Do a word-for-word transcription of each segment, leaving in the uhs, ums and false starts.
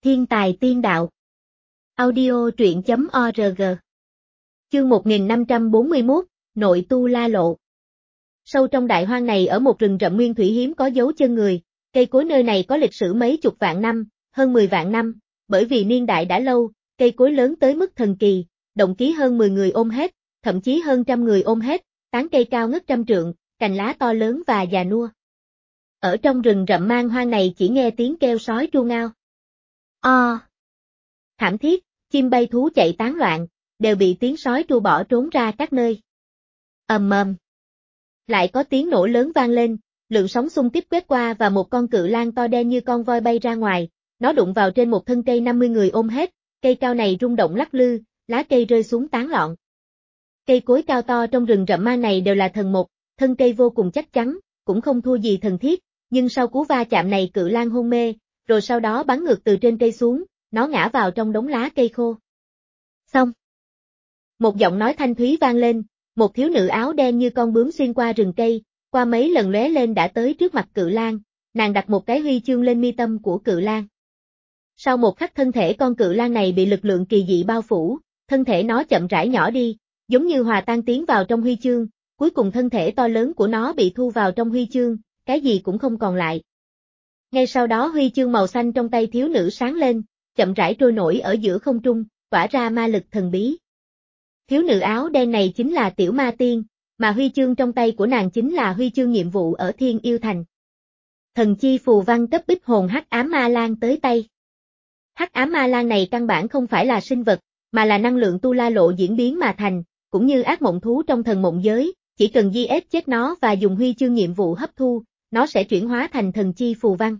Thiên tài tiên đạo. Audio truyện chấm org. Chương một nghìn năm trăm bốn mươi mốt, Nội Tu La Lộ. Sâu trong đại hoang này ở một rừng rậm nguyên thủy hiếm có dấu chân người, cây cối nơi này có lịch sử mấy chục vạn năm, hơn mười vạn năm, bởi vì niên đại đã lâu, cây cối lớn tới mức thần kỳ, động ký hơn mười người ôm hết, thậm chí hơn trăm người ôm hết, tán cây cao ngất trăm trượng, cành lá to lớn và già nua. Ở trong rừng rậm man hoang này chỉ nghe tiếng kêu sói tru ngao. O. Thảm thiết, chim bay thú chạy tán loạn, đều bị tiếng sói tru bỏ trốn ra các nơi. Ầm ầm. Lại có tiếng nổ lớn vang lên, lượng sóng xung kích quét qua và một con cự lang to đen như con voi bay ra ngoài, nó đụng vào trên một thân cây năm mươi người ôm hết, cây cao này rung động lắc lư, lá cây rơi xuống tán loạn. Cây cối cao to trong rừng rậm man này đều là thần mục, thân cây vô cùng chắc chắn, cũng không thua gì thần thiết, nhưng sau cú va chạm này cự lang hôn mê, rồi sau đó bắn ngược từ trên cây xuống, nó ngã vào trong đống lá cây khô. Xong. Một giọng nói thanh thúy vang lên, một thiếu nữ áo đen như con bướm xuyên qua rừng cây, qua mấy lần lóe lên đã tới trước mặt cự lang, nàng đặt một cái huy chương lên mi tâm của cự lang. Sau một khắc thân thể con cự lang này bị lực lượng kỳ dị bao phủ, thân thể nó chậm rãi nhỏ đi, giống như hòa tan tiến vào trong huy chương, cuối cùng thân thể to lớn của nó bị thu vào trong huy chương, cái gì cũng không còn lại. Ngay sau đó huy chương màu xanh trong tay thiếu nữ sáng lên, chậm rãi trôi nổi ở giữa không trung, tỏa ra ma lực thần bí. Thiếu nữ áo đen này chính là Tiểu Ma Tiên, mà huy chương trong tay của nàng chính là huy chương nhiệm vụ ở Thiên Yêu Thành. Thần chi phù văn cấp bích hồn hắc ám ma lang tới tay. Hắc ám ma lang này căn bản không phải là sinh vật, mà là năng lượng tu la lộ diễn biến mà thành, cũng như ác mộng thú trong thần mộng giới, chỉ cần giết chết nó và dùng huy chương nhiệm vụ hấp thu, nó sẽ chuyển hóa thành thần chi phù văn.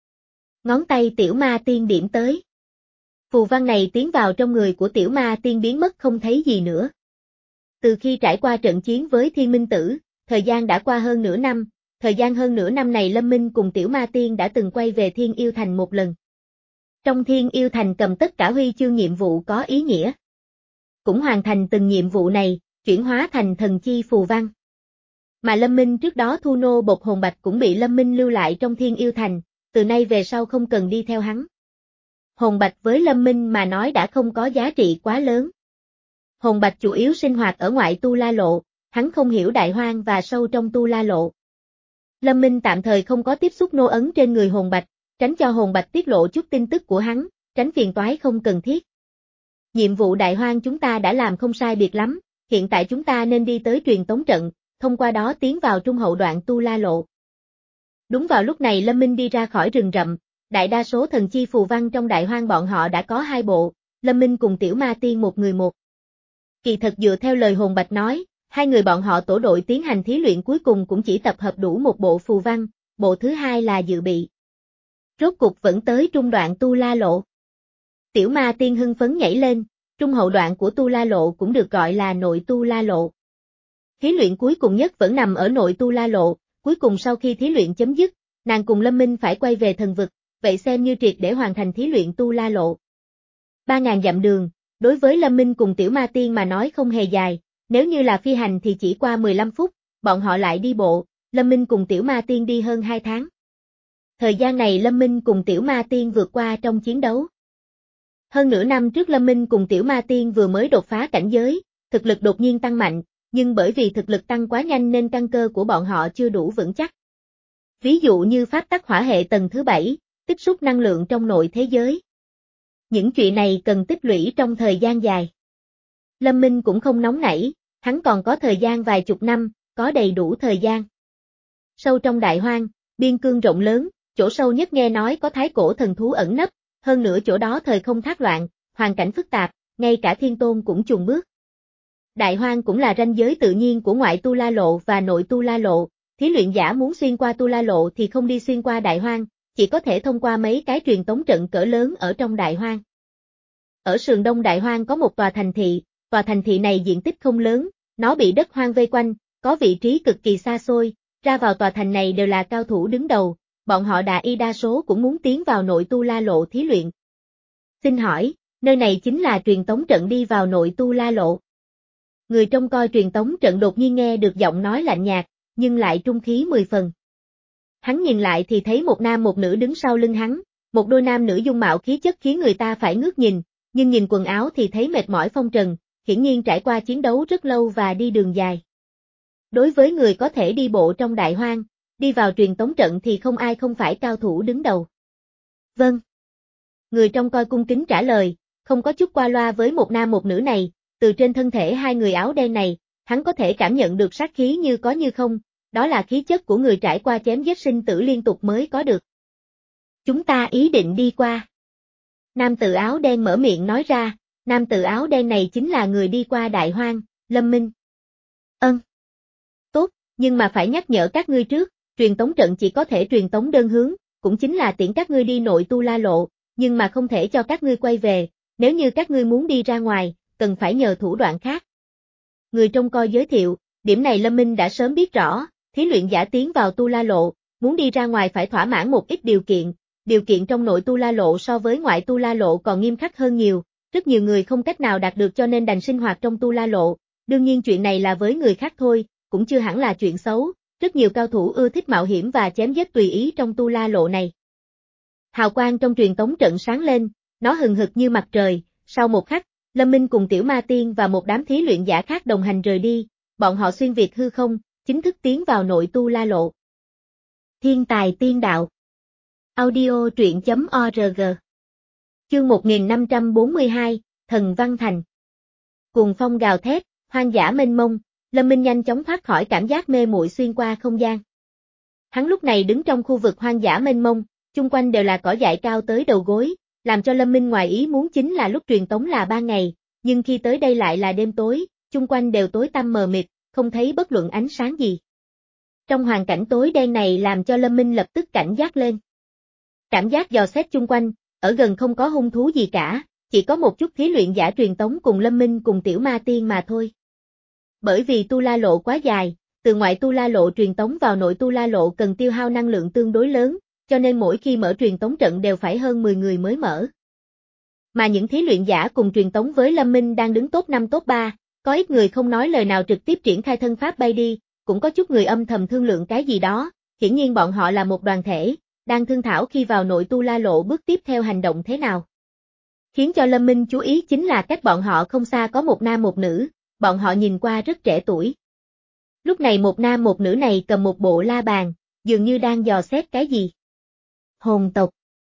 Ngón tay Tiểu Ma Tiên điểm tới. Phù văn này tiến vào trong người của Tiểu Ma Tiên biến mất không thấy gì nữa. Từ khi trải qua trận chiến với Thiên Minh Tử, thời gian đã qua hơn nửa năm, thời gian hơn nửa năm này Lâm Minh cùng Tiểu Ma Tiên đã từng quay về Thiên Yêu Thành một lần. Trong Thiên Yêu Thành cầm tất cả huy chương nhiệm vụ có ý nghĩa. Cũng hoàn thành từng nhiệm vụ này, chuyển hóa thành thần chi phù văn. Mà Lâm Minh trước đó thu nô bột hồn bạch cũng bị Lâm Minh lưu lại trong Thiên Yêu Thành, từ nay về sau không cần đi theo hắn. Hồn bạch với Lâm Minh mà nói đã không có giá trị quá lớn. Hồn bạch chủ yếu sinh hoạt ở ngoại tu la lộ, hắn không hiểu đại hoang và sâu trong tu la lộ. Lâm Minh tạm thời không có tiếp xúc nô ấn trên người hồn bạch, tránh cho hồn bạch tiết lộ chút tin tức của hắn, tránh phiền toái không cần thiết. Nhiệm vụ đại hoang chúng ta đã làm không sai biệt lắm, hiện tại chúng ta nên đi tới truyền tống trận, thông qua đó tiến vào trung hậu đoạn tu la lộ. Đúng vào lúc này Lâm Minh đi ra khỏi rừng rậm, đại đa số thần chi phù văn trong đại hoang bọn họ đã có hai bộ, Lâm Minh cùng Tiểu Ma Tiên một người một. Kỳ thật dựa theo lời hồn bạch nói, hai người bọn họ tổ đội tiến hành thí luyện cuối cùng cũng chỉ tập hợp đủ một bộ phù văn, bộ thứ hai là dự bị. Rốt cục vẫn tới trung đoạn tu la lộ. Tiểu Ma Tiên hưng phấn nhảy lên, trung hậu đoạn của tu la lộ cũng được gọi là nội tu la lộ. Thí luyện cuối cùng nhất vẫn nằm ở nội tu la lộ, cuối cùng sau khi thí luyện chấm dứt, nàng cùng Lâm Minh phải quay về thần vực, vậy xem như triệt để hoàn thành thí luyện tu la lộ. Ba ngàn dặm đường, đối với Lâm Minh cùng Tiểu Ma Tiên mà nói không hề dài, nếu như là phi hành thì chỉ qua mười lăm phút, bọn họ lại đi bộ, Lâm Minh cùng Tiểu Ma Tiên đi hơn hai tháng. Thời gian này Lâm Minh cùng Tiểu Ma Tiên vượt qua trong chiến đấu. Hơn nửa năm trước Lâm Minh cùng Tiểu Ma Tiên vừa mới đột phá cảnh giới, thực lực đột nhiên tăng mạnh, nhưng bởi vì thực lực tăng quá nhanh nên căn cơ của bọn họ chưa đủ vững chắc. Ví dụ như pháp tắc hỏa hệ tầng thứ bảy, tích xúc năng lượng trong nội thế giới. Những chuyện này cần tích lũy trong thời gian dài. Lâm Minh cũng không nóng nảy, hắn còn có thời gian vài chục năm, có đầy đủ thời gian. Sâu trong đại hoang, biên cương rộng lớn, chỗ sâu nhất nghe nói có thái cổ thần thú ẩn nấp, hơn nữa chỗ đó thời không thác loạn, hoàn cảnh phức tạp, ngay cả thiên tôn cũng chùn bước. Đại hoang cũng là ranh giới tự nhiên của ngoại tu la lộ và nội tu la lộ, thí luyện giả muốn xuyên qua tu la lộ thì không đi xuyên qua đại hoang, chỉ có thể thông qua mấy cái truyền tống trận cỡ lớn ở trong đại hoang. Ở sườn đông đại hoang có một tòa thành thị, tòa thành thị này diện tích không lớn, nó bị đất hoang vây quanh, có vị trí cực kỳ xa xôi, ra vào tòa thành này đều là cao thủ đứng đầu, bọn họ đại y đa số cũng muốn tiến vào nội tu la lộ thí luyện. Xin hỏi, nơi này chính là truyền tống trận đi vào nội tu la lộ. Người trông coi truyền tống trận đột nhiên nghe được giọng nói lạnh nhạt, nhưng lại trung khí mười phần. Hắn nhìn lại thì thấy một nam một nữ đứng sau lưng hắn, Một đôi nam nữ dung mạo khí chất khiến người ta phải ngước nhìn, nhưng nhìn quần áo thì thấy mệt mỏi phong trần, hiển nhiên trải qua chiến đấu rất lâu và đi đường dài. Đối với người có thể đi bộ trong đại hoang, đi vào truyền tống trận thì không ai không phải cao thủ đứng đầu. Vâng. Người trong coi cung kính trả lời, không có chút qua loa với một nam một nữ này, từ trên thân thể hai người áo đen này, hắn có thể cảm nhận được sát khí như có như không, đó là khí chất của người trải qua chém giết sinh tử liên tục mới có được. Chúng ta ý định đi qua. Nam tử áo đen mở miệng nói ra, nam tử áo đen này chính là người đi qua đại hoang, Lâm Minh. Ân. Tốt, nhưng mà phải nhắc nhở các ngươi trước, truyền tống trận chỉ có thể truyền tống đơn hướng, cũng chính là tiễn các ngươi đi nội tu la lộ, nhưng mà không thể cho các ngươi quay về, nếu như các ngươi muốn đi ra ngoài, cần phải nhờ thủ đoạn khác. Người trông coi giới thiệu, điểm này Lâm Minh đã sớm biết rõ, thí luyện giả tiến vào tu la lộ, muốn đi ra ngoài phải thỏa mãn một ít điều kiện, điều kiện trong nội tu la lộ so với ngoại tu la lộ còn nghiêm khắc hơn nhiều, rất nhiều người không cách nào đạt được cho nên đành sinh hoạt trong tu la lộ, đương nhiên chuyện này là với người khác thôi, cũng chưa hẳn là chuyện xấu, rất nhiều cao thủ ưa thích mạo hiểm và chém giết tùy ý trong tu la lộ này. Hào quang trong truyền tống trận sáng lên, nó hừng hực như mặt trời, sau một khắc, Lâm Minh cùng Tiểu Ma Tiên và một đám thí luyện giả khác đồng hành rời đi, bọn họ xuyên việt hư không, chính thức tiến vào nội tu la lộ. Thiên tài tiên đạo. Audio truyện.org. Chương một nghìn năm trăm bốn mươi hai, Thần Văn Thành. Cuồng phong gào thét, hoang dã mênh mông, Lâm Minh nhanh chóng thoát khỏi cảm giác mê muội xuyên qua không gian. Hắn lúc này đứng trong khu vực hoang dã mênh mông, chung quanh đều là cỏ dại cao tới đầu gối, làm cho Lâm Minh ngoài ý muốn chính là lúc truyền tống là ban ngày, nhưng khi tới đây lại là đêm tối, chung quanh đều tối tăm mờ mịt, không thấy bất luận ánh sáng gì. Trong hoàn cảnh tối đen này làm cho Lâm Minh lập tức cảnh giác lên. Cảm giác dò xét chung quanh, ở gần không có hung thú gì cả, chỉ có một chút thí luyện giả truyền tống cùng Lâm Minh cùng Tiểu Ma Tiên mà thôi. Bởi vì tu la lộ quá dài, từ ngoại tu la lộ truyền tống vào nội tu la lộ cần tiêu hao năng lượng tương đối lớn, cho nên mỗi khi mở truyền tống trận đều phải hơn mười người mới mở. Mà những thí luyện giả cùng truyền tống với Lâm Minh đang đứng top năm top ba, có ít người không nói lời nào trực tiếp triển khai thân pháp bay đi, cũng có chút người âm thầm thương lượng cái gì đó, hiển nhiên bọn họ là một đoàn thể, đang thương thảo khi vào nội tu la lộ bước tiếp theo hành động thế nào. Khiến cho Lâm Minh chú ý chính là cách bọn họ không xa có một nam một nữ, bọn họ nhìn qua rất trẻ tuổi. Lúc này một nam một nữ này cầm một bộ la bàn, dường như đang dò xét cái gì. Hồn tộc.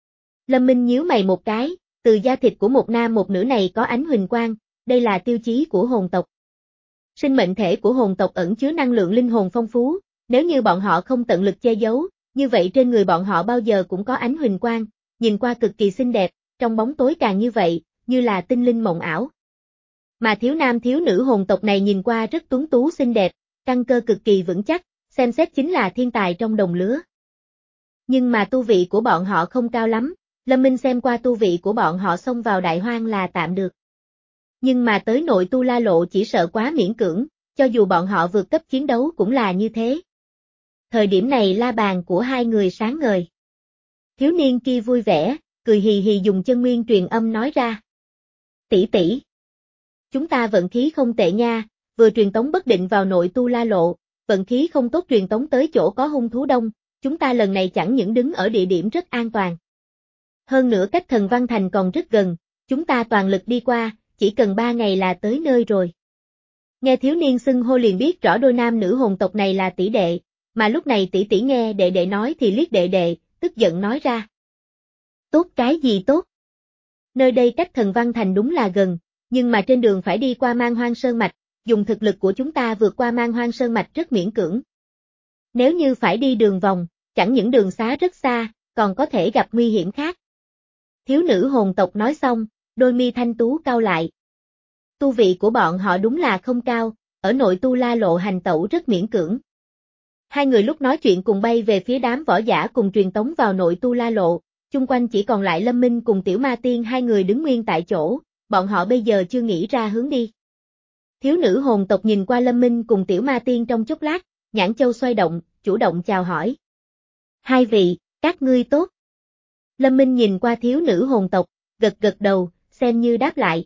Lâm Minh nhíu mày một cái, từ da thịt của một nam một nữ này có ánh huỳnh quang, đây là tiêu chí của hồn tộc. Sinh mệnh thể của hồn tộc ẩn chứa năng lượng linh hồn phong phú, nếu như bọn họ không tận lực che giấu, như vậy trên người bọn họ bao giờ cũng có ánh huỳnh quang, nhìn qua cực kỳ xinh đẹp, trong bóng tối càng như vậy, như là tinh linh mộng ảo. Mà thiếu nam thiếu nữ hồn tộc này nhìn qua rất tuấn tú xinh đẹp, căn cơ cực kỳ vững chắc, xem xét chính là thiên tài trong đồng lứa. Nhưng mà tu vị của bọn họ không cao lắm, Lâm Minh xem qua tu vị của bọn họ xông vào đại hoang là tạm được. Nhưng mà tới nội tu la lộ chỉ sợ quá miễn cưỡng, cho dù bọn họ vượt cấp chiến đấu cũng là như thế. Thời điểm này la bàn của hai người sáng ngời. Thiếu niên kia vui vẻ, cười hì hì dùng chân nguyên truyền âm nói ra. Tỷ tỷ. Chúng ta vận khí không tệ nha, vừa truyền tống bất định vào nội tu la lộ, vận khí không tốt truyền tống tới chỗ có hung thú đông, chúng ta lần này chẳng những đứng ở địa điểm rất an toàn. Hơn nữa cách Thần Văn Thành còn rất gần, chúng ta toàn lực đi qua, chỉ cần ba ngày là tới nơi rồi. Nghe thiếu niên xưng hô liền biết rõ đôi nam nữ hồn tộc này là tỷ đệ, mà lúc này tỷ tỷ nghe đệ đệ nói thì liếc đệ đệ, tức giận nói ra. Tốt cái gì tốt? Nơi đây cách Thần Văn Thành đúng là gần, nhưng mà trên đường phải đi qua Man Hoang Sơn Mạch, dùng thực lực của chúng ta vượt qua Man Hoang Sơn Mạch rất miễn cưỡng. Nếu như phải đi đường vòng, chẳng những đường xá rất xa, còn có thể gặp nguy hiểm khác. Thiếu nữ hồn tộc nói xong, đôi mi thanh tú cau lại. Tu vị của bọn họ đúng là không cao, ở nội tu la lộ hành tẩu rất miễn cưỡng. Hai người lúc nói chuyện cùng bay về phía đám võ giả cùng truyền tống vào nội tu la lộ, chung quanh chỉ còn lại Lâm Minh cùng Tiểu Ma Tiên hai người đứng nguyên tại chỗ, bọn họ bây giờ chưa nghĩ ra hướng đi. Thiếu nữ hồn tộc nhìn qua Lâm Minh cùng Tiểu Ma Tiên trong chốc lát, nhãn châu xoay động, chủ động chào hỏi. Hai vị, các ngươi tốt. Lâm Minh nhìn qua thiếu nữ hồn tộc, gật gật đầu, xem như đáp lại.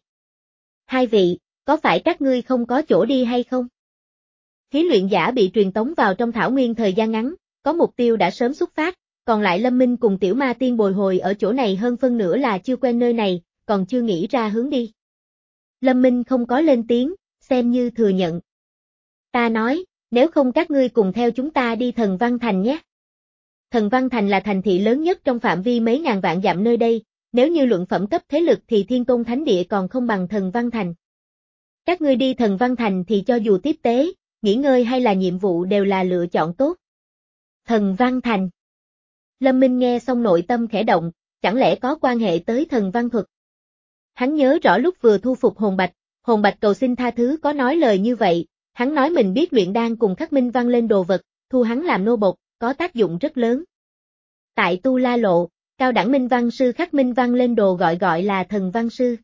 Hai vị, có phải các ngươi không có chỗ đi hay không? Thí luyện giả bị truyền tống vào trong thảo nguyên thời gian ngắn, có mục tiêu đã sớm xuất phát, còn lại Lâm Minh cùng Tiểu Ma Tiên bồi hồi ở chỗ này hơn phân nửa là chưa quen nơi này, còn chưa nghĩ ra hướng đi. Lâm Minh không có lên tiếng, xem như thừa nhận. Ta nói, nếu không các ngươi cùng theo chúng ta đi Thần Văn Thành nhé. Thần Văn Thành là thành thị lớn nhất trong phạm vi mấy ngàn vạn dặm nơi đây, nếu như luận phẩm cấp thế lực thì Thiên Tôn Thánh Địa còn không bằng Thần Văn Thành. Các ngươi đi Thần Văn Thành thì cho dù tiếp tế, nghỉ ngơi hay là nhiệm vụ đều là lựa chọn tốt. Thần Văn Thành. Lâm Minh nghe xong nội tâm khẽ động, chẳng lẽ có quan hệ tới thần văn thuật. Hắn nhớ rõ lúc vừa thu phục Hồn Bạch, Hồn Bạch cầu xin tha thứ có nói lời như vậy, hắn nói mình biết luyện đan cùng khắc minh văn lên đồ vật, thu hắn làm nô bộc, có tác dụng rất lớn. Tại Tu La Lộ, cao đẳng minh văn sư khắc minh văn lên đồ gọi gọi là thần văn sư.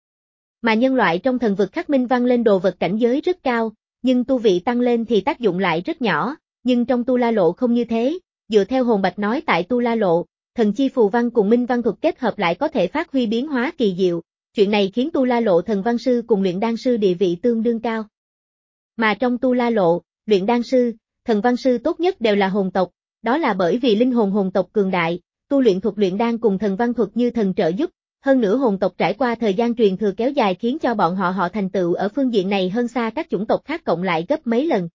Mà nhân loại trong thần vực khắc minh văn lên đồ vật cảnh giới rất cao, nhưng tu vị tăng lên thì tác dụng lại rất nhỏ, nhưng trong Tu La Lộ không như thế, dựa theo Hồn Bạch nói tại Tu La Lộ, thần chi phù văn cùng minh văn thuật kết hợp lại có thể phát huy biến hóa kỳ diệu, chuyện này khiến Tu La Lộ thần văn sư cùng luyện đan sư địa vị tương đương cao. Mà trong Tu La Lộ, luyện đan sư, thần văn sư tốt nhất đều là hồn tộc, đó là bởi vì linh hồn hồn tộc cường đại, tu luyện thuật luyện đan cùng thần văn thuật như thần trợ giúp, hơn nữa hồn tộc trải qua thời gian truyền thừa kéo dài khiến cho bọn họ họ thành tựu ở phương diện này hơn xa các chủng tộc khác cộng lại gấp mấy lần.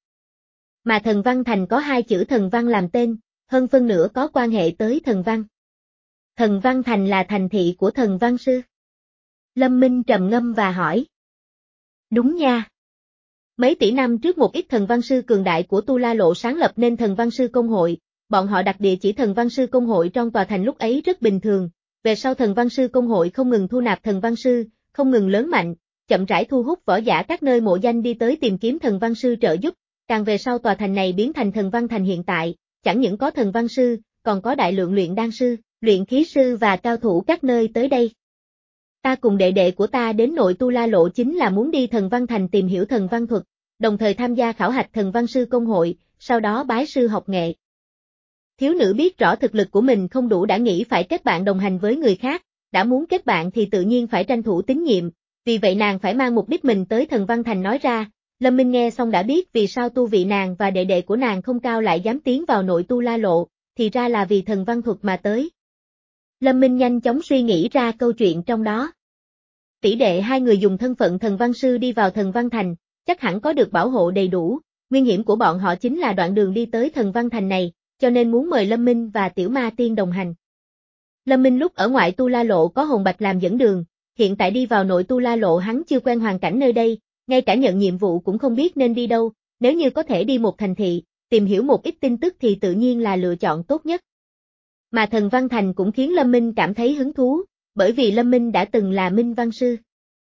Mà Thần Văn Thành có hai chữ thần văn làm tên, hơn phân nửa có quan hệ tới thần văn. Thần Văn Thành là thành thị của thần văn sư. Lâm Minh trầm ngâm và hỏi. Đúng nha. Mấy tỷ năm trước một ít thần văn sư cường đại của Tu La Lộ sáng lập nên thần văn sư công hội, bọn họ đặt địa chỉ thần văn sư công hội trong tòa thành lúc ấy rất bình thường, về sau thần văn sư công hội không ngừng thu nạp thần văn sư, không ngừng lớn mạnh, chậm rãi thu hút võ giả các nơi mộ danh đi tới tìm kiếm thần văn sư trợ giúp, càng về sau tòa thành này biến thành thần văn thành hiện tại, chẳng những có thần văn sư, còn có đại lượng luyện đan sư, luyện khí sư và cao thủ các nơi tới đây. Ta cùng đệ đệ của ta đến nội Tu La Lộ chính là muốn đi thần văn thành tìm hiểu thần văn thuật, đồng thời tham gia khảo hạch thần văn sư công hội, sau đó bái sư học nghệ. Thiếu nữ biết rõ thực lực của mình không đủ đã nghĩ phải kết bạn đồng hành với người khác, đã muốn kết bạn thì tự nhiên phải tranh thủ tín nhiệm, vì vậy nàng phải mang mục đích mình tới thần văn thành nói ra. Lâm Minh nghe xong đã biết vì sao tu vị nàng và đệ đệ của nàng không cao lại dám tiến vào nội Tu La Lộ, thì ra là vì thần văn thuật mà tới. Lâm Minh nhanh chóng suy nghĩ ra câu chuyện trong đó. Tỷ đệ hai người dùng thân phận thần văn sư đi vào thần văn thành, chắc hẳn có được bảo hộ đầy đủ, nguyên hiểm của bọn họ chính là đoạn đường đi tới thần văn thành này, cho nên muốn mời Lâm Minh và Tiểu Ma Tiên đồng hành. Lâm Minh lúc ở ngoại Tu La Lộ có Hồn Bạch làm dẫn đường, hiện tại đi vào nội Tu La Lộ hắn chưa quen hoàn cảnh nơi đây, ngay cả nhận nhiệm vụ cũng không biết nên đi đâu, nếu như có thể đi một thành thị, tìm hiểu một ít tin tức thì tự nhiên là lựa chọn tốt nhất. Mà thần văn thành cũng khiến Lâm Minh cảm thấy hứng thú, bởi vì Lâm Minh đã từng là minh văn sư.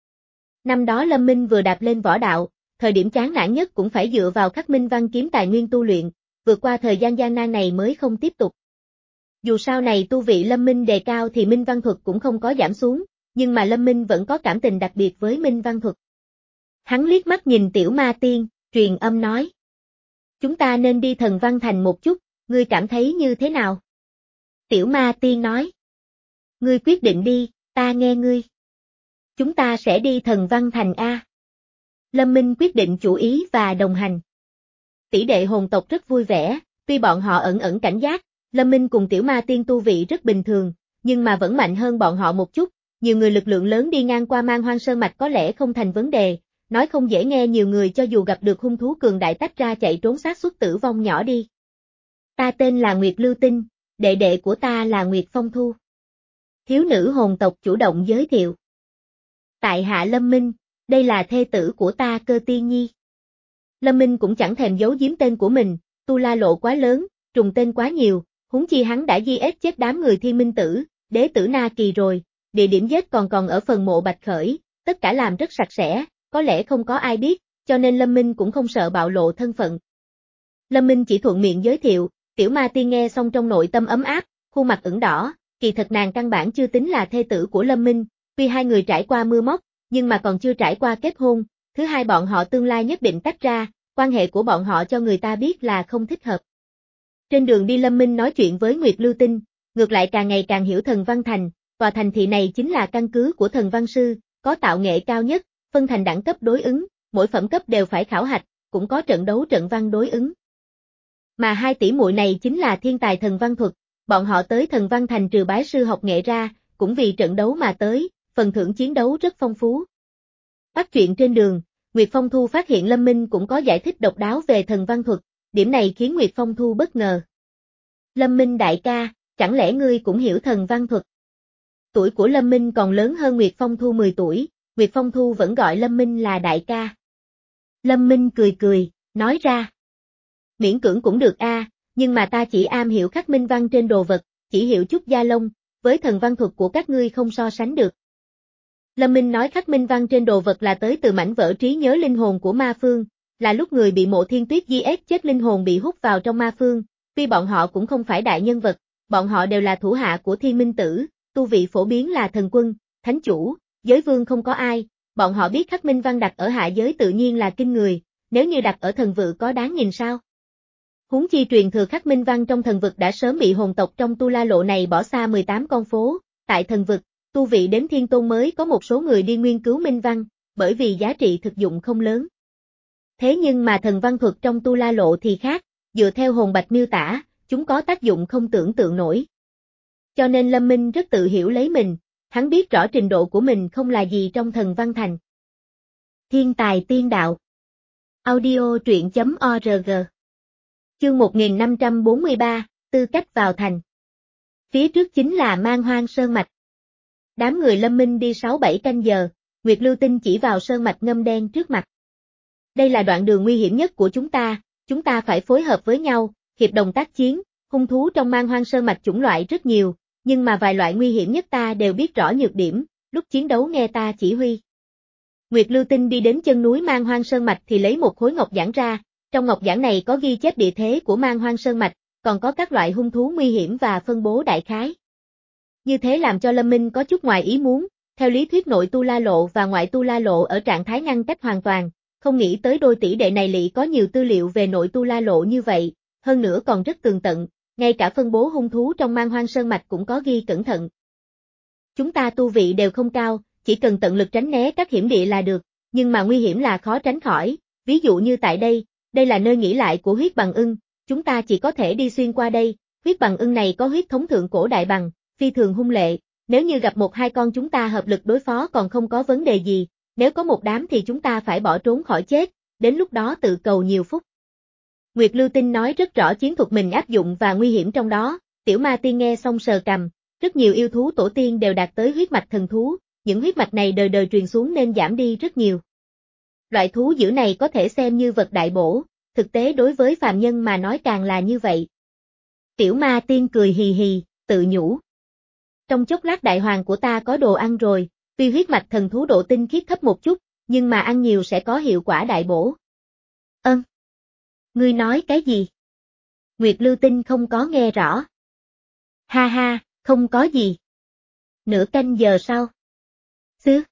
Năm đó Lâm Minh vừa đạp lên võ đạo, thời điểm chán nản nhất cũng phải dựa vào khắc minh văn kiếm tài nguyên tu luyện, vượt qua thời gian gian nan này mới không tiếp tục. Dù sau này tu vị Lâm Minh đề cao thì minh văn thuật cũng không có giảm xuống, nhưng mà Lâm Minh vẫn có cảm tình đặc biệt với minh văn thuật. Hắn liếc mắt nhìn Tiểu Ma Tiên, truyền âm nói. Chúng ta nên đi thần văn thành một chút, ngươi cảm thấy như thế nào? Tiểu Ma Tiên nói. Ngươi quyết định đi, ta nghe ngươi. Chúng ta sẽ đi thần văn thành A. Lâm Minh quyết định chủ ý và đồng hành. Tỷ đệ hồn tộc rất vui vẻ, tuy bọn họ ẩn ẩn cảnh giác, Lâm Minh cùng Tiểu Ma Tiên tu vị rất bình thường, nhưng mà vẫn mạnh hơn bọn họ một chút, nhiều người lực lượng lớn đi ngang qua Man Hoang Sơn Mạch có lẽ không thành vấn đề, nói không dễ nghe nhiều người cho dù gặp được hung thú cường đại tách ra chạy trốn xác suất tử vong nhỏ đi. Ta tên là Nguyệt Lưu Tinh, đệ đệ của ta là Nguyệt Phong Thu. Thiếu nữ hồn tộc chủ động giới thiệu. Tại hạ Lâm Minh, đây là thê tử của ta Cơ Tiên Nhi. Lâm Minh cũng chẳng thèm giấu giếm tên của mình, Tu La Lộ quá lớn, trùng tên quá nhiều, huống chi hắn đã giết chết đám người Thiên Minh Tử, Đế Tử Na Kỳ rồi, địa điểm giết còn còn ở phần mộ Bạch Khởi, tất cả làm rất sạch sẽ, có lẽ không có ai biết, cho nên Lâm Minh cũng không sợ bạo lộ thân phận. Lâm Minh chỉ thuận miệng giới thiệu, Tiểu Ma Tiên nghe xong trong nội tâm ấm áp, khuôn mặt ửng đỏ, kỳ thật nàng căn bản chưa tính là thê tử của Lâm Minh, tuy hai người trải qua mưa móc, nhưng mà còn chưa trải qua kết hôn, thứ hai bọn họ tương lai nhất định tách ra, quan hệ của bọn họ cho người ta biết là không thích hợp. Trên đường đi Lâm Minh nói chuyện với Nguyệt Lưu Tinh, ngược lại càng ngày càng hiểu thần văn thành, tòa thành thị này chính là căn cứ của thần văn sư, có tạo nghệ cao nhất, phân thành đẳng cấp đối ứng, mỗi phẩm cấp đều phải khảo hạch, cũng có trận đấu trận văn đối ứng. Mà hai tỷ muội này chính là thiên tài thần văn thuật, bọn họ tới Thần Văn Thành trừ bái sư học nghệ ra, cũng vì trận đấu mà tới, phần thưởng chiến đấu rất phong phú. Bắt chuyện trên đường, Nguyệt Phong Thu phát hiện Lâm Minh cũng có giải thích độc đáo về thần văn thuật, điểm này khiến Nguyệt Phong Thu bất ngờ. Lâm Minh đại ca, chẳng lẽ ngươi cũng hiểu thần văn thuật? Tuổi của Lâm Minh còn lớn hơn Nguyệt Phong Thu mười tuổi, Nguyệt Phong Thu vẫn gọi Lâm Minh là đại ca. Lâm Minh cười cười, nói ra. Miễn cưỡng cũng được a, nhưng mà ta chỉ am hiểu khắc minh văn trên đồ vật, chỉ hiểu chút da lông, với thần văn thuật của các ngươi không so sánh được. Lâm Minh nói khắc minh văn trên đồ vật là tới từ mảnh vỡ trí nhớ linh hồn của ma phương, là lúc người bị Mộ Thiên Tuyết giết chết linh hồn bị hút vào trong ma phương, tuy bọn họ cũng không phải đại nhân vật, bọn họ đều là thủ hạ của Thiên Minh Tử, tu vị phổ biến là thần quân, thánh chủ, giới vương không có ai, bọn họ biết khắc minh văn đặt ở hạ giới tự nhiên là kinh người, nếu như đặt ở thần vực có đáng nhìn sao? Huống chi truyền thừa khắc minh văn trong thần vực đã sớm bị hồn tộc trong Tu La Lộ này bỏ xa mười tám con phố, tại thần vực, tu vị đến thiên tôn mới có một số người đi nghiên cứu minh văn, bởi vì giá trị thực dụng không lớn. Thế nhưng mà thần văn thuật trong Tu La Lộ thì khác, dựa theo hồn bạch miêu tả, chúng có tác dụng không tưởng tượng nổi. Cho nên Lâm Minh rất tự hiểu lấy mình, hắn biết rõ trình độ của mình không là gì trong thần văn thành. Thiên tài tiên đạo. Audio truyện chấm org. Chương một nghìn năm trăm bốn mươi ba, tư cách vào thành. Phía trước chính là Man Hoang Sơn Mạch. Đám người Lâm Minh đi sáu bảy canh giờ, Nguyệt Lưu Tinh chỉ vào sơn mạch ngâm đen trước mặt. Đây là đoạn đường nguy hiểm nhất của chúng ta, chúng ta phải phối hợp với nhau, hiệp đồng tác chiến, hung thú trong Man Hoang Sơn Mạch chủng loại rất nhiều, nhưng mà vài loại nguy hiểm nhất ta đều biết rõ nhược điểm, lúc chiến đấu nghe ta chỉ huy. Nguyệt Lưu Tinh đi đến chân núi Man Hoang Sơn Mạch thì lấy một khối ngọc giản ra, trong ngọc giản này có ghi chép địa thế của Man Hoang Sơn Mạch, còn có các loại hung thú nguy hiểm và phân bố đại khái. Như thế làm cho Lâm Minh có chút ngoài ý muốn, theo lý thuyết nội Tu La Lộ và ngoại Tu La Lộ ở trạng thái ngăn cách hoàn toàn, không nghĩ tới đôi tỷ đệ này lại có nhiều tư liệu về nội Tu La Lộ như vậy, hơn nữa còn rất tường tận, ngay cả phân bố hung thú trong Man Hoang Sơn Mạch cũng có ghi cẩn thận. Chúng ta tu vị đều không cao, chỉ cần tận lực tránh né các hiểm địa là được, nhưng mà nguy hiểm là khó tránh khỏi, ví dụ như tại đây, đây là nơi nghỉ lại của huyết bằng ưng, chúng ta chỉ có thể đi xuyên qua đây, huyết bằng ưng này có huyết thống thượng cổ đại bằng, phi thường hung lệ, nếu như gặp một hai con chúng ta hợp lực đối phó còn không có vấn đề gì, nếu có một đám thì chúng ta phải bỏ trốn khỏi chết, đến lúc đó tự cầu nhiều phúc. Nguyệt Lưu Tinh nói rất rõ chiến thuật mình áp dụng và nguy hiểm trong đó, Tiểu Ma Tiên nghe xong sờ cằm, rất nhiều yêu thú tổ tiên đều đạt tới huyết mạch thần thú, những huyết mạch này đời đời truyền xuống nên giảm đi rất nhiều. Loại thú dữ này có thể xem như vật đại bổ, thực tế đối với phàm nhân mà nói càng là như vậy. Tiểu Ma Tiên cười hì hì, tự nhủ. Trong chốc lát đại hoàng của ta có đồ ăn rồi, tuy huyết mạch thần thú độ tinh khiết thấp một chút, nhưng mà ăn nhiều sẽ có hiệu quả đại bổ. Ân. Ngươi nói cái gì? Nguyệt Lưu Tinh không có nghe rõ. Ha ha, không có gì. Nửa canh giờ sau. Xứ.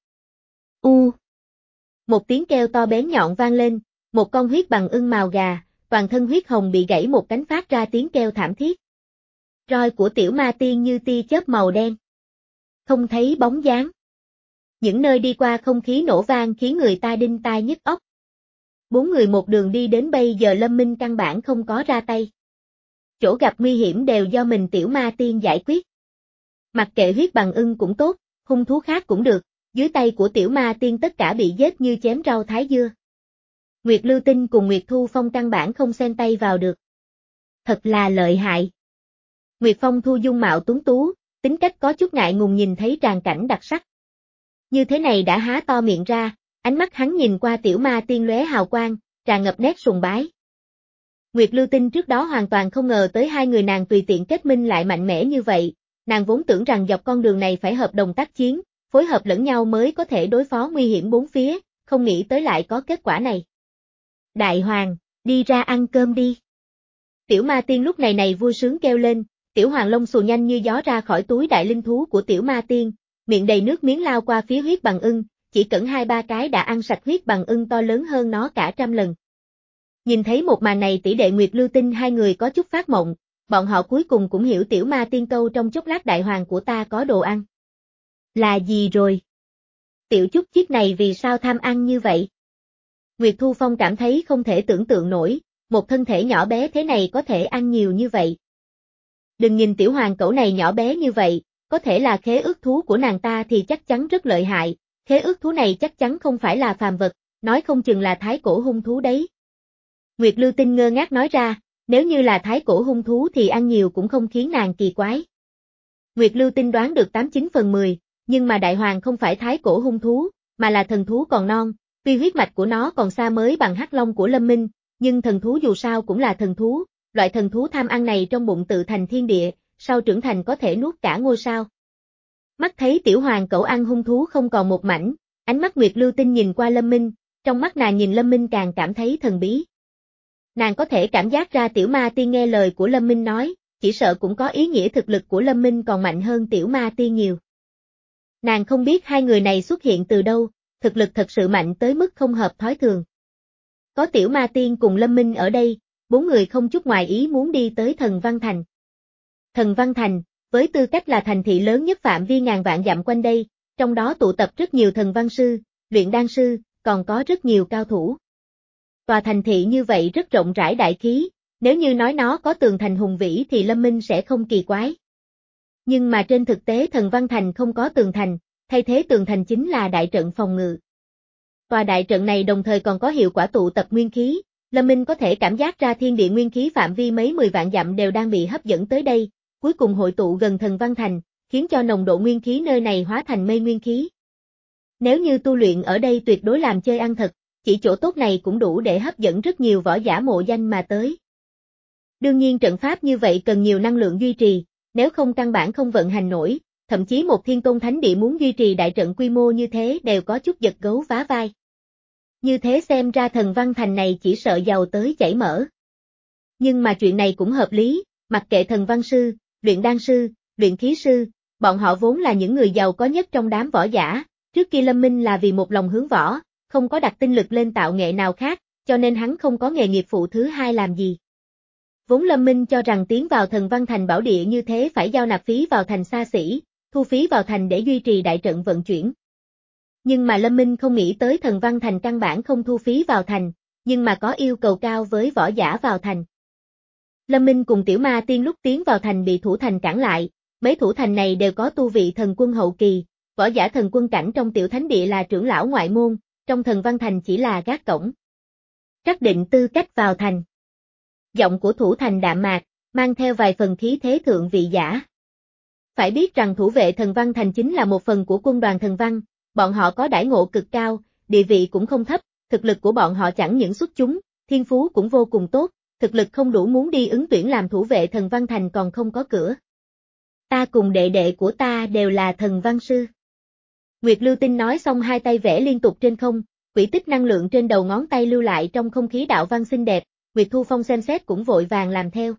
U. Một tiếng kêu to bén nhọn vang lên, một con huyết bằng ưng màu gà, toàn thân huyết hồng bị gãy một cánh phát ra tiếng kêu thảm thiết. Roi của Tiểu Ma Tiên như tia chớp màu đen. Không thấy bóng dáng. Những nơi đi qua không khí nổ vang khiến người ta đinh tai nhức óc. Bốn người một đường đi đến bây giờ Lâm Minh căn bản không có ra tay. Chỗ gặp nguy hiểm đều do mình Tiểu Ma Tiên giải quyết. Mặc kệ huyết bằng ưng cũng tốt, hung thú khác cũng được, dưới tay của Tiểu Ma Tiên tất cả bị giết như chém rau thái dưa. Nguyệt Lưu Tinh cùng Nguyệt Thu Phong căn bản không xen tay vào được. Thật là lợi hại. Nguyệt Phong Thu dung mạo tuấn tú, tính cách có chút ngại ngùng nhìn thấy tràng cảnh đặc sắc. Như thế này đã há to miệng ra, ánh mắt hắn nhìn qua Tiểu Ma Tiên lóe hào quang, tràn ngập nét sùng bái. Nguyệt Lưu Tinh trước đó hoàn toàn không ngờ tới hai người nàng tùy tiện kết minh lại mạnh mẽ như vậy, nàng vốn tưởng rằng dọc con đường này phải hợp đồng tác chiến, phối hợp lẫn nhau mới có thể đối phó nguy hiểm bốn phía, không nghĩ tới lại có kết quả này. Đại Hoàng, đi ra ăn cơm đi. Tiểu Ma Tiên lúc này này vui sướng kêu lên, Tiểu Hoàng lông xù nhanh như gió ra khỏi túi đại linh thú của Tiểu Ma Tiên, miệng đầy nước miếng lao qua phía huyết bằng ưng, chỉ cẩn hai ba cái đã ăn sạch huyết bằng ưng to lớn hơn nó cả trăm lần. Nhìn thấy một màn này tỷ đệ Nguyệt Lưu Tinh hai người có chút phát mộng, bọn họ cuối cùng cũng hiểu Tiểu Ma Tiên câu trong chốc lát đại hoàng của ta có đồ ăn. Là gì rồi? Tiểu chút chiếc này vì sao tham ăn như vậy? Nguyệt Thu Phong cảm thấy không thể tưởng tượng nổi, một thân thể nhỏ bé thế này có thể ăn nhiều như vậy. Đừng nhìn tiểu hoàng cẩu này nhỏ bé như vậy, có thể là khế ước thú của nàng ta thì chắc chắn rất lợi hại, khế ước thú này chắc chắn không phải là phàm vật, nói không chừng là thái cổ hung thú đấy. Nguyệt Lưu Tinh ngơ ngác nói ra, nếu như là thái cổ hung thú thì ăn nhiều cũng không khiến nàng kỳ quái. Nguyệt Lưu Tinh đoán được tám chín phần mười, nhưng mà đại hoàng không phải thái cổ hung thú, mà là thần thú còn non, tuy huyết mạch của nó còn xa mới bằng hắc long của Lâm Minh, nhưng thần thú dù sao cũng là thần thú, loại thần thú tham ăn này trong bụng tự thành thiên địa, sau trưởng thành có thể nuốt cả ngôi sao. Mắt thấy tiểu hoàng cẩu ăn hung thú không còn một mảnh, ánh mắt Nguyệt Lưu Tinh nhìn qua Lâm Minh, trong mắt nàng nhìn Lâm Minh càng cảm thấy thần bí. Nàng có thể cảm giác ra tiểu ma tiên nghe lời của Lâm Minh nói, chỉ sợ cũng có ý nghĩa thực lực của Lâm Minh còn mạnh hơn tiểu ma tiên nhiều. Nàng không biết hai người này xuất hiện từ đâu, thực lực thật sự mạnh tới mức không hợp thói thường. Có tiểu ma tiên cùng Lâm Minh ở đây, bốn người không chút ngoài ý muốn đi tới Thần Văn Thành. Thần Văn Thành, với tư cách là thành thị lớn nhất phạm vi ngàn vạn dặm quanh đây, trong đó tụ tập rất nhiều thần văn sư, luyện đan sư, còn có rất nhiều cao thủ. Tòa thành thị như vậy rất rộng rãi đại khí, nếu như nói nó có tường thành hùng vĩ thì Lâm Minh sẽ không kỳ quái. Nhưng mà trên thực tế Thần Văn Thành không có tường thành, thay thế tường thành chính là đại trận phòng ngự. Tòa đại trận này đồng thời còn có hiệu quả tụ tập nguyên khí, Lâm Minh có thể cảm giác ra thiên địa nguyên khí phạm vi mấy mười vạn dặm đều đang bị hấp dẫn tới đây, cuối cùng hội tụ gần Thần Văn Thành, khiến cho nồng độ nguyên khí nơi này hóa thành mây nguyên khí. Nếu như tu luyện ở đây tuyệt đối làm chơi ăn thật, chỉ chỗ tốt này cũng đủ để hấp dẫn rất nhiều võ giả mộ danh mà tới. Đương nhiên trận pháp như vậy cần nhiều năng lượng duy trì, nếu không căn bản không vận hành nổi, thậm chí một thiên tôn thánh địa muốn duy trì đại trận quy mô như thế đều có chút giật gấu vá vai. Như thế xem ra Thần Văn Thành này chỉ sợ giàu tới chảy mỡ. Nhưng mà chuyện này cũng hợp lý, mặc kệ thần văn sư, luyện đan sư, luyện khí sư, bọn họ vốn là những người giàu có nhất trong đám võ giả, trước kia Lâm Minh là vì một lòng hướng võ, không có đặt tinh lực lên tạo nghệ nào khác, cho nên hắn không có nghề nghiệp phụ thứ hai làm gì. Vốn Lâm Minh cho rằng tiến vào Thần Văn Thành bảo địa như thế phải giao nạp phí vào thành xa xỉ, thu phí vào thành để duy trì đại trận vận chuyển. Nhưng mà Lâm Minh không nghĩ tới Thần Văn Thành căn bản không thu phí vào thành, nhưng mà có yêu cầu cao với võ giả vào thành. Lâm Minh cùng tiểu ma tiên lúc tiến vào thành bị thủ thành cản lại, mấy thủ thành này đều có tu vị thần quân hậu kỳ, võ giả thần quân cảnh trong tiểu thánh địa là trưởng lão ngoại môn, trong Thần Văn Thành chỉ là gác cổng. Trắc định tư cách vào thành. Giọng của thủ thành đạm mạc, mang theo vài phần khí thế thượng vị giả. Phải biết rằng thủ vệ Thần Văn Thành chính là một phần của quân đoàn thần văn, bọn họ có đãi ngộ cực cao, địa vị cũng không thấp, thực lực của bọn họ chẳng những xuất chúng, thiên phú cũng vô cùng tốt, thực lực không đủ muốn đi ứng tuyển làm thủ vệ Thần Văn Thành còn không có cửa. Ta cùng đệ đệ của ta đều là thần văn sư. Nguyệt Lưu Tinh nói xong hai tay vẽ liên tục trên không, quỹ tích năng lượng trên đầu ngón tay lưu lại trong không khí đạo văn xinh đẹp, Nguyệt Thu Phong xem xét cũng vội vàng làm theo.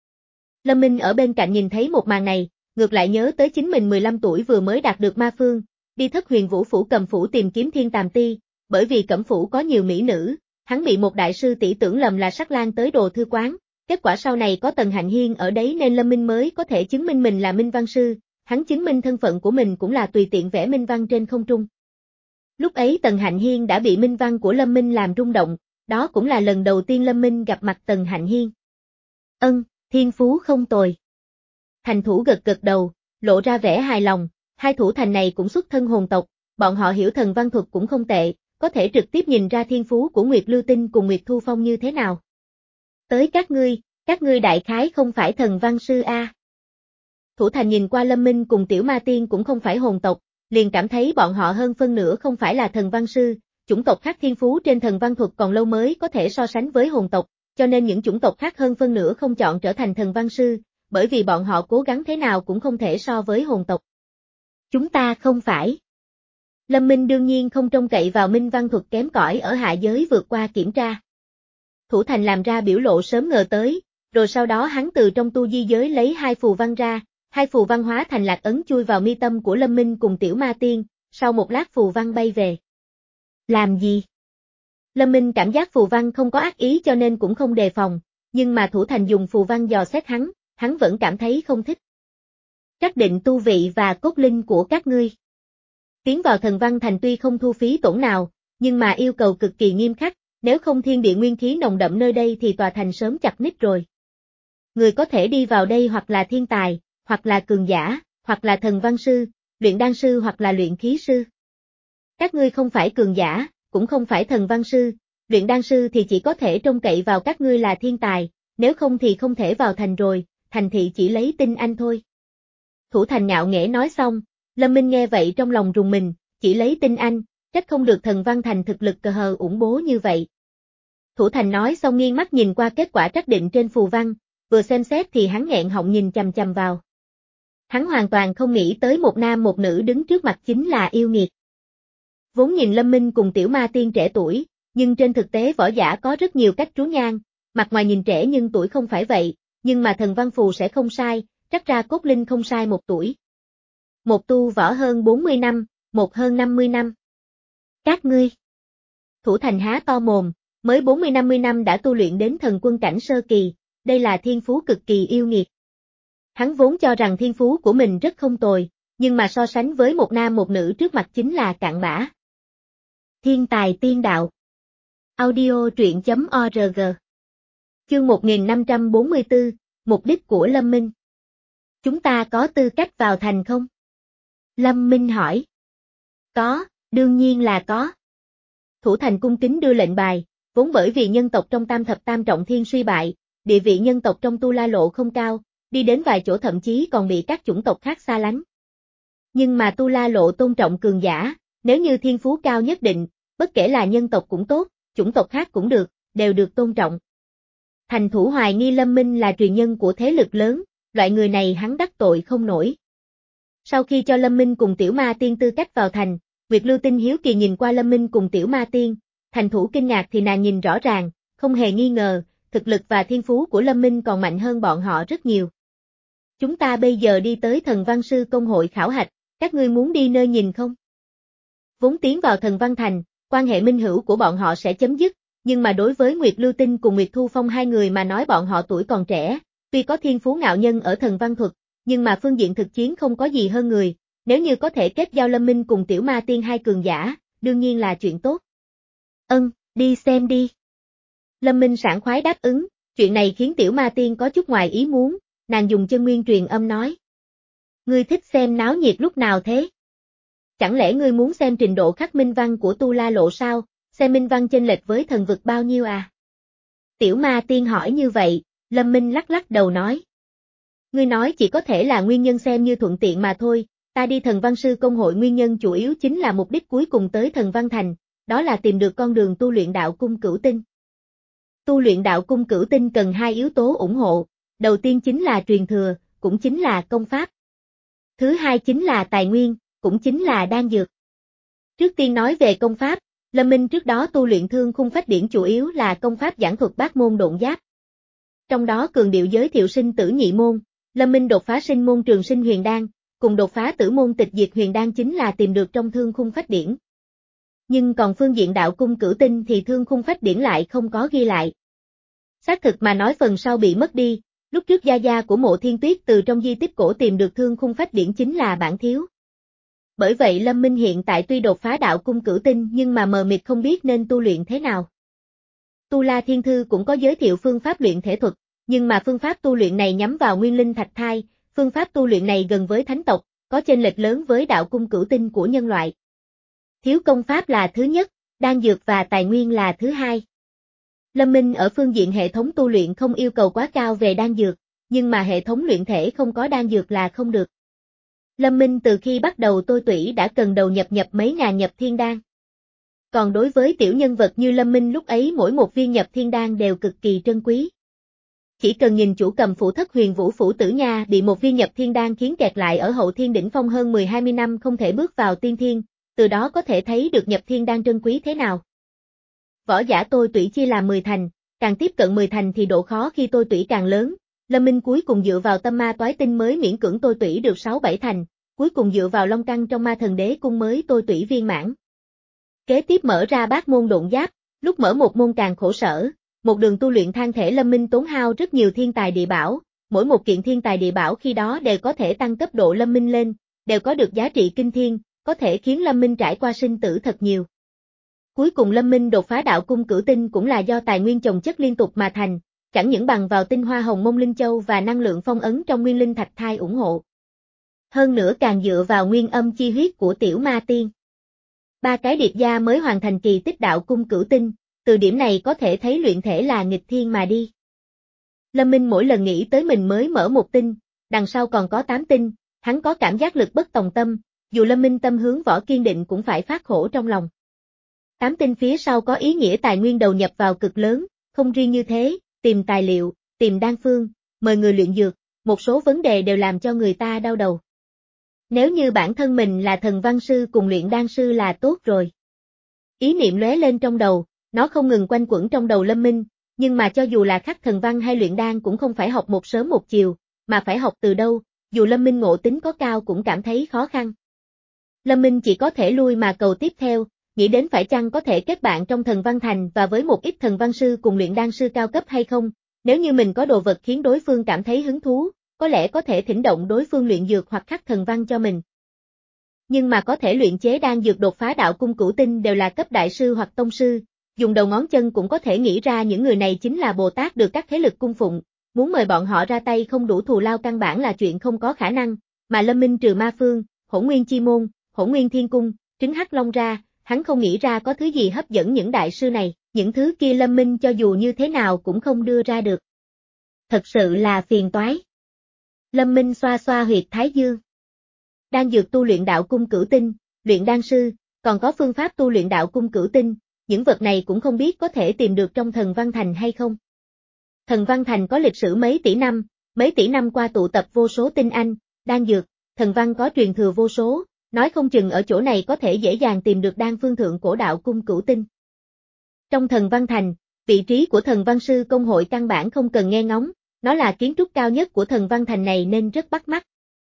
Lâm Minh ở bên cạnh nhìn thấy một màn này, ngược lại nhớ tới chính mình mười lăm tuổi vừa mới đạt được ma phương, đi Thất Huyền Vũ phủ Cẩm phủ tìm kiếm Thiên Tàm Ti, bởi vì Cẩm phủ có nhiều mỹ nữ, hắn bị một đại sư tỷ tưởng lầm là Sắc Lang tới đồ thư quán, kết quả sau này có Tần Hạnh Hiên ở đấy nên Lâm Minh mới có thể chứng minh mình là minh văn sư, hắn chứng minh thân phận của mình cũng là tùy tiện vẽ minh văn trên không trung. Lúc ấy Tần Hạnh Hiên đã bị minh văn của Lâm Minh làm rung động, đó cũng là lần đầu tiên Lâm Minh gặp mặt Tần Hạnh Hiên. Ân, thiên phú không tồi. Thành thủ gật gật đầu, lộ ra vẻ hài lòng, hai thủ thành này cũng xuất thân hồn tộc, bọn họ hiểu thần văn thuật cũng không tệ, có thể trực tiếp nhìn ra thiên phú của Nguyệt Lưu Tinh cùng Nguyệt Thu Phong như thế nào. Tới các ngươi, các ngươi đại khái không phải thần văn sư a. Thủ thành nhìn qua Lâm Minh cùng Tiểu Ma Tiên cũng không phải hồn tộc, liền cảm thấy bọn họ hơn phân nửa không phải là thần văn sư, chủng tộc khác thiên phú trên thần văn thuật còn lâu mới có thể so sánh với hồn tộc, cho nên những chủng tộc khác hơn phân nửa không chọn trở thành thần văn sư, bởi vì bọn họ cố gắng thế nào cũng không thể so với hồn tộc. Chúng ta không phải. Lâm Minh đương nhiên không trông cậy vào minh văn thuật kém cỏi ở hạ giới vượt qua kiểm tra. Thủ thành làm ra biểu lộ sớm ngờ tới, rồi sau đó hắn từ trong tu di giới lấy hai phù văn ra, hai phù văn hóa thành lạc ấn chui vào mi tâm của Lâm Minh cùng Tiểu Ma Tiên, sau một lát phù văn bay về. Làm gì? Lâm Minh cảm giác phù văn không có ác ý cho nên cũng không đề phòng, nhưng mà thủ thành dùng phù văn dò xét hắn, hắn vẫn cảm thấy không thích. Trắc định tu vị và cốt linh của các ngươi. Tiến vào Thần Văn Thành tuy không thu phí tổn nào, nhưng mà yêu cầu cực kỳ nghiêm khắc, nếu không thiên địa nguyên khí nồng đậm nơi đây thì tòa thành sớm chặt nít rồi. Người có thể đi vào đây hoặc là thiên tài, hoặc là cường giả, hoặc là thần văn sư, luyện đan sư hoặc là luyện khí sư. Các ngươi không phải cường giả, cũng không phải thần văn sư, luyện đan sư thì chỉ có thể trông cậy vào các ngươi là thiên tài, nếu không thì không thể vào thành rồi, thành thị chỉ lấy tinh anh thôi. Thủ thành ngạo nghễ nói xong, Lâm Minh nghe vậy trong lòng rùng mình, chỉ lấy tinh anh, trách không được thần văn thành thực lực cờ hờ ủng bố như vậy. Thủ thành nói xong nghiêng mắt nhìn qua kết quả trắc định trên phù văn, vừa xem xét thì hắn nghẹn họng nhìn chằm chằm vào. Hắn hoàn toàn không nghĩ tới một nam một nữ đứng trước mặt chính là yêu nghiệt. Vốn nhìn Lâm Minh cùng tiểu ma tiên trẻ tuổi, nhưng trên thực tế võ giả có rất nhiều cách trú nhan, mặt ngoài nhìn trẻ nhưng tuổi không phải vậy, nhưng mà thần văn phù sẽ không sai, trắc ra cốt linh không sai một tuổi. Một tu võ hơn bốn mươi năm, một hơn năm mươi năm. Các ngươi. Thủ thành há to mồm, mới bốn mươi năm mươi năm đã tu luyện đến thần quân cảnh sơ kỳ, đây là thiên phú cực kỳ yêu nghiệt. Hắn vốn cho rằng thiên phú của mình rất không tồi, nhưng mà so sánh với một nam một nữ trước mặt chính là cặn bã. Thiên tài tiên đạo. Audio truyện chấm org. Chương một nghìn năm trăm bốn mươi tư, mục đích của Lâm Minh. Chúng ta có tư cách vào thành không? Lâm Minh hỏi. Có, đương nhiên là có. Thủ thành cung kính đưa lệnh bài, vốn bởi vì nhân tộc trong tam thập tam trọng thiên suy bại, địa vị nhân tộc trong Tu La Lộ không cao, đi đến vài chỗ thậm chí còn bị các chủng tộc khác xa lánh. Nhưng mà Tu La Lộ tôn trọng cường giả, nếu như thiên phú cao nhất định, bất kể là nhân tộc cũng tốt, chủng tộc khác cũng được, đều được tôn trọng. Thành thủ hoài nghi Lâm Minh là truyền nhân của thế lực lớn, loại người này hắn đắc tội không nổi. Sau khi cho Lâm Minh cùng tiểu ma tiên tư cách vào thành, Nguyệt Lưu Tinh hiếu kỳ nhìn qua Lâm Minh cùng tiểu ma tiên, thành thủ kinh ngạc thì nàng nhìn rõ ràng, không hề nghi ngờ, thực lực và thiên phú của Lâm Minh còn mạnh hơn bọn họ rất nhiều. Chúng ta bây giờ đi tới thần văn sư công hội khảo hạch, các ngươi muốn đi nơi nhìn không? Vốn tiến vào thần văn thành, quan hệ minh hữu của bọn họ sẽ chấm dứt, nhưng mà đối với Nguyệt Lưu Tinh cùng Nguyệt Thu Phong hai người mà nói bọn họ tuổi còn trẻ, tuy có thiên phú ngạo nhân ở thần văn thuật, nhưng mà phương diện thực chiến không có gì hơn người, nếu như có thể kết giao Lâm Minh cùng tiểu ma tiên hai cường giả, đương nhiên là chuyện tốt. Ân, đi xem đi. Lâm Minh sảng khoái đáp ứng, chuyện này khiến tiểu ma tiên có chút ngoài ý muốn, nàng dùng chân nguyên truyền âm nói. Ngươi thích xem náo nhiệt lúc nào thế? Chẳng lẽ ngươi muốn xem trình độ khắc minh văn của Tu La Lộ sao, xem minh văn chênh lệch với thần vực bao nhiêu à? Tiểu ma tiên hỏi như vậy, Lâm Minh lắc lắc đầu nói. Ngươi nói chỉ có thể là nguyên nhân xem như thuận tiện mà thôi, ta đi thần văn sư công hội nguyên nhân chủ yếu chính là mục đích cuối cùng tới thần văn thành, đó là tìm được con đường tu luyện đạo cung cửu tinh. Tu luyện đạo cung cửu tinh cần hai yếu tố ủng hộ, đầu tiên chính là truyền thừa, cũng chính là công pháp. Thứ hai chính là tài nguyên, cũng chính là đan dược. Trước tiên nói về công pháp, Lâm Minh trước đó tu luyện thương khung phách điển chủ yếu là công pháp giảng thuật bát môn độn giáp. Trong đó cường điệu giới thiệu sinh tử nhị môn, Lâm Minh đột phá sinh môn trường sinh huyền đan, cùng đột phá tử môn tịch diệt huyền đan chính là tìm được trong thương khung phách điển. Nhưng còn phương diện đạo cung cửu tinh thì thương khung phách điển lại không có ghi lại. Xác thực mà nói phần sau bị mất đi, lúc trước gia gia của Mộ Thiên Tuyết từ trong di tích cổ tìm được thương khung phách điển chính là bản thiếu. Bởi vậy Lâm Minh hiện tại tuy đột phá đạo cung cửu tinh nhưng mà mờ mịt không biết nên tu luyện thế nào. Tu La Thiên Thư cũng có giới thiệu phương pháp luyện thể thuật, nhưng mà phương pháp tu luyện này nhắm vào nguyên linh thạch thai, phương pháp tu luyện này gần với thánh tộc, có chênh lệch lớn với đạo cung cửu tinh của nhân loại. Thiếu công pháp là thứ nhất, đan dược và tài nguyên là thứ hai. Lâm Minh ở phương diện hệ thống tu luyện không yêu cầu quá cao về đan dược, nhưng mà hệ thống luyện thể không có đan dược là không được. Lâm Minh từ khi bắt đầu tôi tủy đã cần đầu nhập nhập mấy ngàn nhập thiên đan. Còn đối với tiểu nhân vật như Lâm Minh lúc ấy mỗi một viên nhập thiên đan đều cực kỳ trân quý. Chỉ cần nhìn chủ cầm phủ thất huyền vũ phủ tử nha bị một viên nhập thiên đan khiến kẹt lại ở hậu thiên đỉnh phong hơn mười hai mươi năm không thể bước vào tiên thiên, từ đó có thể thấy được nhập thiên đan trân quý thế nào. Võ giả tôi tủy chia làm mười thành, càng tiếp cận mười thành thì độ khó khi tôi tủy càng lớn. Lâm Minh cuối cùng dựa vào tâm ma toái tinh mới miễn cưỡng tôi tủy được sáu bảy thành, cuối cùng dựa vào long căn trong ma thần đế cung mới tôi tủy viên mãn. Kế tiếp mở ra bát môn độn giáp, lúc mở một môn càng khổ sở, một đường tu luyện than thể Lâm Minh tốn hao rất nhiều thiên tài địa bảo, mỗi một kiện thiên tài địa bảo khi đó đều có thể tăng cấp độ Lâm Minh lên, đều có được giá trị kinh thiên, có thể khiến Lâm Minh trải qua sinh tử thật nhiều. Cuối cùng Lâm Minh đột phá đạo cung cửu tinh cũng là do tài nguyên chồng chất liên tục mà thành, chẳng những bằng vào tinh hoa hồng mông linh châu và năng lượng phong ấn trong nguyên linh thạch thai ủng hộ. Hơn nữa càng dựa vào nguyên âm chi huyết của tiểu ma tiên. Ba cái điệp gia mới hoàn thành kỳ tích đạo cung cửu tinh, từ điểm này có thể thấy luyện thể là nghịch thiên mà đi. Lâm Minh mỗi lần nghĩ tới mình mới mở một tinh, đằng sau còn có tám tinh, hắn có cảm giác lực bất tòng tâm, dù Lâm Minh tâm hướng võ kiên định cũng phải phát khổ trong lòng. Tám tinh phía sau có ý nghĩa tài nguyên đầu nhập vào cực lớn, không riêng như thế, tìm tài liệu, tìm đan phương, mời người luyện dược, một số vấn đề đều làm cho người ta đau đầu. Nếu như bản thân mình là thần văn sư cùng luyện đan sư là tốt rồi. Ý niệm lóe lên trong đầu, nó không ngừng quanh quẩn trong đầu Lâm Minh, nhưng mà cho dù là khắc thần văn hay luyện đan cũng không phải học một sớm một chiều, mà phải học từ đâu, dù Lâm Minh ngộ tính có cao cũng cảm thấy khó khăn. Lâm Minh chỉ có thể lui mà cầu tiếp theo, nghĩ đến phải chăng có thể kết bạn trong thần văn thành và với một ít thần văn sư cùng luyện đan sư cao cấp hay không, nếu như mình có đồ vật khiến đối phương cảm thấy hứng thú, có lẽ có thể thỉnh động đối phương luyện dược hoặc khắc thần văn cho mình. Nhưng mà có thể luyện chế đan dược đột phá đạo cung cửu tinh đều là cấp đại sư hoặc tông sư, dùng đầu ngón chân cũng có thể nghĩ ra những người này chính là Bồ Tát được các thế lực cung phụng, muốn mời bọn họ ra tay không đủ thù lao căn bản là chuyện không có khả năng, mà Lâm Minh trừ ma phương, Hỗn Nguyên Chi Môn, Hỗn Nguyên Thiên Cung, trứng hắc long ra, hắn không nghĩ ra có thứ gì hấp dẫn những đại sư này, những thứ kia Lâm Minh cho dù như thế nào cũng không đưa ra được. Thật sự là phiền toái. Lâm Minh xoa xoa huyệt thái dương. Đan dược tu luyện đạo cung cửu tinh, luyện đan sư, còn có phương pháp tu luyện đạo cung cửu tinh, những vật này cũng không biết có thể tìm được trong thần văn thành hay không. Thần văn thành có lịch sử mấy tỷ năm, mấy tỷ năm qua tụ tập vô số tinh anh, đan dược, thần văn có truyền thừa vô số, nói không chừng ở chỗ này có thể dễ dàng tìm được đan phương thượng cổ đạo cung cửu tinh. Trong thần văn thành, vị trí của thần văn sư công hội căn bản không cần nghe ngóng, nó là kiến trúc cao nhất của thần văn thành này nên rất bắt mắt.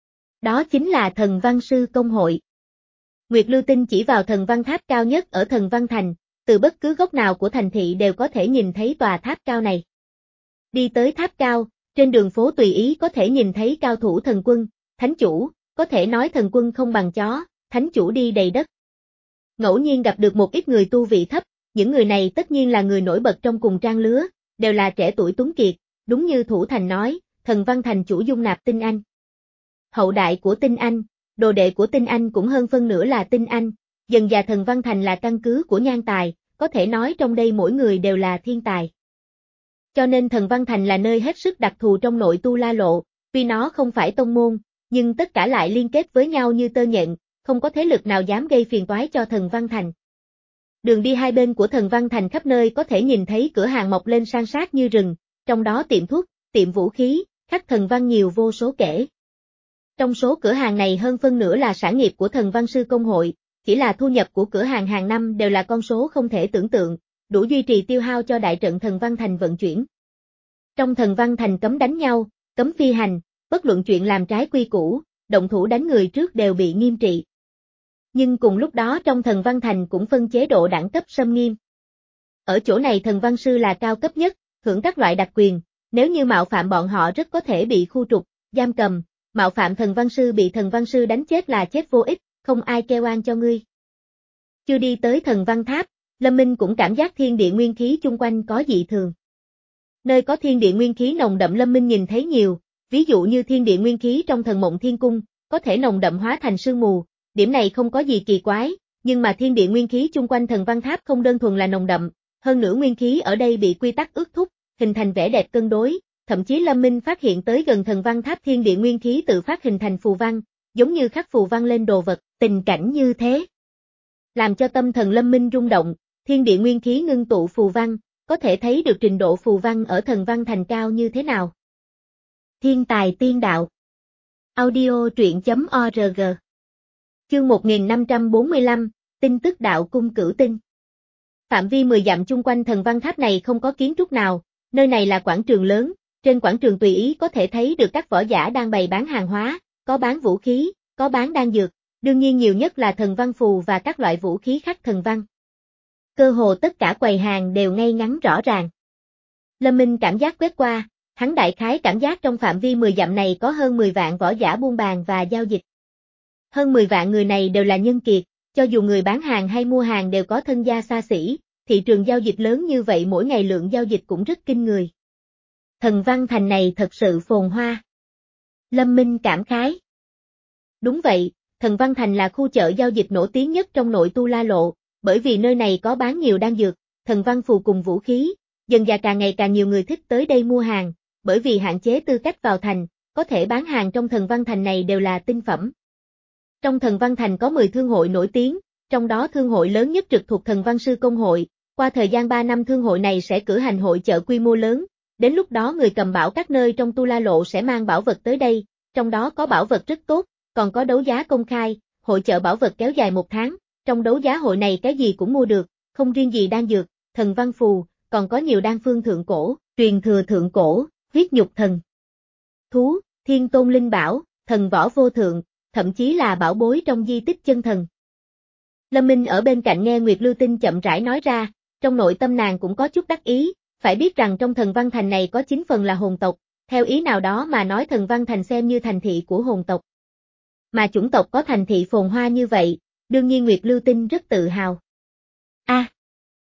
Đó chính là thần văn sư công hội. Nguyệt Lưu Tinh chỉ vào thần văn tháp cao nhất ở thần văn thành, từ bất cứ góc nào của thành thị đều có thể nhìn thấy tòa tháp cao này. Đi tới tháp cao, trên đường phố tùy ý có thể nhìn thấy cao thủ thần quân, thánh chủ, có thể nói thần quân không bằng chó, thánh chủ đi đầy đất. Ngẫu nhiên gặp được một ít người tu vị thấp, những người này tất nhiên là người nổi bật trong cùng trang lứa, đều là trẻ tuổi tuấn kiệt, đúng như Thủ Thành nói, thần văn thành chủ dung nạp tinh anh. Hậu đại của tinh anh, đồ đệ của tinh anh cũng hơn phân nửa là tinh anh, dần dà thần văn thành là căn cứ của nhan tài, có thể nói trong đây mỗi người đều là thiên tài. Cho nên thần văn thành là nơi hết sức đặc thù trong nội tu la lộ, vì nó không phải tông môn, nhưng tất cả lại liên kết với nhau như tơ nhện, không có thế lực nào dám gây phiền toái cho thần văn thành. Đường đi hai bên của thần văn thành khắp nơi có thể nhìn thấy cửa hàng mọc lên san sát như rừng, trong đó tiệm thuốc, tiệm vũ khí, khắc thần văn nhiều vô số kể. Trong số cửa hàng này hơn phân nửa là sản nghiệp của thần văn sư công hội, chỉ là thu nhập của cửa hàng hàng năm đều là con số không thể tưởng tượng, đủ duy trì tiêu hao cho đại trận thần văn thành vận chuyển. Trong thần văn thành cấm đánh nhau, cấm phi hành, bất luận chuyện làm trái quy củ, động thủ đánh người trước đều bị nghiêm trị. Nhưng cùng lúc đó trong thần văn thành cũng phân chế độ đẳng cấp xâm nghiêm. Ở chỗ này thần văn sư là cao cấp nhất, hưởng các loại đặc quyền, nếu như mạo phạm bọn họ rất có thể bị khu trục, giam cầm, mạo phạm thần văn sư bị thần văn sư đánh chết là chết vô ích, không ai kêu oan cho ngươi. Chưa đi tới thần văn tháp, Lâm Minh cũng cảm giác thiên địa nguyên khí chung quanh có dị thường. Nơi có thiên địa nguyên khí nồng đậm Lâm Minh nhìn thấy nhiều, ví dụ như thiên địa nguyên khí trong thần mộng thiên cung, có thể nồng đậm hóa thành sương mù, điểm này không có gì kỳ quái, nhưng mà thiên địa nguyên khí chung quanh thần văn tháp không đơn thuần là nồng đậm, hơn nữa nguyên khí ở đây bị quy tắc ước thúc, hình thành vẻ đẹp cân đối, thậm chí Lâm Minh phát hiện tới gần thần văn tháp thiên địa nguyên khí tự phát hình thành phù văn, giống như khắc phù văn lên đồ vật, tình cảnh như thế. Làm cho tâm thần Lâm Minh rung động, thiên địa nguyên khí ngưng tụ phù văn, có thể thấy được trình độ phù văn ở thần văn thành cao như thế nào. Thiên tài tiên đạo. Audio truyện chấm org. Chương một nghìn năm trăm bốn mươi lăm, tin tức đạo cung cửu tinh. Phạm vi mười dặm chung quanh thần văn tháp này không có kiến trúc nào, nơi này là quảng trường lớn, trên quảng trường tùy ý có thể thấy được các võ giả đang bày bán hàng hóa, có bán vũ khí, có bán đan dược, đương nhiên nhiều nhất là thần văn phù và các loại vũ khí khắc thần văn. Cơ hồ tất cả quầy hàng đều ngay ngắn rõ ràng. Lâm Minh cảm giác quét qua, hắn đại khái cảm giác trong phạm vi mười dặm này có hơn mười vạn võ giả buôn bàn và giao dịch. Hơn mười vạn người này đều là nhân kiệt, cho dù người bán hàng hay mua hàng đều có thân gia xa xỉ, thị trường giao dịch lớn như vậy mỗi ngày lượng giao dịch cũng rất kinh người. Thần Văn Thành này thật sự phồn hoa. Lâm Minh cảm khái. Đúng vậy, Thần Văn Thành là khu chợ giao dịch nổi tiếng nhất trong nội Tu La Lộ, bởi vì nơi này có bán nhiều đan dược, thần văn phù cùng vũ khí, dần dà càng ngày càng nhiều người thích tới đây mua hàng, bởi vì hạn chế tư cách vào thành, có thể bán hàng trong Thần Văn Thành này đều là tinh phẩm. Trong Thần Văn Thành có mười thương hội nổi tiếng, trong đó thương hội lớn nhất trực thuộc Thần Văn Sư Công hội, qua thời gian ba năm thương hội này sẽ cử hành hội chợ quy mô lớn, đến lúc đó người cầm bảo các nơi trong Tu La Lộ sẽ mang bảo vật tới đây, trong đó có bảo vật rất tốt, còn có đấu giá công khai, hội chợ bảo vật kéo dài một tháng, trong đấu giá hội này cái gì cũng mua được, không riêng gì đan dược, thần văn phù, còn có nhiều đan phương thượng cổ, truyền thừa thượng cổ, huyết nhục thần thú, thiên tôn linh bảo, thần võ vô thượng, thậm chí là bảo bối trong di tích chân thần. Lâm Minh ở bên cạnh nghe Nguyệt Lưu Tinh chậm rãi nói ra, trong nội tâm nàng cũng có chút đắc ý, phải biết rằng trong Thần Văn Thành này có chín phần là hồn tộc, theo ý nào đó mà nói Thần Văn Thành xem như thành thị của hồn tộc. Mà chủng tộc có thành thị phồn hoa như vậy, đương nhiên Nguyệt Lưu Tinh rất tự hào. A, à,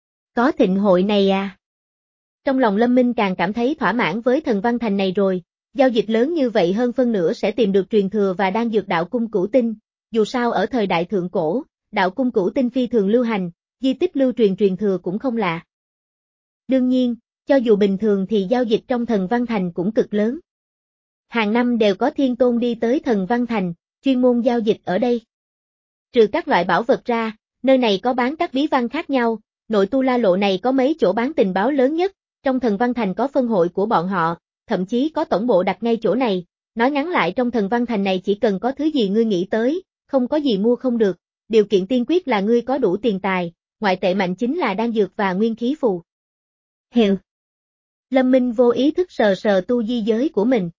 có thịnh hội này à? Trong lòng Lâm Minh càng cảm thấy thỏa mãn với Thần Văn Thành này rồi, giao dịch lớn như vậy hơn phân nửa sẽ tìm được truyền thừa và đang dược đạo cung cửu tinh, dù sao ở thời đại thượng cổ, đạo cung cửu tinh phi thường lưu hành, di tích lưu truyền truyền thừa cũng không lạ. Đương nhiên, cho dù bình thường thì giao dịch trong Thần Văn Thành cũng cực lớn. Hàng năm đều có thiên tôn đi tới Thần Văn Thành, chuyên môn giao dịch ở đây. Trừ các loại bảo vật ra, nơi này có bán các bí văn khác nhau, nội Tu La Lộ này có mấy chỗ bán tình báo lớn nhất, trong Thần Văn Thành có phân hội của bọn họ, thậm chí có tổng bộ đặt ngay chỗ này, nói ngắn lại trong Thần Văn Thành này chỉ cần có thứ gì ngươi nghĩ tới, không có gì mua không được, điều kiện tiên quyết là ngươi có đủ tiền tài, ngoại tệ mạnh chính là đan dược và nguyên khí phù. Hiệu. Lâm Minh vô ý thức sờ sờ tu di giới của mình.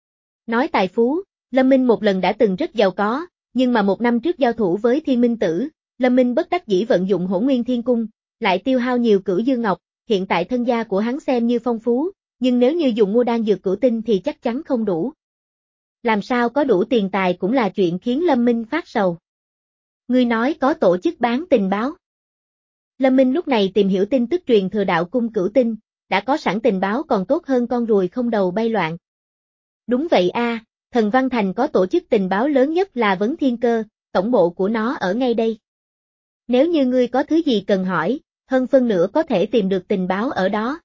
Nói tài phú, Lâm Minh một lần đã từng rất giàu có, nhưng mà một năm trước giao thủ với Thiên Minh Tử, Lâm Minh bất đắc dĩ vận dụng Hỗn Nguyên Thiên Cung, lại tiêu hao nhiều cửu dương ngọc, hiện tại thân gia của hắn xem như phong phú, nhưng nếu như dùng mua đan dược cửu tinh thì chắc chắn không đủ. Làm sao có đủ tiền tài cũng là chuyện khiến Lâm Minh phát sầu. Ngươi nói có tổ chức bán tình báo. Lâm Minh lúc này tìm hiểu tin tức truyền thừa đạo cung cửu tinh, đã có sẵn tình báo còn tốt hơn con ruồi không đầu bay loạn. Đúng vậy a, à, Thần Văn Thành có tổ chức tình báo lớn nhất là Vấn Thiên Cơ, tổng bộ của nó ở ngay đây. Nếu như ngươi có thứ gì cần hỏi, hơn phân nửa có thể tìm được tình báo ở đó.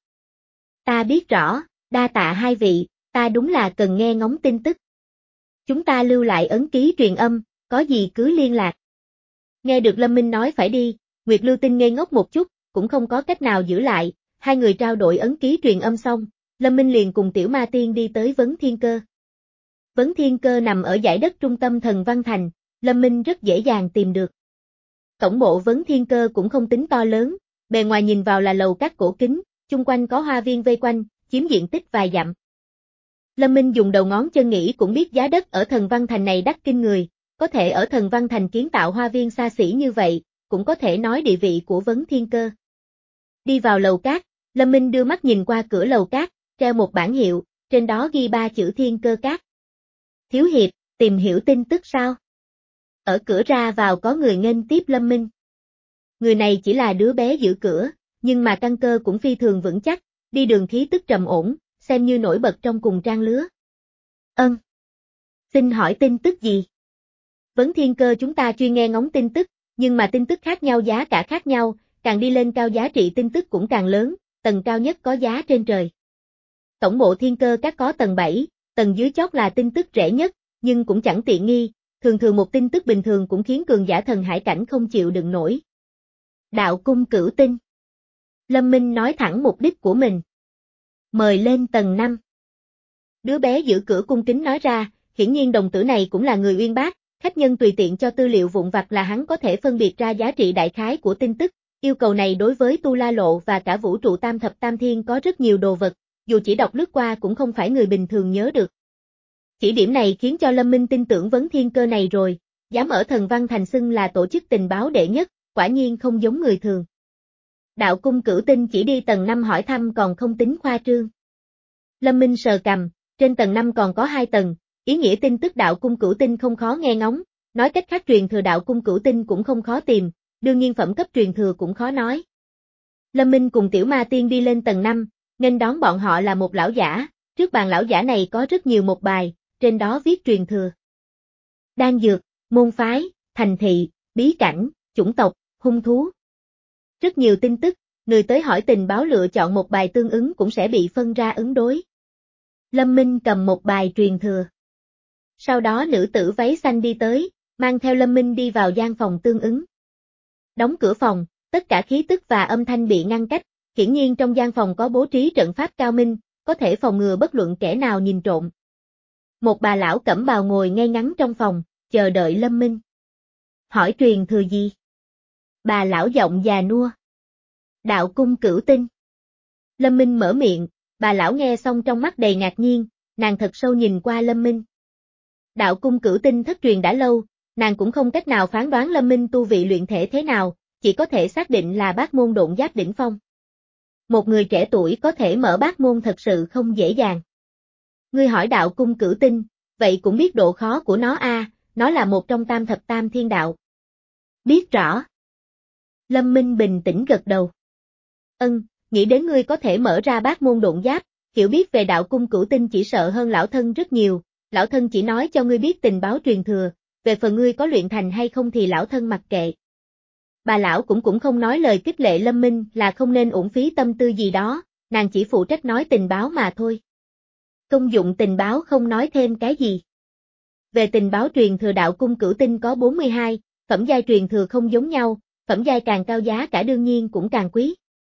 Ta biết rõ, đa tạ hai vị, ta đúng là cần nghe ngóng tin tức. Chúng ta lưu lại ấn ký truyền âm, có gì cứ liên lạc. Nghe được Lâm Minh nói phải đi, Nguyệt Lưu Tinh ngây ngốc một chút, cũng không có cách nào giữ lại, hai người trao đổi ấn ký truyền âm xong, Lâm Minh liền cùng Tiểu Ma Tiên đi tới Vấn Thiên Cơ. Vấn Thiên Cơ nằm ở dải đất trung tâm Thần Văn Thành, Lâm Minh rất dễ dàng tìm được. Tổng bộ Vấn Thiên Cơ cũng không tính to lớn, bề ngoài nhìn vào là lầu các cổ kính, chung quanh có hoa viên vây quanh, chiếm diện tích vài dặm. Lâm Minh dùng đầu ngón chân nghĩ cũng biết giá đất ở Thần Văn Thành này đắt kinh người, có thể ở Thần Văn Thành kiến tạo hoa viên xa xỉ như vậy, cũng có thể nói địa vị của Vấn Thiên Cơ. Đi vào lầu cát, Lâm Minh đưa mắt nhìn qua cửa lầu cát, treo một bảng hiệu, trên đó ghi ba chữ Thiên Cơ Cát. Thiếu hiệp, tìm hiểu tin tức sao? Ở cửa ra vào có người nghênh tiếp Lâm Minh. Người này chỉ là đứa bé giữ cửa, nhưng mà căn cơ cũng phi thường vững chắc, đi đường khí tức trầm ổn, xem như nổi bật trong cùng trang lứa. Ân. Xin hỏi tin tức gì? Vấn Thiên Cơ chúng ta chuyên nghe ngóng tin tức, nhưng mà tin tức khác nhau giá cả khác nhau, càng đi lên cao giá trị tin tức cũng càng lớn, tầng cao nhất có giá trên trời. Tổng bộ Thiên Cơ Các có tầng bảy, tầng dưới chót là tin tức rẻ nhất, nhưng cũng chẳng tiện nghi, thường thường một tin tức bình thường cũng khiến cường giả thần hải cảnh không chịu đựng nổi. Đạo cung cửu tinh. Lâm Minh nói thẳng mục đích của mình. Mời lên tầng năm. Đứa bé giữ cửa cung kính nói ra, hiển nhiên đồng tử này cũng là người uyên bác, khách nhân tùy tiện cho tư liệu vụn vặt là hắn có thể phân biệt ra giá trị đại khái của tin tức, yêu cầu này đối với Tu La Lộ và cả vũ trụ tam thập tam thiên có rất nhiều đồ vật, dù chỉ đọc lướt qua cũng không phải người bình thường nhớ được. Chỉ điểm này khiến cho Lâm Minh tin tưởng Vấn Thiên Cơ này rồi, dám ở Thần Văn Thành xưng là tổ chức tình báo đệ nhất, quả nhiên không giống người thường. Đạo cung cửu tinh chỉ đi tầng năm hỏi thăm còn không tính khoa trương. Lâm Minh sờ cằm, trên tầng năm còn có hai tầng, ý nghĩa tin tức đạo cung cửu tinh không khó nghe ngóng, nói cách khác truyền thừa đạo cung cửu tinh cũng không khó tìm, đương nhiên phẩm cấp truyền thừa cũng khó nói. Lâm Minh cùng Tiểu Ma Tiên đi lên tầng năm, nghênh đón bọn họ là một lão giả, Trước bàn lão giả này có rất nhiều một bài, trên đó viết truyền thừa. Đan dược, môn phái, thành thị, bí cảnh, chủng tộc, hung thú. Rất nhiều tin tức, người tới hỏi tình báo lựa chọn một bài tương ứng cũng sẽ bị phân ra ứng đối. Lâm Minh cầm một bài truyền thừa. Sau đó nữ tử váy xanh đi tới, mang theo Lâm Minh đi vào gian phòng tương ứng. Đóng cửa phòng, tất cả khí tức và âm thanh bị ngăn cách, hiển nhiên trong gian phòng có bố trí trận pháp cao minh, có thể phòng ngừa bất luận kẻ nào nhìn trộm. Một bà lão cẩm bào ngồi ngay ngắn trong phòng, chờ đợi Lâm Minh. Hỏi truyền thừa gì? Bà lão giọng già nua. Đạo cung cửu tinh. Lâm Minh mở miệng, bà lão nghe xong trong mắt đầy ngạc nhiên, nàng thật sâu nhìn qua Lâm Minh. Đạo cung cửu tinh thất truyền đã lâu, nàng cũng không cách nào phán đoán Lâm Minh tu vị luyện thể thế nào, chỉ có thể xác định là bát môn độn giáp đỉnh phong. Một người trẻ tuổi có thể mở bát môn thật sự không dễ dàng. Ngươi hỏi đạo cung cửu tinh, vậy cũng biết độ khó của nó a, à, nó là một trong tam thập tam thiên đạo. Biết rõ. Lâm Minh bình tĩnh gật đầu. Ân, nghĩ đến ngươi có thể mở ra bát môn độn giáp, hiểu biết về đạo cung cửu tinh chỉ sợ hơn lão thân rất nhiều, lão thân chỉ nói cho ngươi biết tình báo truyền thừa, về phần ngươi có luyện thành hay không thì lão thân mặc kệ. Bà lão cũng cũng không nói lời khích lệ Lâm Minh là không nên uổng phí tâm tư gì đó, nàng chỉ phụ trách nói tình báo mà thôi. Công dụng tình báo không nói thêm cái gì. Về tình báo truyền thừa đạo cung cửu tinh có bốn mươi hai, phẩm giai truyền thừa không giống nhau, phẩm giai càng cao giá cả đương nhiên cũng càng quý.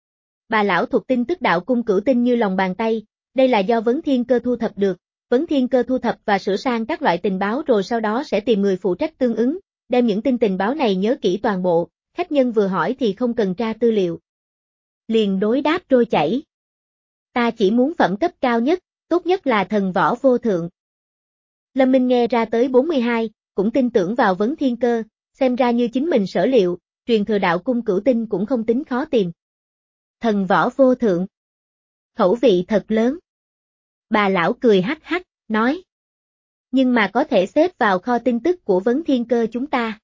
Bà lão thuộc tin tức đạo cung cửu tinh như lòng bàn tay, đây là do Vấn Thiên Cơ thu thập được, Vấn Thiên Cơ thu thập và sửa sang các loại tình báo rồi sau đó sẽ tìm người phụ trách tương ứng, đem những tin tình báo này nhớ kỹ toàn bộ, khách nhân vừa hỏi thì không cần tra tư liệu. Liền đối đáp trôi chảy. Ta chỉ muốn phẩm cấp cao nhất, tốt nhất là thần võ vô thượng. Lâm Minh nghe ra tới bốn mươi hai, cũng tin tưởng vào Vấn Thiên Cơ, xem ra như chính mình sở liệu, truyền thừa đạo cung cửu tinh cũng không tính khó tìm. Thần võ vô thượng. Khẩu vị thật lớn. Bà lão cười hắc hắc, nói. Nhưng mà có thể xếp vào kho tin tức của Vấn Thiên Cơ chúng ta.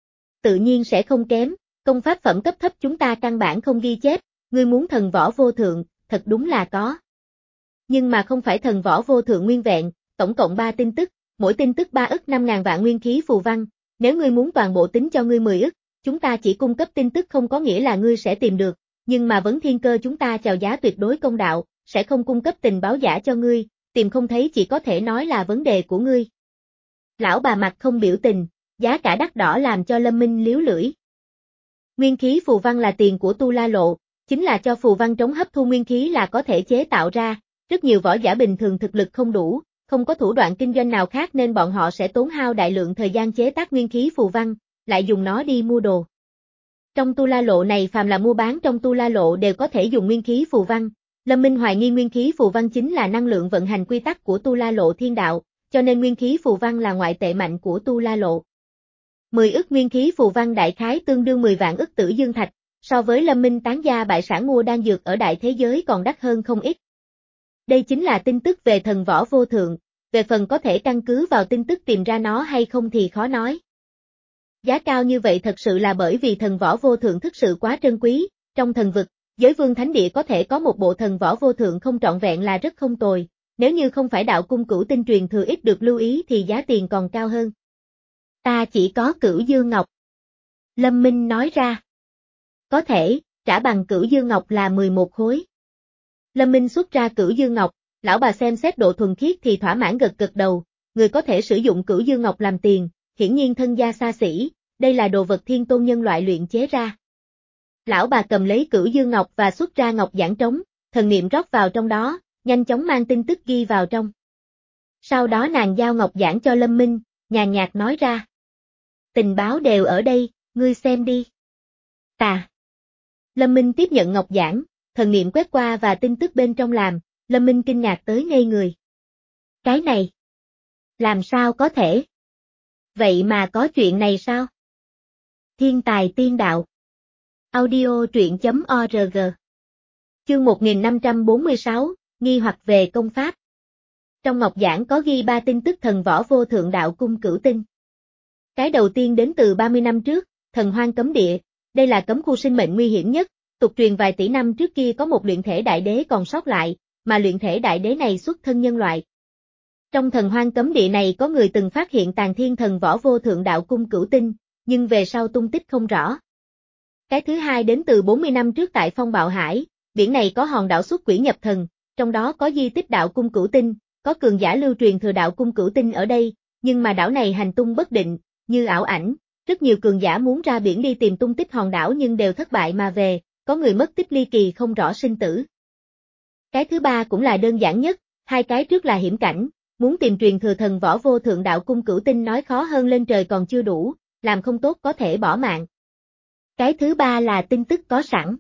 Tự nhiên sẽ không kém, công pháp phẩm cấp thấp chúng ta căn bản không ghi chép, ngươi muốn thần võ vô thượng, thật đúng là có. Nhưng mà không phải thần võ vô thượng nguyên vẹn, tổng cộng ba tin tức, mỗi tin tức ba ức năm ngàn vạn nguyên khí phù văn, nếu ngươi muốn toàn bộ tính cho ngươi mười ức, chúng ta chỉ cung cấp tin tức không có nghĩa là ngươi sẽ tìm được, nhưng mà Vấn Thiên Cơ chúng ta chào giá tuyệt đối công đạo, sẽ không cung cấp tình báo giả cho ngươi, tìm không thấy chỉ có thể nói là vấn đề của ngươi. Lão bà mặt không biểu tình, giá cả đắt đỏ làm cho Lâm Minh liếu lưỡi. Nguyên khí phù văn là tiền của Tu La Lộ, chính là cho phù văn trống hấp thu nguyên khí là có thể chế tạo ra, rất nhiều võ giả bình thường thực lực không đủ, không có thủ đoạn kinh doanh nào khác nên bọn họ sẽ tốn hao đại lượng thời gian chế tác nguyên khí phù văn, lại dùng nó đi mua đồ. Trong Tu La Lộ này phàm là mua bán trong Tu La Lộ đều có thể dùng nguyên khí phù văn, Lâm Minh hoài nghi nguyên khí phù văn chính là năng lượng vận hành quy tắc của Tu La Lộ thiên đạo, cho nên nguyên khí phù văn là ngoại tệ mạnh của Tu La Lộ. mười ức nguyên khí phù văn đại khái tương đương mười vạn ức tử dương thạch, so với Lâm Minh tán gia bại sản mua đan dược ở đại thế giới còn đắt hơn không ít. Đây chính là tin tức về thần võ vô thượng, về phần có thể căn cứ vào tin tức tìm ra nó hay không thì khó nói. Giá cao như vậy thật sự là bởi vì thần võ vô thượng thực sự quá trân quý, trong thần vực, giới vương thánh địa có thể có một bộ thần võ vô thượng không trọn vẹn là rất không tồi, nếu như không phải đạo cung cửu tinh truyền thừa ít được lưu ý thì giá tiền còn cao hơn. Ta chỉ có Cửu Dương Ngọc. Lâm Minh nói ra. Có thể, trả bằng Cửu Dương Ngọc là mười một khối. Lâm Minh xuất ra Cửu Dương Ngọc, lão bà xem xét độ thuần khiết thì thỏa mãn gật gật đầu, người có thể sử dụng Cửu Dương Ngọc làm tiền, hiển nhiên thân gia xa xỉ, đây là đồ vật thiên tôn nhân loại luyện chế ra. Lão bà cầm lấy Cửu Dương Ngọc và xuất ra ngọc giản trống, thần niệm rót vào trong đó, nhanh chóng mang tin tức ghi vào trong. Sau đó nàng giao ngọc giản cho Lâm Minh, nhàn nhạt nói ra. Tình báo đều ở đây, ngươi xem đi. Tà. Lâm Minh tiếp nhận ngọc giản, thần niệm quét qua và tin tức bên trong làm, Lâm Minh kinh ngạc tới ngây người. Cái này. Làm sao có thể? Vậy mà có chuyện này sao? Thiên tài tiên đạo. Audio truyện chấm org. Chương một nghìn năm trăm bốn mươi sáu, nghi hoặc về công pháp. Trong ngọc giản có ghi ba tin tức thần võ vô thượng đạo cung cửu tinh. Cái đầu tiên đến từ ba mươi năm trước, thần hoang cấm địa, đây là cấm khu sinh mệnh nguy hiểm nhất, tục truyền vài tỷ năm trước kia có một luyện thể đại đế còn sót lại, mà luyện thể đại đế này xuất thân nhân loại. Trong thần hoang cấm địa này có người từng phát hiện tàn thiên thần võ vô thượng đạo cung cửu tinh, nhưng về sau tung tích không rõ. Cái thứ hai đến từ bốn mươi năm trước tại Phong Bạo Hải, biển này có hòn đảo xuất quỷ nhập thần, trong đó có di tích đạo cung cửu tinh, có cường giả lưu truyền thừa đạo cung cửu tinh ở đây, nhưng mà đảo này hành tung bất định, như ảo ảnh, rất nhiều cường giả muốn ra biển đi tìm tung tích hòn đảo nhưng đều thất bại mà về, có người mất tích ly kỳ không rõ sinh tử. Cái thứ ba cũng là đơn giản nhất, hai cái trước là hiểm cảnh, muốn tìm truyền thừa thần võ vô thượng đạo cung cửu tinh nói khó hơn lên trời còn chưa đủ, làm không tốt có thể bỏ mạng. Cái thứ ba là tin tức có sẵn.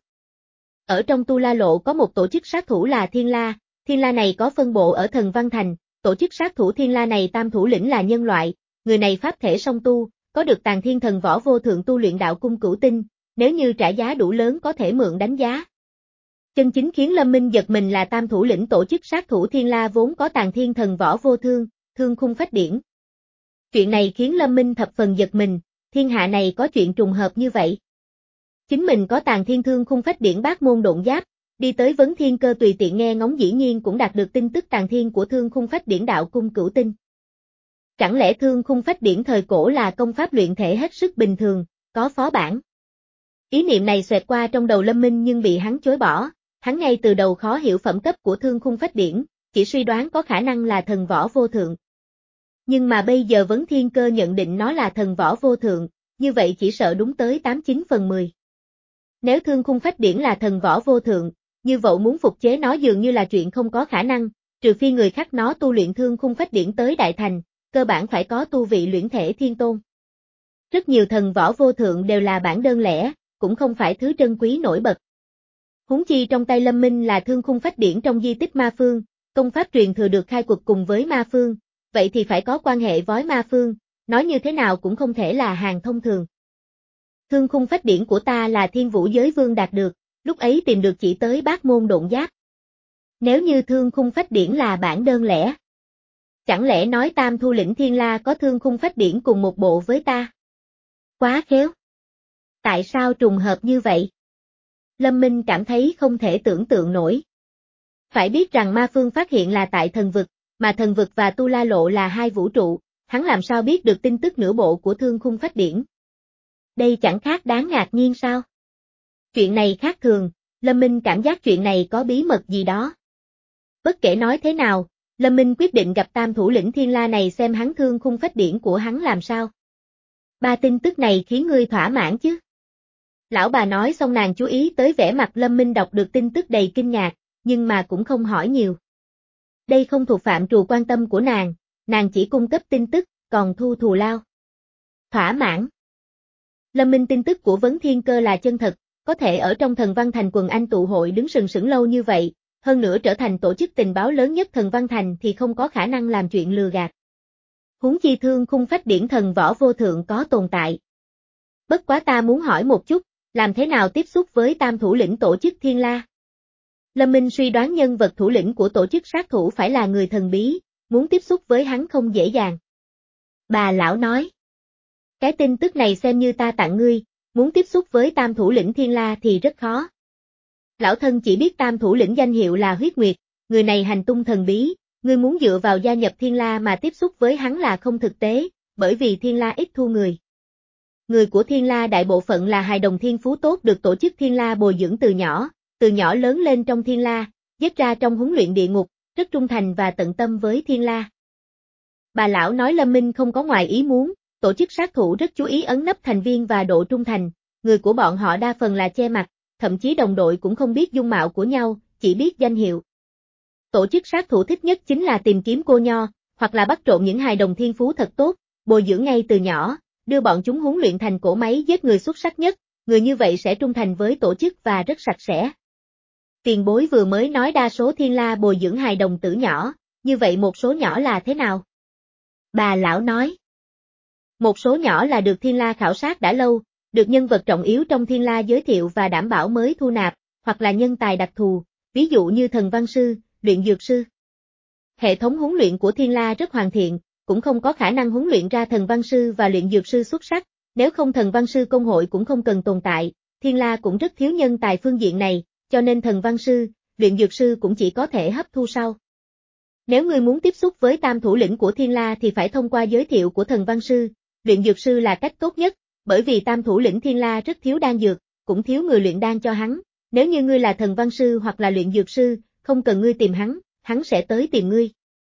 Ở trong Tu La Lộ có một tổ chức sát thủ là Thiên La, Thiên La này có phân bộ ở Thần Văn Thành, tổ chức sát thủ Thiên La này tam thủ lĩnh là nhân loại, người này pháp thể song tu, có được tàn thiên thần võ vô thượng tu luyện đạo cung cửu tinh, nếu như trả giá đủ lớn có thể mượn đánh giá. Chân chính khiến Lâm Minh giật mình là tam thủ lĩnh tổ chức sát thủ Thiên La vốn có tàn thiên thần võ vô thương, thương khung phách điển. Chuyện này khiến Lâm Minh thập phần giật mình, thiên hạ này có chuyện trùng hợp như vậy. Chính mình có tàn thiên thương khung phách điển bát môn độn giáp, đi tới vấn thiên cơ tùy tiện nghe ngóng dĩ nhiên cũng đạt được tin tức tàn thiên của thương khung phách điển đạo cung cửu tinh. Chẳng lẽ thương khung phách điển thời cổ là công pháp luyện thể hết sức bình thường, có phó bản? Ý niệm này xoẹt qua trong đầu Lâm Minh nhưng bị hắn chối bỏ, hắn ngay từ đầu khó hiểu phẩm cấp của thương khung phách điển, chỉ suy đoán có khả năng là thần võ vô thượng. Nhưng mà bây giờ vấn thiên cơ nhận định nó là thần võ vô thượng, như vậy chỉ sợ đúng tới tám chín phần mười. Nếu thương khung phách điển là thần võ vô thượng, như vậy muốn phục chế nó dường như là chuyện không có khả năng, trừ phi người khác nó tu luyện thương khung phách điển tới đại thành, cơ bản phải có tu vị luyện thể thiên tôn. Rất nhiều thần võ vô thượng đều là bản đơn lẻ, cũng không phải thứ trân quý nổi bật. Huống chi trong tay Lâm Minh là thương khung phách điển trong di tích ma phương, công pháp truyền thừa được khai quật cùng với ma phương, vậy thì phải có quan hệ với ma phương, nói như thế nào cũng không thể là hàng thông thường. Thương khung phách điển của ta là Thiên Vũ Giới Vương đạt được, lúc ấy tìm được chỉ tới bát môn độn giáp. Nếu như thương khung phách điển là bản đơn lẻ, chẳng lẽ nói tam thu lĩnh Thiên La có thương khung phách điển cùng một bộ với ta? Quá khéo. Tại sao trùng hợp như vậy? Lâm Minh cảm thấy không thể tưởng tượng nổi. Phải biết rằng ma phương phát hiện là tại thần vực, mà thần vực và Tu La Lộ là hai vũ trụ, hắn làm sao biết được tin tức nửa bộ của thương khung phách điển? Đây chẳng khác đáng ngạc nhiên sao? Chuyện này khác thường, Lâm Minh cảm giác chuyện này có bí mật gì đó. Bất kể nói thế nào, Lâm Minh quyết định gặp tam thủ lĩnh Thiên La này xem hắn thương khung phách điển của hắn làm sao. Ba tin tức này khiến ngươi thỏa mãn chứ? Lão bà nói xong nàng chú ý tới vẻ mặt Lâm Minh đọc được tin tức đầy kinh ngạc, nhưng mà cũng không hỏi nhiều. Đây không thuộc phạm trù quan tâm của nàng, nàng chỉ cung cấp tin tức, còn thu thù lao. Thỏa mãn. Lâm Minh tin tức của Vấn Thiên Cơ là chân thật, có thể ở trong Thần Văn Thành quần anh tụ hội đứng sừng sững lâu như vậy, hơn nữa trở thành tổ chức tình báo lớn nhất Thần Văn Thành thì không có khả năng làm chuyện lừa gạt. Huống chi thương khung phách điển thần võ vô thượng có tồn tại. Bất quá ta muốn hỏi một chút, làm thế nào tiếp xúc với tam thủ lĩnh tổ chức Thiên La? Lâm Minh suy đoán nhân vật thủ lĩnh của tổ chức sát thủ phải là người thần bí, muốn tiếp xúc với hắn không dễ dàng. Bà lão nói. Cái tin tức này xem như ta tặng ngươi, muốn tiếp xúc với tam thủ lĩnh Thiên La thì rất khó. Lão thân chỉ biết tam thủ lĩnh danh hiệu là Huyết Nguyệt, người này hành tung thần bí, ngươi muốn dựa vào gia nhập Thiên La mà tiếp xúc với hắn là không thực tế, bởi vì Thiên La ít thu người. Người của Thiên La đại bộ phận là hài đồng thiên phú tốt được tổ chức Thiên La bồi dưỡng từ nhỏ, từ nhỏ lớn lên trong Thiên La, giết ra trong huấn luyện địa ngục, rất trung thành và tận tâm với Thiên La. Bà lão nói Lâm Minh không có ngoài ý muốn, tổ chức sát thủ rất chú ý ấn nấp thành viên và độ trung thành, người của bọn họ đa phần là che mặt, thậm chí đồng đội cũng không biết dung mạo của nhau, chỉ biết danh hiệu. Tổ chức sát thủ thích nhất chính là tìm kiếm cô nho, hoặc là bắt trộm những hài đồng thiên phú thật tốt, bồi dưỡng ngay từ nhỏ, đưa bọn chúng huấn luyện thành cỗ máy giết người xuất sắc nhất, người như vậy sẽ trung thành với tổ chức và rất sạch sẽ. Tiền bối vừa mới nói đa số Thiên La bồi dưỡng hài đồng tử nhỏ, như vậy một số nhỏ là thế nào? Bà lão nói. Một số nhỏ là được Thiên La khảo sát đã lâu, được nhân vật trọng yếu trong Thiên La giới thiệu và đảm bảo mới thu nạp, hoặc là nhân tài đặc thù, ví dụ như thần văn sư, luyện dược sư. Hệ thống huấn luyện của Thiên La rất hoàn thiện, cũng không có khả năng huấn luyện ra thần văn sư và luyện dược sư xuất sắc, nếu không thần văn sư công hội cũng không cần tồn tại, Thiên La cũng rất thiếu nhân tài phương diện này, cho nên thần văn sư, luyện dược sư cũng chỉ có thể hấp thu sau. Nếu ngươi muốn tiếp xúc với tam thủ lĩnh của Thiên La thì phải thông qua giới thiệu của thần văn sư, luyện dược sư là cách tốt nhất, bởi vì tam thủ lĩnh Thiên La rất thiếu đan dược, cũng thiếu người luyện đan cho hắn, nếu như ngươi là thần văn sư hoặc là luyện dược sư, không cần ngươi tìm hắn, hắn sẽ tới tìm ngươi.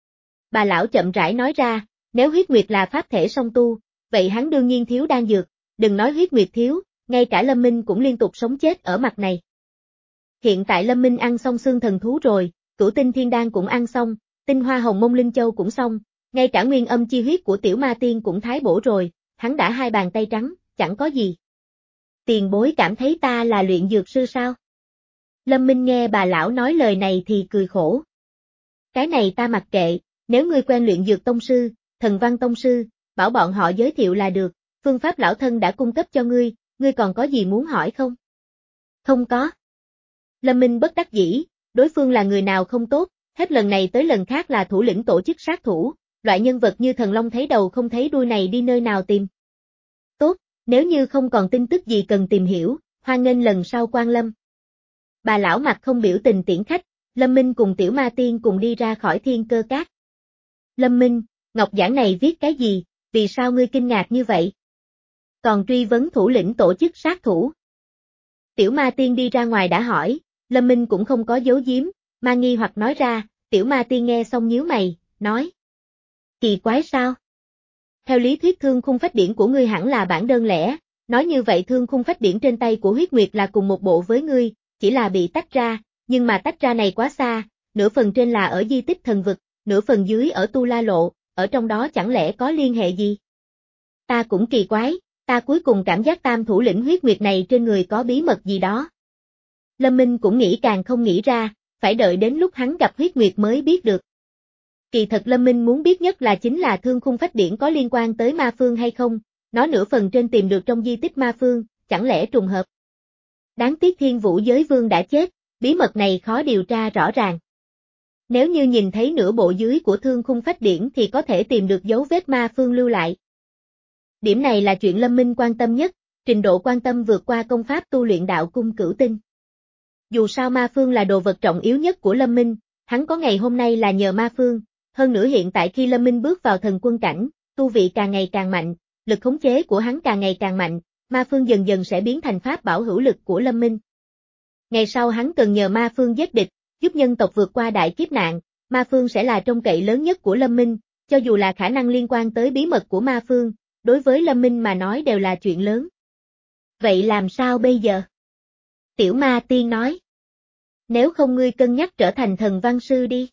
Bà lão chậm rãi nói ra, nếu huyết nguyệt là pháp thể song tu, vậy hắn đương nhiên thiếu đan dược, đừng nói huyết nguyệt thiếu, ngay cả Lâm Minh cũng liên tục sống chết ở mặt này. Hiện tại Lâm Minh ăn xong xương thần thú rồi, cửu tinh thiên đan cũng ăn xong, tinh hoa hồng mông linh châu cũng xong, ngay cả nguyên âm chi huyết của tiểu ma tiên cũng thái bổ rồi, hắn đã hai bàn tay trắng, chẳng có gì. Tiền bối cảm thấy ta là luyện dược sư sao? Lâm Minh nghe bà lão nói lời này thì cười khổ. Cái này ta mặc kệ, nếu ngươi quen luyện dược tông sư, thần văn tông sư, bảo bọn họ giới thiệu là được, phương pháp lão thân đã cung cấp cho ngươi, ngươi còn có gì muốn hỏi không? Không có. Lâm Minh bất đắc dĩ, đối phương là người nào không tốt, hết lần này tới lần khác là thủ lĩnh tổ chức sát thủ, loại nhân vật như thần long thấy đầu không thấy đuôi này đi nơi nào tìm. Tốt, nếu như không còn tin tức gì cần tìm hiểu, hoan nghênh lần sau quan lâm. Bà lão mặt không biểu tình tiễn khách, Lâm Minh cùng tiểu ma tiên cùng đi ra khỏi thiên cơ cát. Lâm Minh, ngọc giản này viết cái gì, vì sao ngươi kinh ngạc như vậy? Còn truy vấn thủ lĩnh tổ chức sát thủ. Tiểu ma tiên đi ra ngoài đã hỏi, Lâm Minh cũng không có giấu giếm, ma nghi hoặc nói ra, tiểu ma tiên nghe xong nhíu mày, nói. Kỳ quái sao? Theo lý thuyết thương khung phách điển của ngươi hẳn là bản đơn lẻ, nói như vậy thương khung phách điển trên tay của huyết nguyệt là cùng một bộ với ngươi, chỉ là bị tách ra, nhưng mà tách ra này quá xa, nửa phần trên là ở di tích thần vực, nửa phần dưới ở Tu La Lộ, ở trong đó chẳng lẽ có liên hệ gì? Ta cũng kỳ quái, ta cuối cùng cảm giác tam thủ lĩnh huyết nguyệt này trên người có bí mật gì đó. Lâm Minh cũng nghĩ càng không nghĩ ra, phải đợi đến lúc hắn gặp huyết nguyệt mới biết được. Kỳ thật Lâm Minh muốn biết nhất là chính là thương khung phách điển có liên quan tới ma phương hay không, nó nửa phần trên tìm được trong di tích ma phương, chẳng lẽ trùng hợp. Đáng tiếc Thiên Vũ Giới Vương đã chết, bí mật này khó điều tra rõ ràng. Nếu như nhìn thấy nửa bộ dưới của thương khung phách điển thì có thể tìm được dấu vết ma phương lưu lại. Điểm này là chuyện Lâm Minh quan tâm nhất, trình độ quan tâm vượt qua công pháp tu luyện đạo cung cửu tinh. Dù sao ma phương là đồ vật trọng yếu nhất của Lâm Minh, hắn có ngày hôm nay là nhờ ma phương, hơn nữa hiện tại khi Lâm Minh bước vào thần quân cảnh, tu vị càng ngày càng mạnh, lực khống chế của hắn càng ngày càng mạnh, ma phương dần dần sẽ biến thành pháp bảo hữu lực của Lâm Minh. Ngày sau hắn cần nhờ ma phương giết địch, giúp nhân tộc vượt qua đại kiếp nạn, ma phương sẽ là trông cậy lớn nhất của Lâm Minh, cho dù là khả năng liên quan tới bí mật của ma phương, đối với Lâm Minh mà nói đều là chuyện lớn. Vậy làm sao bây giờ? Tiểu ma tiên nói. Nếu không ngươi cân nhắc trở thành thần văn sư đi.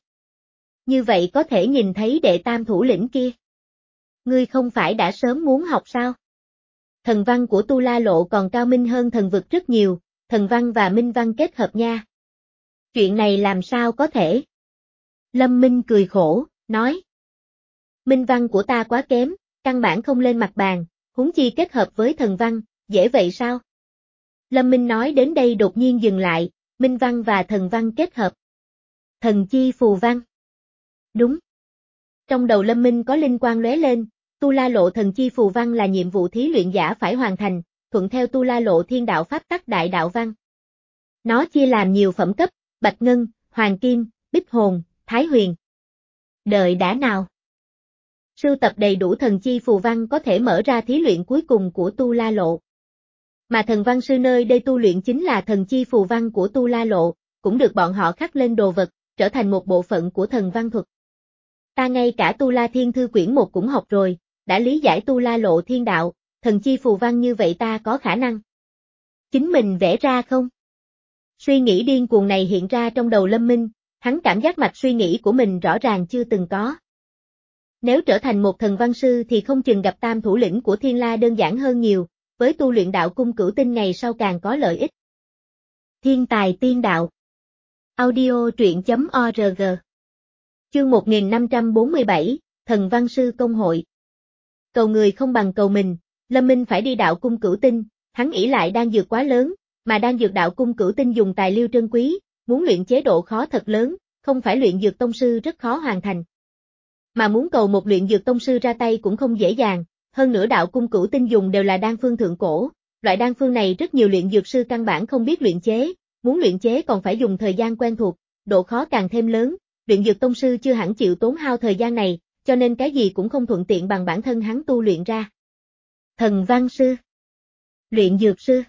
Như vậy có thể nhìn thấy đệ tam thủ lĩnh kia. Ngươi không phải đã sớm muốn học sao? Thần văn của Tu La Lộ còn cao minh hơn thần vực rất nhiều, thần văn và minh văn kết hợp nha. Chuyện này làm sao có thể? Lâm Minh cười khổ, nói. Minh văn của ta quá kém, căn bản không lên mặt bàn, huống chi kết hợp với thần văn, dễ vậy sao? Lâm Minh nói đến đây đột nhiên dừng lại, minh văn và thần văn kết hợp. Thần chi phù văn. Đúng. Trong đầu Lâm Minh có linh quang lóe lên, Tu La Lộ thần chi phù văn là nhiệm vụ thí luyện giả phải hoàn thành, thuận theo Tu La Lộ thiên đạo pháp tắc đại đạo văn. Nó chia làm nhiều phẩm cấp, bạch ngân, hoàng kim, bích hồn, thái huyền. Đợi đã nào. Sưu tập đầy đủ thần chi phù văn có thể mở ra thí luyện cuối cùng của Tu La Lộ. Mà thần văn sư nơi đây tu luyện chính là thần chi phù văn của Tu La Lộ, cũng được bọn họ khắc lên đồ vật, trở thành một bộ phận của thần văn thuật. Ta ngay cả Tu La Thiên Thư quyển một cũng học rồi, đã lý giải Tu La Lộ thiên đạo, thần chi phù văn như vậy ta có khả năng. Chính mình vẽ ra không? Suy nghĩ điên cuồng này hiện ra trong đầu Lâm Minh, hắn cảm giác mạch suy nghĩ của mình rõ ràng chưa từng có. Nếu trở thành một thần văn sư thì không chừng gặp tam thủ lĩnh của Thiên La đơn giản hơn nhiều, với tu luyện đạo cung cửu tinh ngày sau càng có lợi ích. Thiên tài tiên đạo. Audio truyện chấm org. Chương một nghìn năm trăm bốn mươi bảy, Thần Văn Sư Công Hội. Cầu người không bằng cầu mình, Lâm Minh phải đi đạo cung cửu tinh, hắn ỷ lại đan dược quá lớn, mà đan dược đạo cung cửu tinh dùng tài liệu trân quý, muốn luyện chế độ khó thật lớn, không phải luyện dược tông sư rất khó hoàn thành. Mà muốn cầu một luyện dược tông sư ra tay cũng không dễ dàng, hơn nữa đạo cung cửu tinh dùng đều là đan phương thượng cổ, loại đan phương này rất nhiều luyện dược sư căn bản không biết luyện chế, muốn luyện chế còn phải dùng thời gian quen thuộc, độ khó càng thêm lớn, luyện dược tông sư chưa hẳn chịu tốn hao thời gian này, cho nên cái gì cũng không thuận tiện bằng bản thân hắn tu luyện ra. Thần văn sư, luyện dược sư,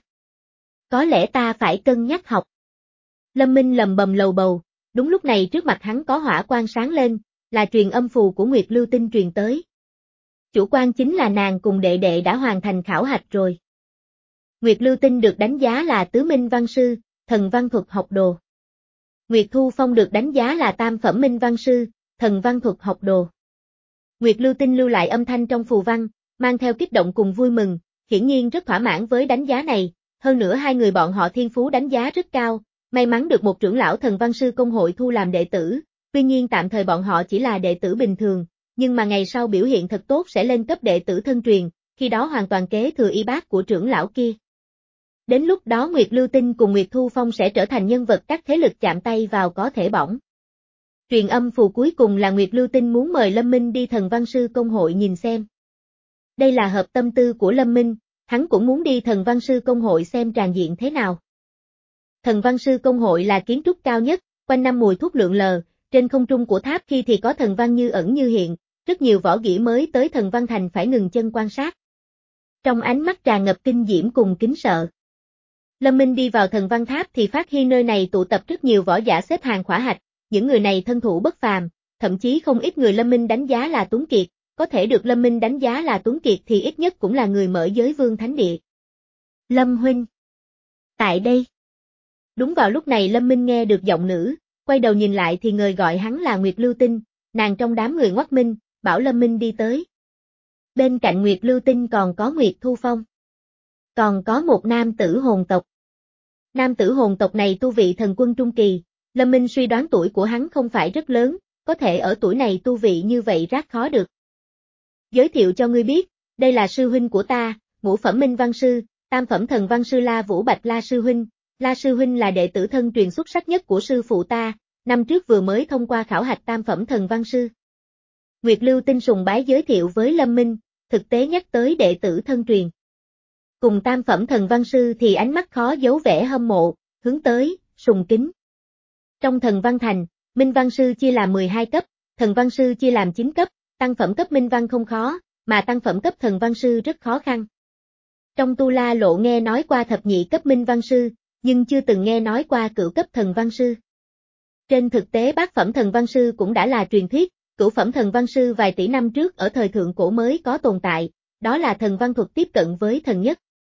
có lẽ ta phải cân nhắc học. Lâm Minh lầm bầm lầu bầu, đúng lúc này trước mặt hắn có hỏa quang sáng lên, là truyền âm phù của Nguyệt Lưu Tinh truyền tới. Chủ quan chính là nàng cùng đệ đệ đã hoàn thành khảo hạch rồi. Nguyệt Lưu Tinh được đánh giá là tứ minh văn sư, thần văn thuật học đồ. Nguyệt Thu Phong được đánh giá là tam phẩm minh văn sư, thần văn thuật học đồ. Nguyệt Lưu Tinh lưu lại âm thanh trong phù văn, mang theo kích động cùng vui mừng, hiển nhiên rất thỏa mãn với đánh giá này, hơn nữa hai người bọn họ thiên phú đánh giá rất cao, may mắn được một trưởng lão thần văn sư công hội thu làm đệ tử, tuy nhiên tạm thời bọn họ chỉ là đệ tử bình thường, nhưng mà ngày sau biểu hiện thật tốt sẽ lên cấp đệ tử thân truyền, khi đó hoàn toàn kế thừa y bát của trưởng lão kia. Đến lúc đó Nguyệt Lưu Tinh cùng Nguyệt Thu Phong sẽ trở thành nhân vật các thế lực chạm tay vào có thể bỏng. Truyền âm phù cuối cùng là Nguyệt Lưu Tinh muốn mời Lâm Minh đi thần văn sư công hội nhìn xem. Đây là hợp tâm tư của Lâm Minh, hắn cũng muốn đi thần văn sư công hội xem tràn diện thế nào. Thần văn sư công hội là kiến trúc cao nhất, quanh năm mùi thuốc lượn lờ, trên không trung của tháp khi thì có thần văn như ẩn như hiện, rất nhiều võ kỹ mới tới thần văn thành phải ngừng chân quan sát. Trong ánh mắt tràn ngập kinh diễm cùng kính sợ. Lâm Minh đi vào thần văn tháp thì phát hiện nơi này tụ tập rất nhiều võ giả xếp hàng khỏa hạch, những người này thân thủ bất phàm, thậm chí không ít người Lâm Minh đánh giá là tuấn kiệt, có thể được Lâm Minh đánh giá là tuấn kiệt thì ít nhất cũng là người mở giới vương thánh địa. Lâm huynh. Tại đây. Đúng vào lúc này Lâm Minh nghe được giọng nữ, quay đầu nhìn lại thì người gọi hắn là Nguyệt Lưu Tinh, nàng trong đám người ngoắt minh, bảo Lâm Minh đi tới. Bên cạnh Nguyệt Lưu Tinh còn có Nguyệt Thu Phong. Còn có một nam tử hồn tộc. Nam tử hồn tộc này tu vị thần quân trung kỳ, Lâm Minh suy đoán tuổi của hắn không phải rất lớn, có thể ở tuổi này tu vị như vậy rất khó được. Giới thiệu cho ngươi biết, đây là sư huynh của ta, ngũ phẩm minh văn sư, tam phẩm thần văn sư La Vũ Bạch La sư huynh. La sư huynh là đệ tử thân truyền xuất sắc nhất của sư phụ ta, năm trước vừa mới thông qua khảo hạch tam phẩm thần văn sư. Nguyệt Lưu Tinh sùng bái giới thiệu với Lâm Minh, thực tế nhắc tới đệ tử thân truyền. Cùng tam phẩm thần văn sư thì ánh mắt khó giấu vẻ hâm mộ, hướng tới, sùng kính. Trong thần văn thành, minh văn sư chia làm mười hai cấp, thần văn sư chia làm chín cấp, tăng phẩm cấp minh văn không khó, mà tăng phẩm cấp thần văn sư rất khó khăn. Trong Tu La Lộ nghe nói qua thập nhị cấp minh văn sư, nhưng chưa từng nghe nói qua cửu cấp thần văn sư. Trên thực tế bát phẩm thần văn sư cũng đã là truyền thuyết, cửu phẩm thần văn sư vài tỷ năm trước ở thời thượng cổ mới có tồn tại, đó là thần văn thuật tiếp cận với thần nhất.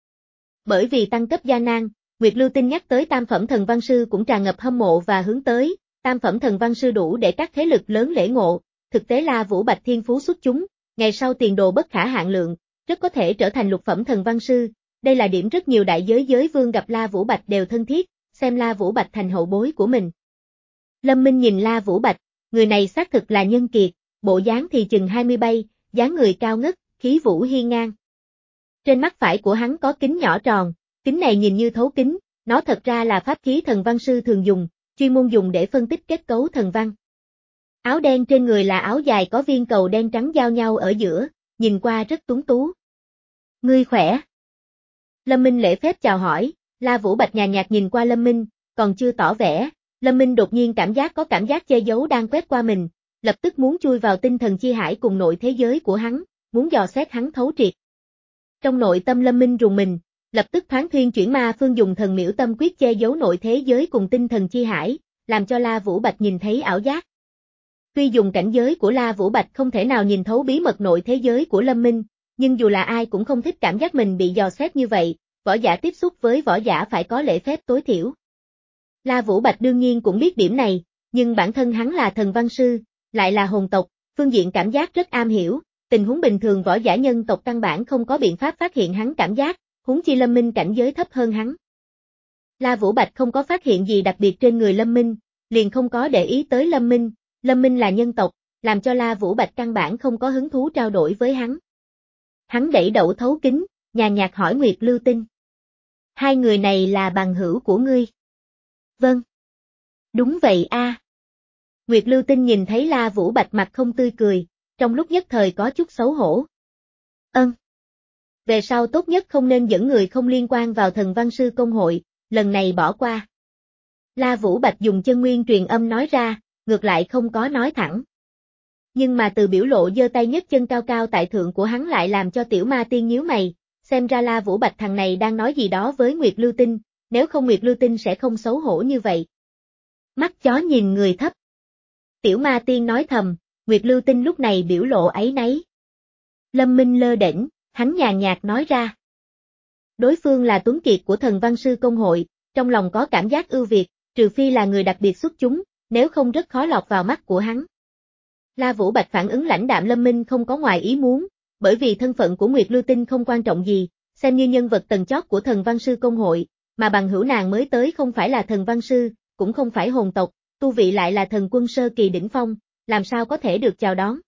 Bởi vì tăng cấp gian nan, Nguyệt Lưu Tinh nhắc tới tam phẩm thần văn sư cũng tràn ngập hâm mộ và hướng tới, tam phẩm thần văn sư đủ để các thế lực lớn lễ ngộ, thực tế là Vũ Bạch thiên phú xuất chúng, ngày sau tiền đồ bất khả hạn lượng, rất có thể trở thành lục phẩm thần văn sư. Đây là điểm rất nhiều đại giới giới vương gặp La Vũ Bạch đều thân thiết, xem La Vũ Bạch thành hậu bối của mình. Lâm Minh nhìn La Vũ Bạch, người này xác thực là nhân kiệt, bộ dáng thì chừng hai mươi bay, dáng người cao ngất, khí vũ hiên ngang. Trên mắt phải của hắn có kính nhỏ tròn, kính này nhìn như thấu kính, nó thật ra là pháp khí thần văn sư thường dùng, chuyên môn dùng để phân tích kết cấu thần văn. Áo đen trên người là áo dài có viên cầu đen trắng giao nhau ở giữa, nhìn qua rất tuấn tú. Ngươi khỏe? Lâm Minh lễ phép chào hỏi, La Vũ Bạch nhàn nhạt nhìn qua Lâm Minh, còn chưa tỏ vẻ, Lâm Minh đột nhiên cảm giác có cảm giác che giấu đang quét qua mình, lập tức muốn chui vào tinh thần chi hải cùng nội thế giới của hắn, muốn dò xét hắn thấu triệt. Trong nội tâm Lâm Minh rùng mình, lập tức thoáng thuyên chuyển ma phương dùng thần miễu tâm quyết che giấu nội thế giới cùng tinh thần chi hải, làm cho La Vũ Bạch nhìn thấy ảo giác. Tuy dùng cảnh giới của La Vũ Bạch không thể nào nhìn thấu bí mật nội thế giới của Lâm Minh, nhưng dù là ai cũng không thích cảm giác mình bị dò xét như vậy, võ giả tiếp xúc với võ giả phải có lễ phép tối thiểu. La Vũ Bạch đương nhiên cũng biết điểm này, nhưng bản thân hắn là thần văn sư, lại là hồn tộc, phương diện cảm giác rất am hiểu, tình huống bình thường võ giả nhân tộc căn bản không có biện pháp phát hiện hắn cảm giác, huống chi Lâm Minh cảnh giới thấp hơn hắn. La Vũ Bạch không có phát hiện gì đặc biệt trên người Lâm Minh, liền không có để ý tới Lâm Minh, Lâm Minh là nhân tộc, làm cho La Vũ Bạch căn bản không có hứng thú trao đổi với hắn. Hắn đẩy đậu thấu kính, nhàn nhạt hỏi Nguyệt Lưu Tinh. Hai người này là bằng hữu của ngươi? Vâng. Đúng vậy a. Nguyệt Lưu Tinh nhìn thấy La Vũ Bạch mặt không tươi cười, trong lúc nhất thời có chút xấu hổ. Ân. Về sau tốt nhất không nên dẫn người không liên quan vào thần văn sư công hội, lần này bỏ qua. La Vũ Bạch dùng chân nguyên truyền âm nói ra, ngược lại không có nói thẳng. Nhưng mà từ biểu lộ giơ tay nhấc chân cao cao tại thượng của hắn lại làm cho tiểu ma tiên nhíu mày, xem ra La Vũ Bạch thằng này đang nói gì đó với Nguyệt Lưu Tinh, nếu không Nguyệt Lưu Tinh sẽ không xấu hổ như vậy. Mắt chó nhìn người thấp. Tiểu ma tiên nói thầm, Nguyệt Lưu Tinh lúc này biểu lộ áy náy. Lâm Minh lơ đễnh, hắn nhàn nhạt nói ra. Đối phương là tuấn kiệt của thần văn sư công hội, trong lòng có cảm giác ưu việt, trừ phi là người đặc biệt xuất chúng, nếu không rất khó lọt vào mắt của hắn. La Vũ Bạch phản ứng lãnh đạm Lâm Minh không có ngoài ý muốn, bởi vì thân phận của Nguyệt Lưu Tinh không quan trọng gì, xem như nhân vật tầng chót của thần văn sư công hội, mà bằng hữu nàng mới tới không phải là thần văn sư, cũng không phải hồn tộc, tu vị lại là thần quân sơ kỳ đỉnh phong, làm sao có thể được chào đón.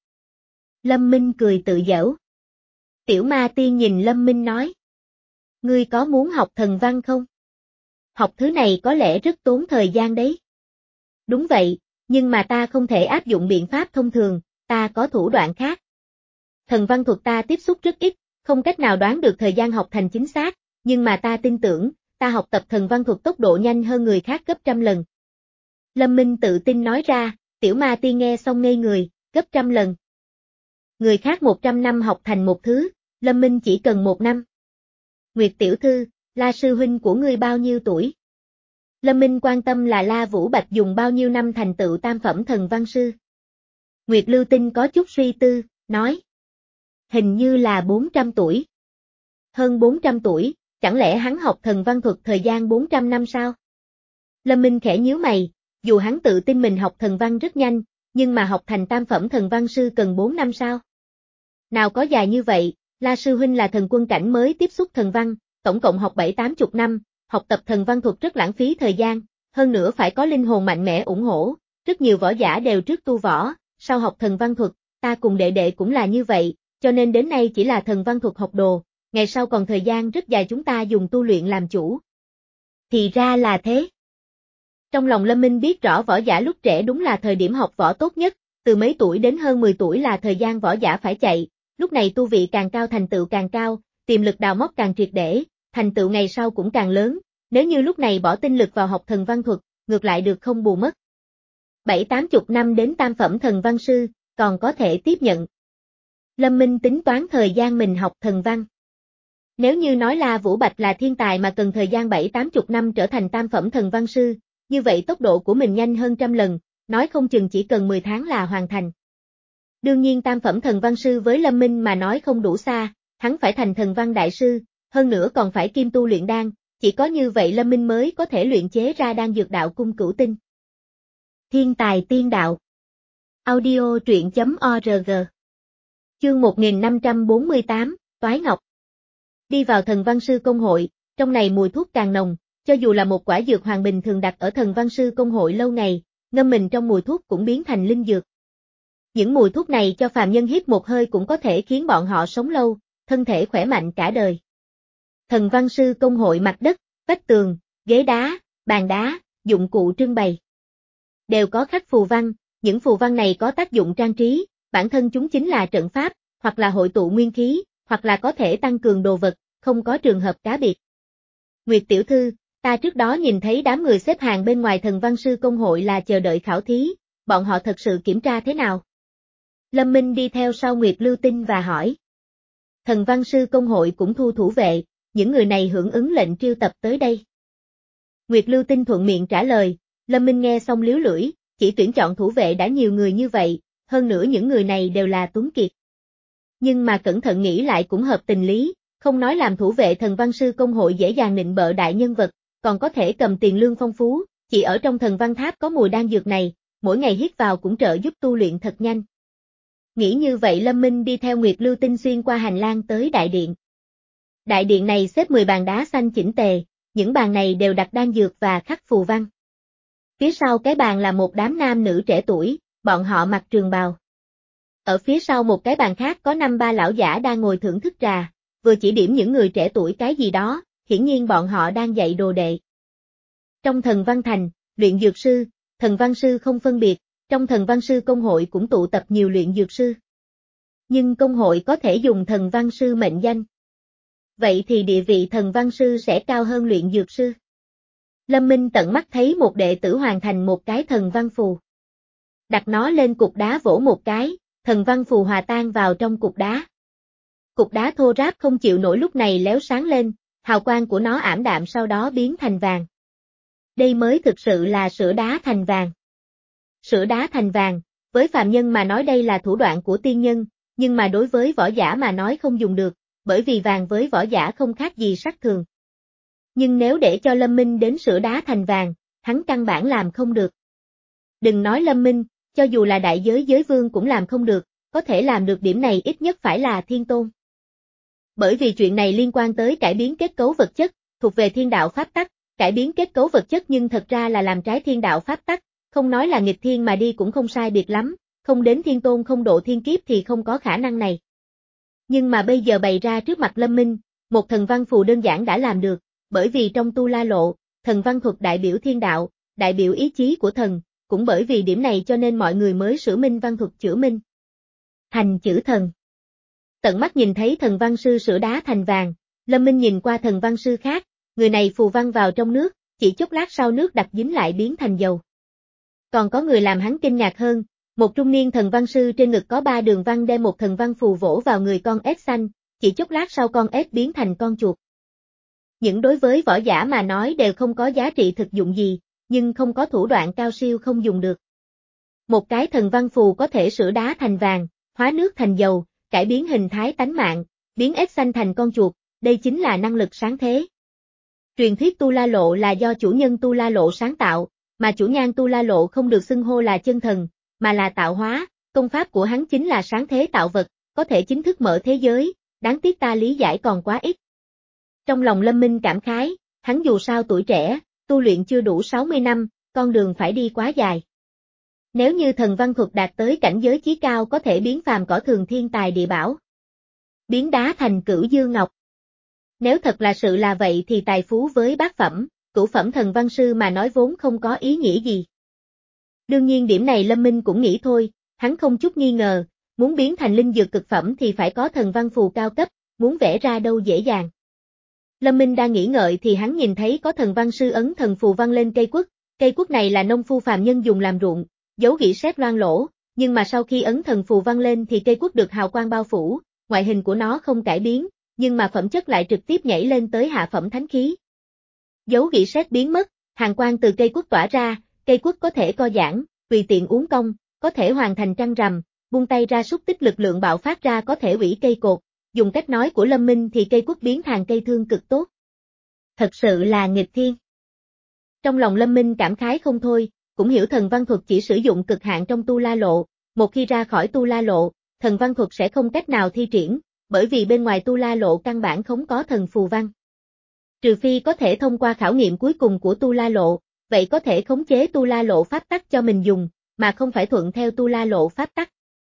Lâm Minh cười tự giễu. Tiểu ma tiên nhìn Lâm Minh nói. Ngươi có muốn học thần văn không? Học thứ này có lẽ rất tốn thời gian đấy. Đúng vậy, nhưng mà ta không thể áp dụng biện pháp thông thường, ta có thủ đoạn khác. Thần văn thuật ta tiếp xúc rất ít, không cách nào đoán được thời gian học thành chính xác, nhưng mà ta tin tưởng, ta học tập thần văn thuật tốc độ nhanh hơn người khác gấp trăm lần. Lâm Minh tự tin nói ra, tiểu ma tiên nghe xong ngây người, gấp trăm lần. Người khác một trăm năm học thành một thứ, Lâm Minh chỉ cần một năm. Nguyệt tiểu thư, La sư huynh của ngươi bao nhiêu tuổi? Lâm Minh quan tâm là La Vũ Bạch dùng bao nhiêu năm thành tựu tam phẩm thần văn sư. Nguyệt Lưu Tinh có chút suy tư, nói. Hình như là bốn trăm tuổi. Hơn bốn trăm tuổi, chẳng lẽ hắn học thần văn thuật thời gian bốn trăm năm sao? Lâm Minh khẽ nhíu mày, dù hắn tự tin mình học thần văn rất nhanh, nhưng mà học thành tam phẩm thần văn sư cần bốn năm sao? Nào có dài như vậy, La sư huynh là thần quân cảnh mới tiếp xúc thần văn, tổng cộng học bảy tám chục năm, học tập thần văn thuật rất lãng phí thời gian, hơn nữa phải có linh hồn mạnh mẽ ủng hộ, rất nhiều võ giả đều trước tu võ, sau học thần văn thuật, ta cùng đệ đệ cũng là như vậy, cho nên đến nay chỉ là thần văn thuật học đồ, ngày sau còn thời gian rất dài chúng ta dùng tu luyện làm chủ. Thì ra là thế. Trong lòng Lâm Minh biết rõ võ giả lúc trẻ đúng là thời điểm học võ tốt nhất, từ mấy tuổi đến hơn mười tuổi là thời gian võ giả phải chạy, lúc này tu vị càng cao thành tựu càng cao, tiềm lực đào móc càng triệt để, thành tựu ngày sau cũng càng lớn, nếu như lúc này bỏ tinh lực vào học thần văn thuật, ngược lại được không bù mất. Bảy tám chục năm đến tam phẩm thần văn sư, còn có thể tiếp nhận. Lâm Minh tính toán thời gian mình học thần văn. Nếu như nói La Vũ Bạch là thiên tài mà cần thời gian bảy tám chục năm trở thành tam phẩm thần văn sư, như vậy tốc độ của mình nhanh hơn trăm lần, nói không chừng chỉ cần mười tháng là hoàn thành. Đương nhiên tam phẩm thần văn sư với Lâm Minh mà nói không đủ xa, hắn phải thành thần văn đại sư, hơn nữa còn phải kiêm tu luyện đan, chỉ có như vậy Lâm Minh mới có thể luyện chế ra đan dược đạo cung cửu tinh. Thiên tài tiên đạo. Audio truyện chấm org. Chương một nghìn năm trăm bốn mươi tám, Toái Ngọc. Đi vào thần văn sư công hội, trong này mùi thuốc càng nồng, cho dù là một quả dược hoàng bình thường đặt ở thần văn sư công hội lâu ngày, ngâm mình trong mùi thuốc cũng biến thành linh dược. Những mùi thuốc này cho phàm nhân hít một hơi cũng có thể khiến bọn họ sống lâu, thân thể khỏe mạnh cả đời. Thần văn sư công hội mặt đất, vách tường, ghế đá, bàn đá, dụng cụ trưng bày. Đều có khắc phù văn, những phù văn này có tác dụng trang trí, bản thân chúng chính là trận pháp, hoặc là hội tụ nguyên khí, hoặc là có thể tăng cường đồ vật, không có trường hợp cá biệt. Nguyệt tiểu thư, ta trước đó nhìn thấy đám người xếp hàng bên ngoài thần văn sư công hội là chờ đợi khảo thí, bọn họ thật sự kiểm tra thế nào? Lâm Minh đi theo sau Nguyệt Lưu Tinh và hỏi. Thần văn sư công hội cũng thu thủ vệ, những người này hưởng ứng lệnh triệu tập tới đây. Nguyệt Lưu Tinh thuận miệng trả lời, Lâm Minh nghe xong liếu lưỡi, chỉ tuyển chọn thủ vệ đã nhiều người như vậy, hơn nữa những người này đều là tuấn kiệt. Nhưng mà cẩn thận nghĩ lại cũng hợp tình lý, không nói làm thủ vệ thần văn sư công hội dễ dàng nịnh bợ đại nhân vật, còn có thể cầm tiền lương phong phú, chỉ ở trong thần văn tháp có mùi đan dược này, mỗi ngày hít vào cũng trợ giúp tu luyện thật nhanh. Nghĩ như vậy Lâm Minh đi theo Nguyệt Lưu Tinh xuyên qua hành lang tới đại điện. Đại điện này xếp mười bàn đá xanh chỉnh tề, những bàn này đều đặt đan dược và khắc phù văn. Phía sau cái bàn là một đám nam nữ trẻ tuổi, bọn họ mặc trường bào. Ở phía sau một cái bàn khác có năm ba lão giả đang ngồi thưởng thức trà, vừa chỉ điểm những người trẻ tuổi cái gì đó, hiển nhiên bọn họ đang dạy đồ đệ. Trong thần văn thành, luyện dược sư, thần văn sư không phân biệt, trong thần văn sư công hội cũng tụ tập nhiều luyện dược sư. Nhưng công hội có thể dùng thần văn sư mệnh danh. Vậy thì địa vị thần văn sư sẽ cao hơn luyện dược sư. Lâm Minh tận mắt thấy một đệ tử hoàn thành một cái thần văn phù. Đặt nó lên cục đá vỗ một cái, thần văn phù hòa tan vào trong cục đá. Cục đá thô ráp không chịu nổi lúc này léo sáng lên, hào quang của nó ảm đạm sau đó biến thành vàng. Đây mới thực sự là sữa đá thành vàng. Sữa đá thành vàng, với phàm nhân mà nói đây là thủ đoạn của tiên nhân, nhưng mà đối với võ giả mà nói không dùng được, bởi vì vàng với võ giả không khác gì sắt thường. Nhưng nếu để cho Lâm Minh đến sữa đá thành vàng, hắn căn bản làm không được. Đừng nói Lâm Minh, cho dù là đại giới giới vương cũng làm không được, có thể làm được điểm này ít nhất phải là thiên tôn. Bởi vì chuyện này liên quan tới cải biến kết cấu vật chất, thuộc về thiên đạo pháp tắc, cải biến kết cấu vật chất nhưng thật ra là làm trái thiên đạo pháp tắc, không nói là nghịch thiên mà đi cũng không sai biệt lắm, không đến thiên tôn không độ thiên kiếp thì không có khả năng này. Nhưng mà bây giờ bày ra trước mặt Lâm Minh, một thần văn phù đơn giản đã làm được, bởi vì trong Tu La Lộ, thần văn thuật đại biểu thiên đạo, đại biểu ý chí của thần, cũng bởi vì điểm này cho nên mọi người mới sửa minh văn thuật chữa minh thành chữ thần. Tận mắt nhìn thấy thần văn sư sửa đá thành vàng, Lâm Minh nhìn qua thần văn sư khác, người này phù văn vào trong nước, chỉ chốc lát sau nước đặc dính lại biến thành dầu. Còn có người làm hắn kinh ngạc hơn, một trung niên thần văn sư trên ngực có ba đường văn đem một thần văn phù vỗ vào người con ếch xanh, chỉ chốc lát sau con ếch biến thành con chuột. Những đối với võ giả mà nói đều không có giá trị thực dụng gì, nhưng không có thủ đoạn cao siêu không dùng được. Một cái thần văn phù có thể sửa đá thành vàng, hóa nước thành dầu, cải biến hình thái tánh mạng, biến ếch xanh thành con chuột, đây chính là năng lực sáng thế. Truyền thuyết Tu La Lộ là do chủ nhân Tu La Lộ sáng tạo, mà chủ nhân Tu La Lộ không được xưng hô là chân thần, mà là tạo hóa, công pháp của hắn chính là sáng thế tạo vật, có thể chính thức mở thế giới, đáng tiếc ta lý giải còn quá ít. Trong lòng Lâm Minh cảm khái, hắn dù sao tuổi trẻ, tu luyện chưa đủ sáu mươi năm, con đường phải đi quá dài. Nếu như thần văn thuật đạt tới cảnh giới chí cao có thể biến phàm cỏ thường thiên tài địa bảo, biến đá thành cửu dư ngọc. Nếu thật là sự là vậy thì tài phú với bát phẩm, cửu phẩm thần văn sư mà nói vốn không có ý nghĩa gì. Đương nhiên điểm này Lâm Minh cũng nghĩ thôi, hắn không chút nghi ngờ, muốn biến thành linh dược cực phẩm thì phải có thần văn phù cao cấp, muốn vẽ ra đâu dễ dàng. Lâm Minh đang nghĩ ngợi thì hắn nhìn thấy có thần văn sư ấn thần phù văn lên cây quất, cây quất này là nông phu phàm nhân dùng làm ruộng, dấu gỉ sét loang lỗ, nhưng mà sau khi ấn thần phù văn lên thì cây quất được hào quang bao phủ, ngoại hình của nó không cải biến, nhưng mà phẩm chất lại trực tiếp nhảy lên tới hạ phẩm thánh khí. Dấu gỉ sét biến mất, hàn quang từ cây quất tỏa ra, cây quất có thể co giãn, tùy tiện uốn cong, có thể hoàn thành trăng rằm, buông tay ra xúc tích lực lượng bạo phát ra có thể hủy cây cột. Dùng cách nói của Lâm Minh thì cây quất biến thành cây thương cực tốt. Thật sự là nghịch thiên. Trong lòng Lâm Minh cảm khái không thôi, cũng hiểu thần văn thuật chỉ sử dụng cực hạn trong Tu La Lộ, một khi ra khỏi Tu La Lộ, thần văn thuật sẽ không cách nào thi triển, bởi vì bên ngoài Tu La Lộ căn bản không có thần phù văn. Trừ phi có thể thông qua khảo nghiệm cuối cùng của Tu La Lộ, vậy có thể khống chế Tu La Lộ pháp tắc cho mình dùng, mà không phải thuận theo Tu La Lộ pháp tắc.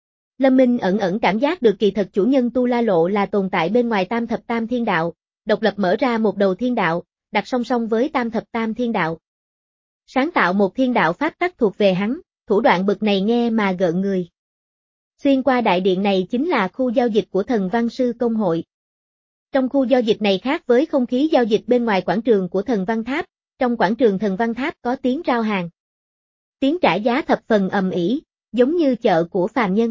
Lâm Minh ẩn ẩn cảm giác được kỳ thật chủ nhân Tu La Lộ là tồn tại bên ngoài tam thập tam thiên đạo, độc lập mở ra một đầu thiên đạo, đặt song song với tam thập tam thiên đạo. Sáng tạo một thiên đạo pháp tắc thuộc về hắn, thủ đoạn bực này nghe mà gợn người. Xuyên qua đại điện này chính là khu giao dịch của thần văn sư công hội. Trong khu giao dịch này khác với không khí giao dịch bên ngoài quảng trường của thần văn tháp, trong quảng trường thần văn tháp có tiếng rao hàng. Tiếng trả giá thập phần ầm ĩ, giống như chợ của phàm nhân.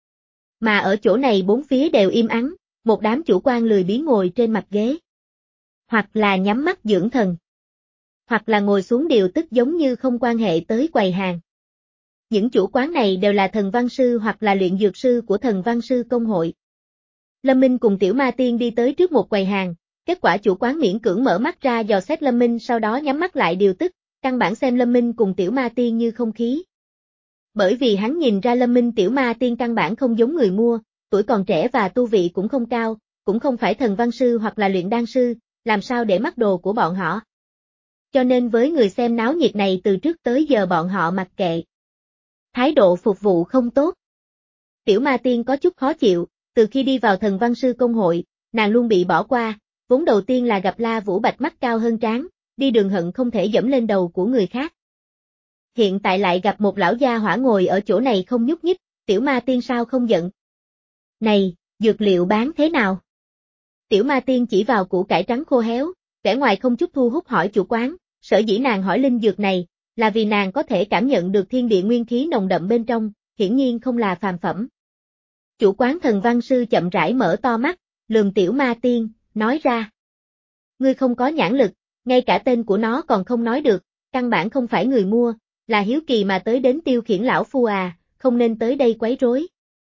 Mà ở chỗ này bốn phía đều im ắng, một đám chủ quan lười biếng ngồi trên mặt ghế. Hoặc là nhắm mắt dưỡng thần. Hoặc là ngồi xuống điều tức giống như không quan hệ tới quầy hàng. Những chủ quán này đều là thần văn sư hoặc là luyện dược sư của thần văn sư công hội. Lâm Minh cùng Tiểu Ma Tiên đi tới trước một quầy hàng, kết quả chủ quán miễn cưỡng mở mắt ra dò xét Lâm Minh sau đó nhắm mắt lại điều tức, căn bản xem Lâm Minh cùng Tiểu Ma Tiên như không khí. Bởi vì hắn nhìn ra Lâm Minh Tiểu Ma Tiên căn bản không giống người mua, tuổi còn trẻ và tu vị cũng không cao, cũng không phải thần văn sư hoặc là luyện đan sư, làm sao để mắc đồ của bọn họ. Cho nên với người xem náo nhiệt này từ trước tới giờ bọn họ mặc kệ. Thái độ phục vụ không tốt. Tiểu Ma Tiên có chút khó chịu, từ khi đi vào thần văn sư công hội, nàng luôn bị bỏ qua, vốn đầu tiên là gặp La Vũ Bạch mắt cao hơn trán, đi đường hận không thể dẫm lên đầu của người khác. Hiện tại lại gặp một lão gia hỏa ngồi ở chỗ này không nhúc nhích, Tiểu Ma Tiên sao không giận. Này, dược liệu bán thế nào? Tiểu Ma Tiên chỉ vào củ cải trắng khô héo, vẻ ngoài không chút thu hút hỏi chủ quán, Sở dĩ nàng hỏi linh dược này, là vì nàng có thể cảm nhận được thiên địa nguyên khí nồng đậm bên trong, hiển nhiên không là phàm phẩm. Chủ quán Thần Văn Sư chậm rãi mở to mắt, lườm Tiểu Ma Tiên, nói ra. Ngươi không có nhãn lực, ngay cả tên của nó còn không nói được, căn bản không phải người mua, là hiếu kỳ mà tới đến tiêu khiển lão phu à, không nên tới đây quấy rối.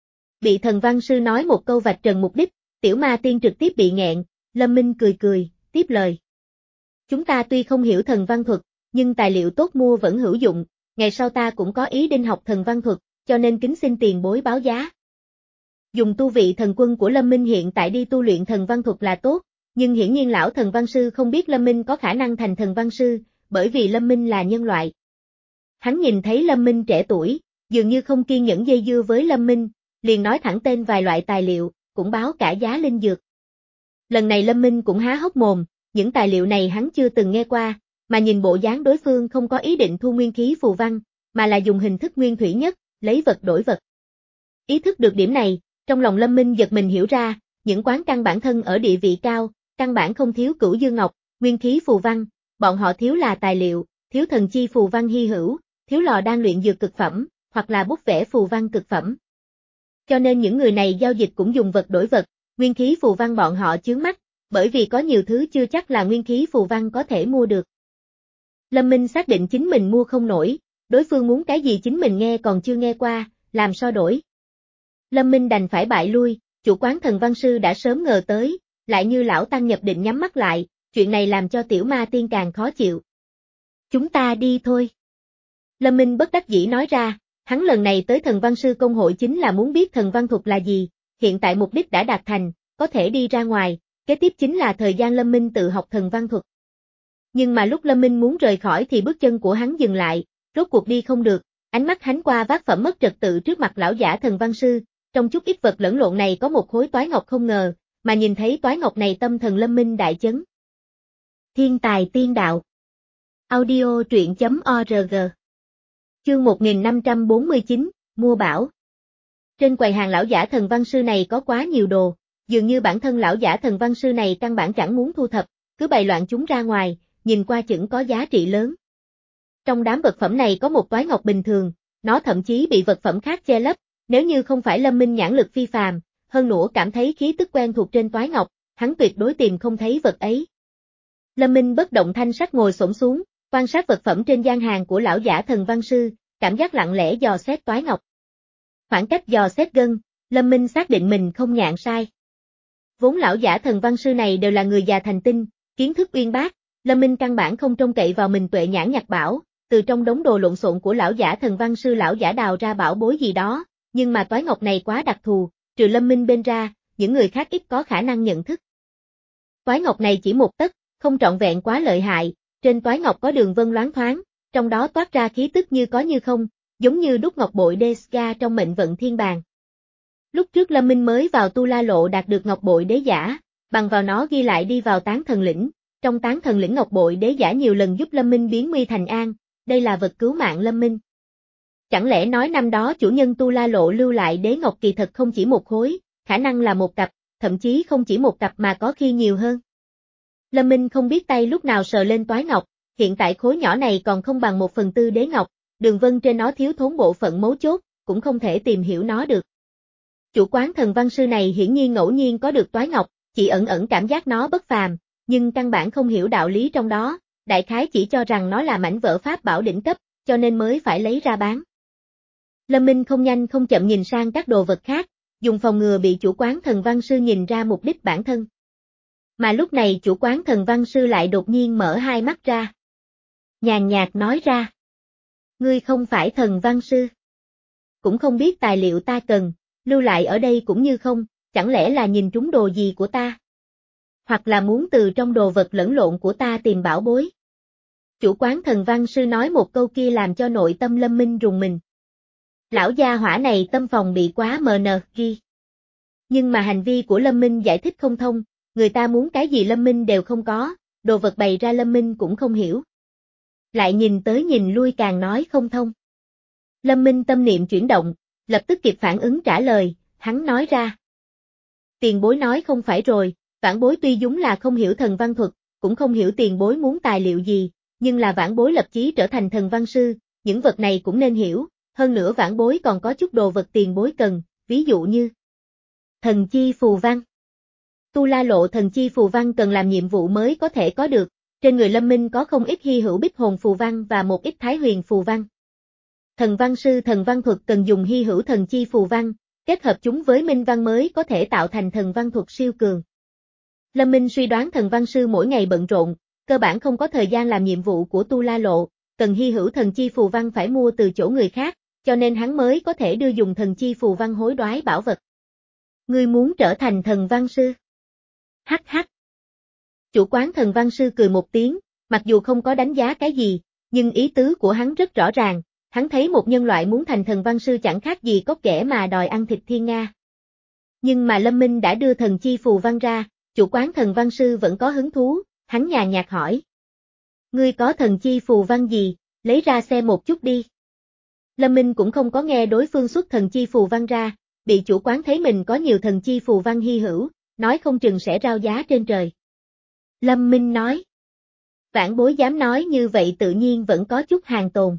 Bị Thần Văn Sư nói một câu vạch trần mục đích, Tiểu Ma Tiên trực tiếp bị nghẹn, Lâm Minh cười cười, tiếp lời. Chúng ta tuy không hiểu thần văn thuật, nhưng tài liệu tốt mua vẫn hữu dụng, ngày sau ta cũng có ý định học thần văn thuật, cho nên kính xin tiền bối báo giá. Dùng tu vị thần quân của Lâm Minh hiện tại đi tu luyện thần văn thuật là tốt, nhưng hiển nhiên lão thần văn sư không biết Lâm Minh có khả năng thành thần văn sư, bởi vì Lâm Minh là nhân loại. Hắn nhìn thấy Lâm Minh trẻ tuổi, dường như không kiên nhẫn dây dưa với Lâm Minh, liền nói thẳng tên vài loại tài liệu, cũng báo cả giá linh dược. Lần này Lâm Minh cũng há hốc mồm, những tài liệu này hắn chưa từng nghe qua, mà nhìn bộ dáng đối phương không có ý định thu nguyên khí phù văn, mà là dùng hình thức nguyên thủy nhất, lấy vật đổi vật. Ý thức được điểm này, trong lòng Lâm Minh giật mình hiểu ra, những quán căn bản thân ở địa vị cao, căn bản không thiếu cửu dương ngọc, nguyên khí phù văn, bọn họ thiếu là tài liệu, thiếu thần chi phù văn hy hữu, thiếu lò đan luyện dược cực phẩm, hoặc là bút vẽ phù văn cực phẩm. Cho nên những người này giao dịch cũng dùng vật đổi vật, nguyên khí phù văn bọn họ chướng mắt, bởi vì có nhiều thứ chưa chắc là nguyên khí phù văn có thể mua được. Lâm Minh xác định chính mình mua không nổi, đối phương muốn cái gì chính mình nghe còn chưa nghe qua, làm sao đổi. Lâm Minh đành phải bại lui, chủ quán Thần Văn Sư đã sớm ngờ tới, lại như lão tăng nhập định nhắm mắt lại, chuyện này làm cho Tiểu Ma Tiên càng khó chịu. Chúng ta đi thôi. Lâm Minh bất đắc dĩ nói ra, hắn lần này tới Thần Văn Sư công hội chính là muốn biết thần văn thuật là gì, hiện tại mục đích đã đạt thành, có thể đi ra ngoài, kế tiếp chính là thời gian Lâm Minh tự học thần văn thuật. Nhưng mà lúc Lâm Minh muốn rời khỏi thì bước chân của hắn dừng lại, rốt cuộc đi không được, ánh mắt hắn qua vác phẩm mất trật tự trước mặt lão giả Thần Văn Sư, trong chút ít vật lẫn lộn này có một khối toái ngọc không ngờ, mà nhìn thấy toái ngọc này tâm thần Lâm Minh đại chấn. Thiên tài tiên đạo. Audio truyện chấm org. Chương một nghìn năm trăm bốn mươi chín, mua bảo. Trên quầy hàng lão giả Thần Văn Sư này có quá nhiều đồ, dường như bản thân lão giả Thần Văn Sư này căn bản chẳng muốn thu thập, cứ bày loạn chúng ra ngoài, nhìn qua chừng có giá trị lớn. Trong đám vật phẩm này có một toái ngọc bình thường, nó thậm chí bị vật phẩm khác che lấp, nếu như không phải Lâm Minh nhãn lực phi phàm, hơn nữa cảm thấy khí tức quen thuộc trên toái ngọc, hắn tuyệt đối tìm không thấy vật ấy. Lâm Minh bất động thanh sắc ngồi xổm xuống, quan sát vật phẩm trên gian hàng của lão giả Thần Văn Sư, cảm giác lặng lẽ dò xét toái ngọc. Khoảng cách dò xét gân, Lâm Minh xác định mình không nhạn sai. Vốn lão giả Thần Văn Sư này đều là người già thành tinh, kiến thức uyên bác, Lâm Minh căn bản không trông cậy vào mình tuệ nhãn nhặt bảo, từ trong đống đồ lộn xộn của lão giả Thần Văn Sư lão giả đào ra bảo bối gì đó, nhưng mà toái ngọc này quá đặc thù, trừ Lâm Minh bên ra, những người khác ít có khả năng nhận thức. Toái ngọc này chỉ một tấc, không trọn vẹn quá lợi hại, trên toái ngọc có đường vân loáng thoáng, trong đó toát ra khí tức như có như không, giống như đúc ngọc bội Deska trong mệnh vận thiên bàn. Lúc trước Lâm Minh mới vào Tu La Lộ đạt được ngọc bội đế giả, bằng vào nó ghi lại đi vào tán thần lĩnh, trong tán thần lĩnh ngọc bội đế giả nhiều lần giúp Lâm Minh biến nguy thành an, đây là vật cứu mạng Lâm Minh. Chẳng lẽ nói năm đó chủ nhân Tu La Lộ lưu lại đế ngọc kỳ thật không chỉ một khối, khả năng là một cặp, thậm chí không chỉ một cặp mà có khi nhiều hơn. Lâm Minh không biết tay lúc nào sờ lên toái ngọc, hiện tại khối nhỏ này còn không bằng một phần tư đế ngọc, đường vân trên nó thiếu thốn bộ phận mấu chốt, cũng không thể tìm hiểu nó được. Chủ quán Thần Văn Sư này hiển nhiên ngẫu nhiên có được toái ngọc, chỉ ẩn ẩn cảm giác nó bất phàm, nhưng căn bản không hiểu đạo lý trong đó, đại khái chỉ cho rằng nó là mảnh vỡ pháp bảo đỉnh cấp, cho nên mới phải lấy ra bán. Lâm Minh không nhanh không chậm nhìn sang các đồ vật khác, dùng phòng ngừa bị chủ quán Thần Văn Sư nhìn ra mục đích bản thân. Mà lúc này chủ quán Thần Văn Sư lại đột nhiên mở hai mắt ra. Nhàn nhạt nói ra. Ngươi không phải Thần Văn Sư. Cũng không biết tài liệu ta cần, lưu lại ở đây cũng như không, chẳng lẽ là nhìn trúng đồ gì của ta? Hoặc là muốn từ trong đồ vật lẫn lộn của ta tìm bảo bối? Chủ quán Thần Văn Sư nói một câu kia làm cho nội tâm Lâm Minh rùng mình. Lão gia hỏa này tâm phòng bị quá mờ nờ ghi. Nhưng mà hành vi của Lâm Minh giải thích không thông, người ta muốn cái gì Lâm Minh đều không có, đồ vật bày ra Lâm Minh cũng không hiểu. Lại nhìn tới nhìn lui càng nói không thông. Lâm Minh tâm niệm chuyển động, lập tức kịp phản ứng trả lời, hắn nói ra. Tiền bối nói không phải rồi, vãn bối tuy đúng là không hiểu thần văn thuật, cũng không hiểu tiền bối muốn tài liệu gì, nhưng là vãn bối lập chí trở thành thần văn sư, những vật này cũng nên hiểu, hơn nữa vãn bối còn có chút đồ vật tiền bối cần, ví dụ như thần chi phù văn. Tu La Lộ thần chi phù văn cần làm nhiệm vụ mới có thể có được, trên người Lâm Minh có không ít hy hữu bích hồn phù văn và một ít thái huyền phù văn. Thần văn sư thần văn thuật cần dùng hy hữu thần chi phù văn, kết hợp chúng với minh văn mới có thể tạo thành thần văn thuật siêu cường. Lâm Minh suy đoán thần văn sư mỗi ngày bận rộn, cơ bản không có thời gian làm nhiệm vụ của Tu La Lộ, cần hy hữu thần chi phù văn phải mua từ chỗ người khác, cho nên hắn mới có thể đưa dùng thần chi phù văn hối đoái bảo vật. Ngươi muốn trở thành thần văn sư? Hắc hắc. Chủ quán thần văn sư cười một tiếng, mặc dù không có đánh giá cái gì, nhưng ý tứ của hắn rất rõ ràng, hắn thấy một nhân loại muốn thành thần văn sư chẳng khác gì cóc ghẻ mà đòi ăn thịt thiên nga. Nhưng mà Lâm Minh đã đưa thần chi phù văn ra, chủ quán thần văn sư vẫn có hứng thú, hắn nhàn nhạt hỏi. Ngươi có thần chi phù văn gì, lấy ra xem một chút đi. Lâm Minh cũng không có nghe đối phương xuất thần chi phù văn ra, bị chủ quán thấy mình có nhiều thần chi phù văn hy hữu, nói không chừng sẽ rao giá trên trời. Lâm Minh nói. Vãn bối dám nói như vậy tự nhiên vẫn có chút hàng tồn.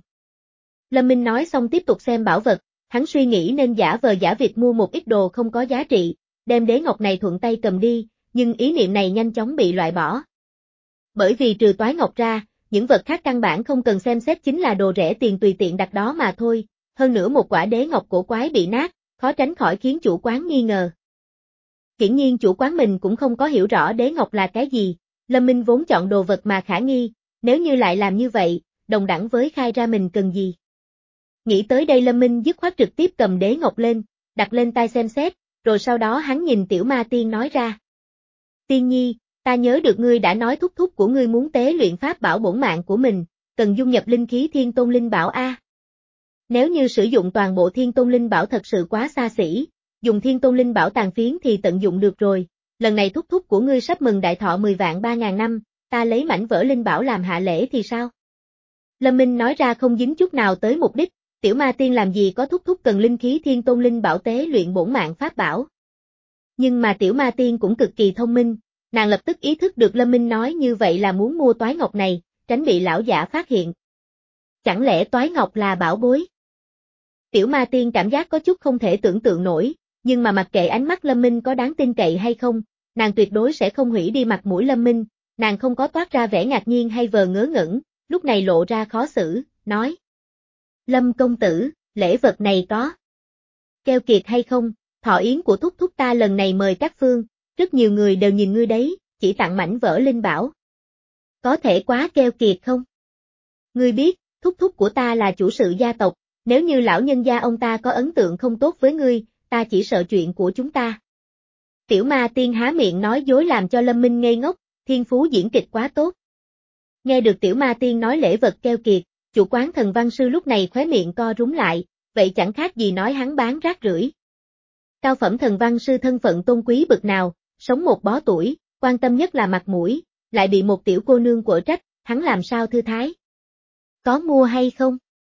Lâm Minh nói xong tiếp tục xem bảo vật, hắn suy nghĩ nên giả vờ giả vịt mua một ít đồ không có giá trị, đem đế ngọc này thuận tay cầm đi, nhưng ý niệm này nhanh chóng bị loại bỏ. Bởi vì trừ toái ngọc ra, những vật khác căn bản không cần xem xét chính là đồ rẻ tiền tùy tiện đặt đó mà thôi, hơn nữa một quả đế ngọc cổ quái bị nát, khó tránh khỏi khiến chủ quán nghi ngờ. Hiển nhiên chủ quán mình cũng không có hiểu rõ đế ngọc là cái gì, Lâm Minh vốn chọn đồ vật mà khả nghi, nếu như lại làm như vậy, đồng đẳng với khai ra mình cần gì. Nghĩ tới đây Lâm Minh dứt khoát trực tiếp cầm đế ngọc lên, đặt lên tai xem xét, rồi sau đó hắn nhìn Tiểu Ma Tiên nói ra. Tiên nhi, ta nhớ được ngươi đã nói thúc thúc của ngươi muốn tế luyện pháp bảo bổn mạng của mình, cần dung nhập linh khí thiên tôn linh bảo A. Nếu như sử dụng toàn bộ thiên tôn linh bảo thật sự quá xa xỉ, dùng thiên tôn linh bảo tàn phiến thì tận dụng được rồi, lần này thúc thúc của ngươi sắp mừng đại thọ mười vạn ba ngàn năm, ta lấy mảnh vỡ linh bảo làm hạ lễ thì sao? Lâm Minh nói ra không dính chút nào tới mục đích, Tiểu Ma Tiên làm gì có thúc thúc cần linh khí thiên tôn linh bảo tế luyện bổn mạng pháp bảo. Nhưng mà Tiểu Ma Tiên cũng cực kỳ thông minh, nàng lập tức ý thức được Lâm Minh nói như vậy là muốn mua toái ngọc này, tránh bị lão giả phát hiện. Chẳng lẽ toái ngọc là bảo bối? Tiểu Ma Tiên cảm giác có chút không thể tưởng tượng nổi, nhưng mà mặc kệ ánh mắt Lâm Minh có đáng tin cậy hay không, nàng tuyệt đối sẽ không hủy đi mặt mũi Lâm Minh, nàng không có toát ra vẻ ngạc nhiên hay vờ ngớ ngẩn, lúc này lộ ra khó xử, nói. Lâm công tử, lễ vật này có keo kiệt hay không, thọ yến của thúc thúc ta lần này mời các phương, rất nhiều người đều nhìn ngươi đấy, chỉ tặng mảnh vỡ linh bảo. Có thể quá keo kiệt không? Ngươi biết, thúc thúc của ta là chủ sự gia tộc, nếu như lão nhân gia ông ta có ấn tượng không tốt với ngươi, ta chỉ sợ chuyện của chúng ta. Tiểu Ma Tiên há miệng nói dối làm cho Lâm Minh ngây ngốc, thiên phú diễn kịch quá tốt. Nghe được Tiểu Ma Tiên nói lễ vật keo kiệt, chủ quán thần văn sư lúc này khóe miệng co rúm lại, vậy chẳng khác gì nói hắn bán rác rưởi. Cao phẩm thần văn sư thân phận tôn quý bực nào, sống một bó tuổi, quan tâm nhất là mặt mũi, lại bị một tiểu cô nương quở trách, hắn làm sao thư thái? Có mua hay không?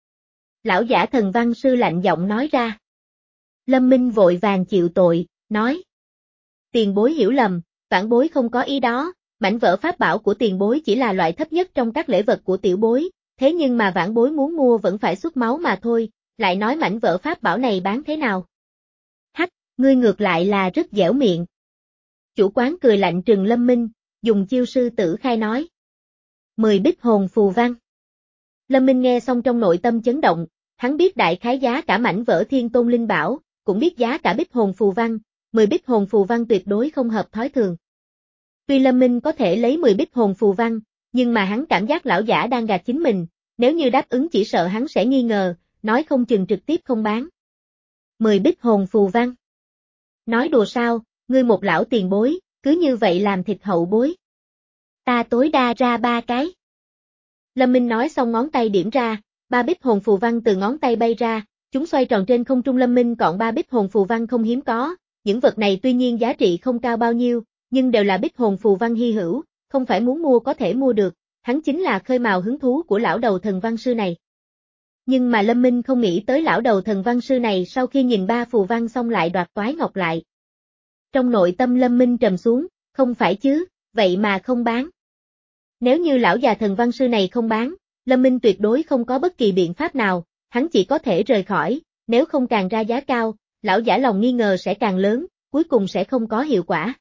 Lão giả thần văn sư lạnh giọng nói ra. Lâm Minh vội vàng chịu tội, nói. Tiền bối hiểu lầm, vãn bối không có ý đó, mảnh vỡ pháp bảo của tiền bối chỉ là loại thấp nhất trong các lễ vật của tiểu bối, thế nhưng mà vãn bối muốn mua vẫn phải xuất máu mà thôi, lại nói mảnh vỡ pháp bảo này bán thế nào? Hắc, ngươi ngược lại là rất dẻo miệng. Chủ quán cười lạnh trừng Lâm Minh, dùng chiêu sư tử khai nói. Mười bích hồn phù văn. Lâm Minh nghe xong trong nội tâm chấn động, hắn biết đại khái giá cả mảnh vỡ thiên tôn linh bảo, cũng biết giá cả bích hồn phù văn, mười bích hồn phù văn tuyệt đối không hợp thói thường. Tuy Lâm Minh có thể lấy mười bích hồn phù văn, nhưng mà hắn cảm giác lão giả đang gạt chính mình, nếu như đáp ứng chỉ sợ hắn sẽ nghi ngờ, nói không chừng trực tiếp không bán. Mười bích hồn phù văn. Nói đùa sao, ngươi một lão tiền bối, cứ như vậy làm thịt hậu bối. Ta tối đa ra ba cái. Lâm Minh nói xong ngón tay điểm ra, ba bích hồn phù văn từ ngón tay bay ra, chúng xoay tròn trên không trung. Lâm Minh chọn ba bích hồn phù văn không hiếm có, những vật này tuy nhiên giá trị không cao bao nhiêu, nhưng đều là bích hồn phù văn hy hữu, không phải muốn mua có thể mua được, hắn chính là khơi mào hứng thú của lão đầu thần văn sư này. Nhưng mà Lâm Minh không nghĩ tới lão đầu thần văn sư này sau khi nhìn ba phù văn xong lại đoạt toái ngọc lại. Trong nội tâm Lâm Minh trầm xuống, không phải chứ, vậy mà không bán. Nếu như lão già thần văn sư này không bán, Lâm Minh tuyệt đối không có bất kỳ biện pháp nào, hắn chỉ có thể rời khỏi, nếu không càng ra giá cao, lão giả lòng nghi ngờ sẽ càng lớn, cuối cùng sẽ không có hiệu quả.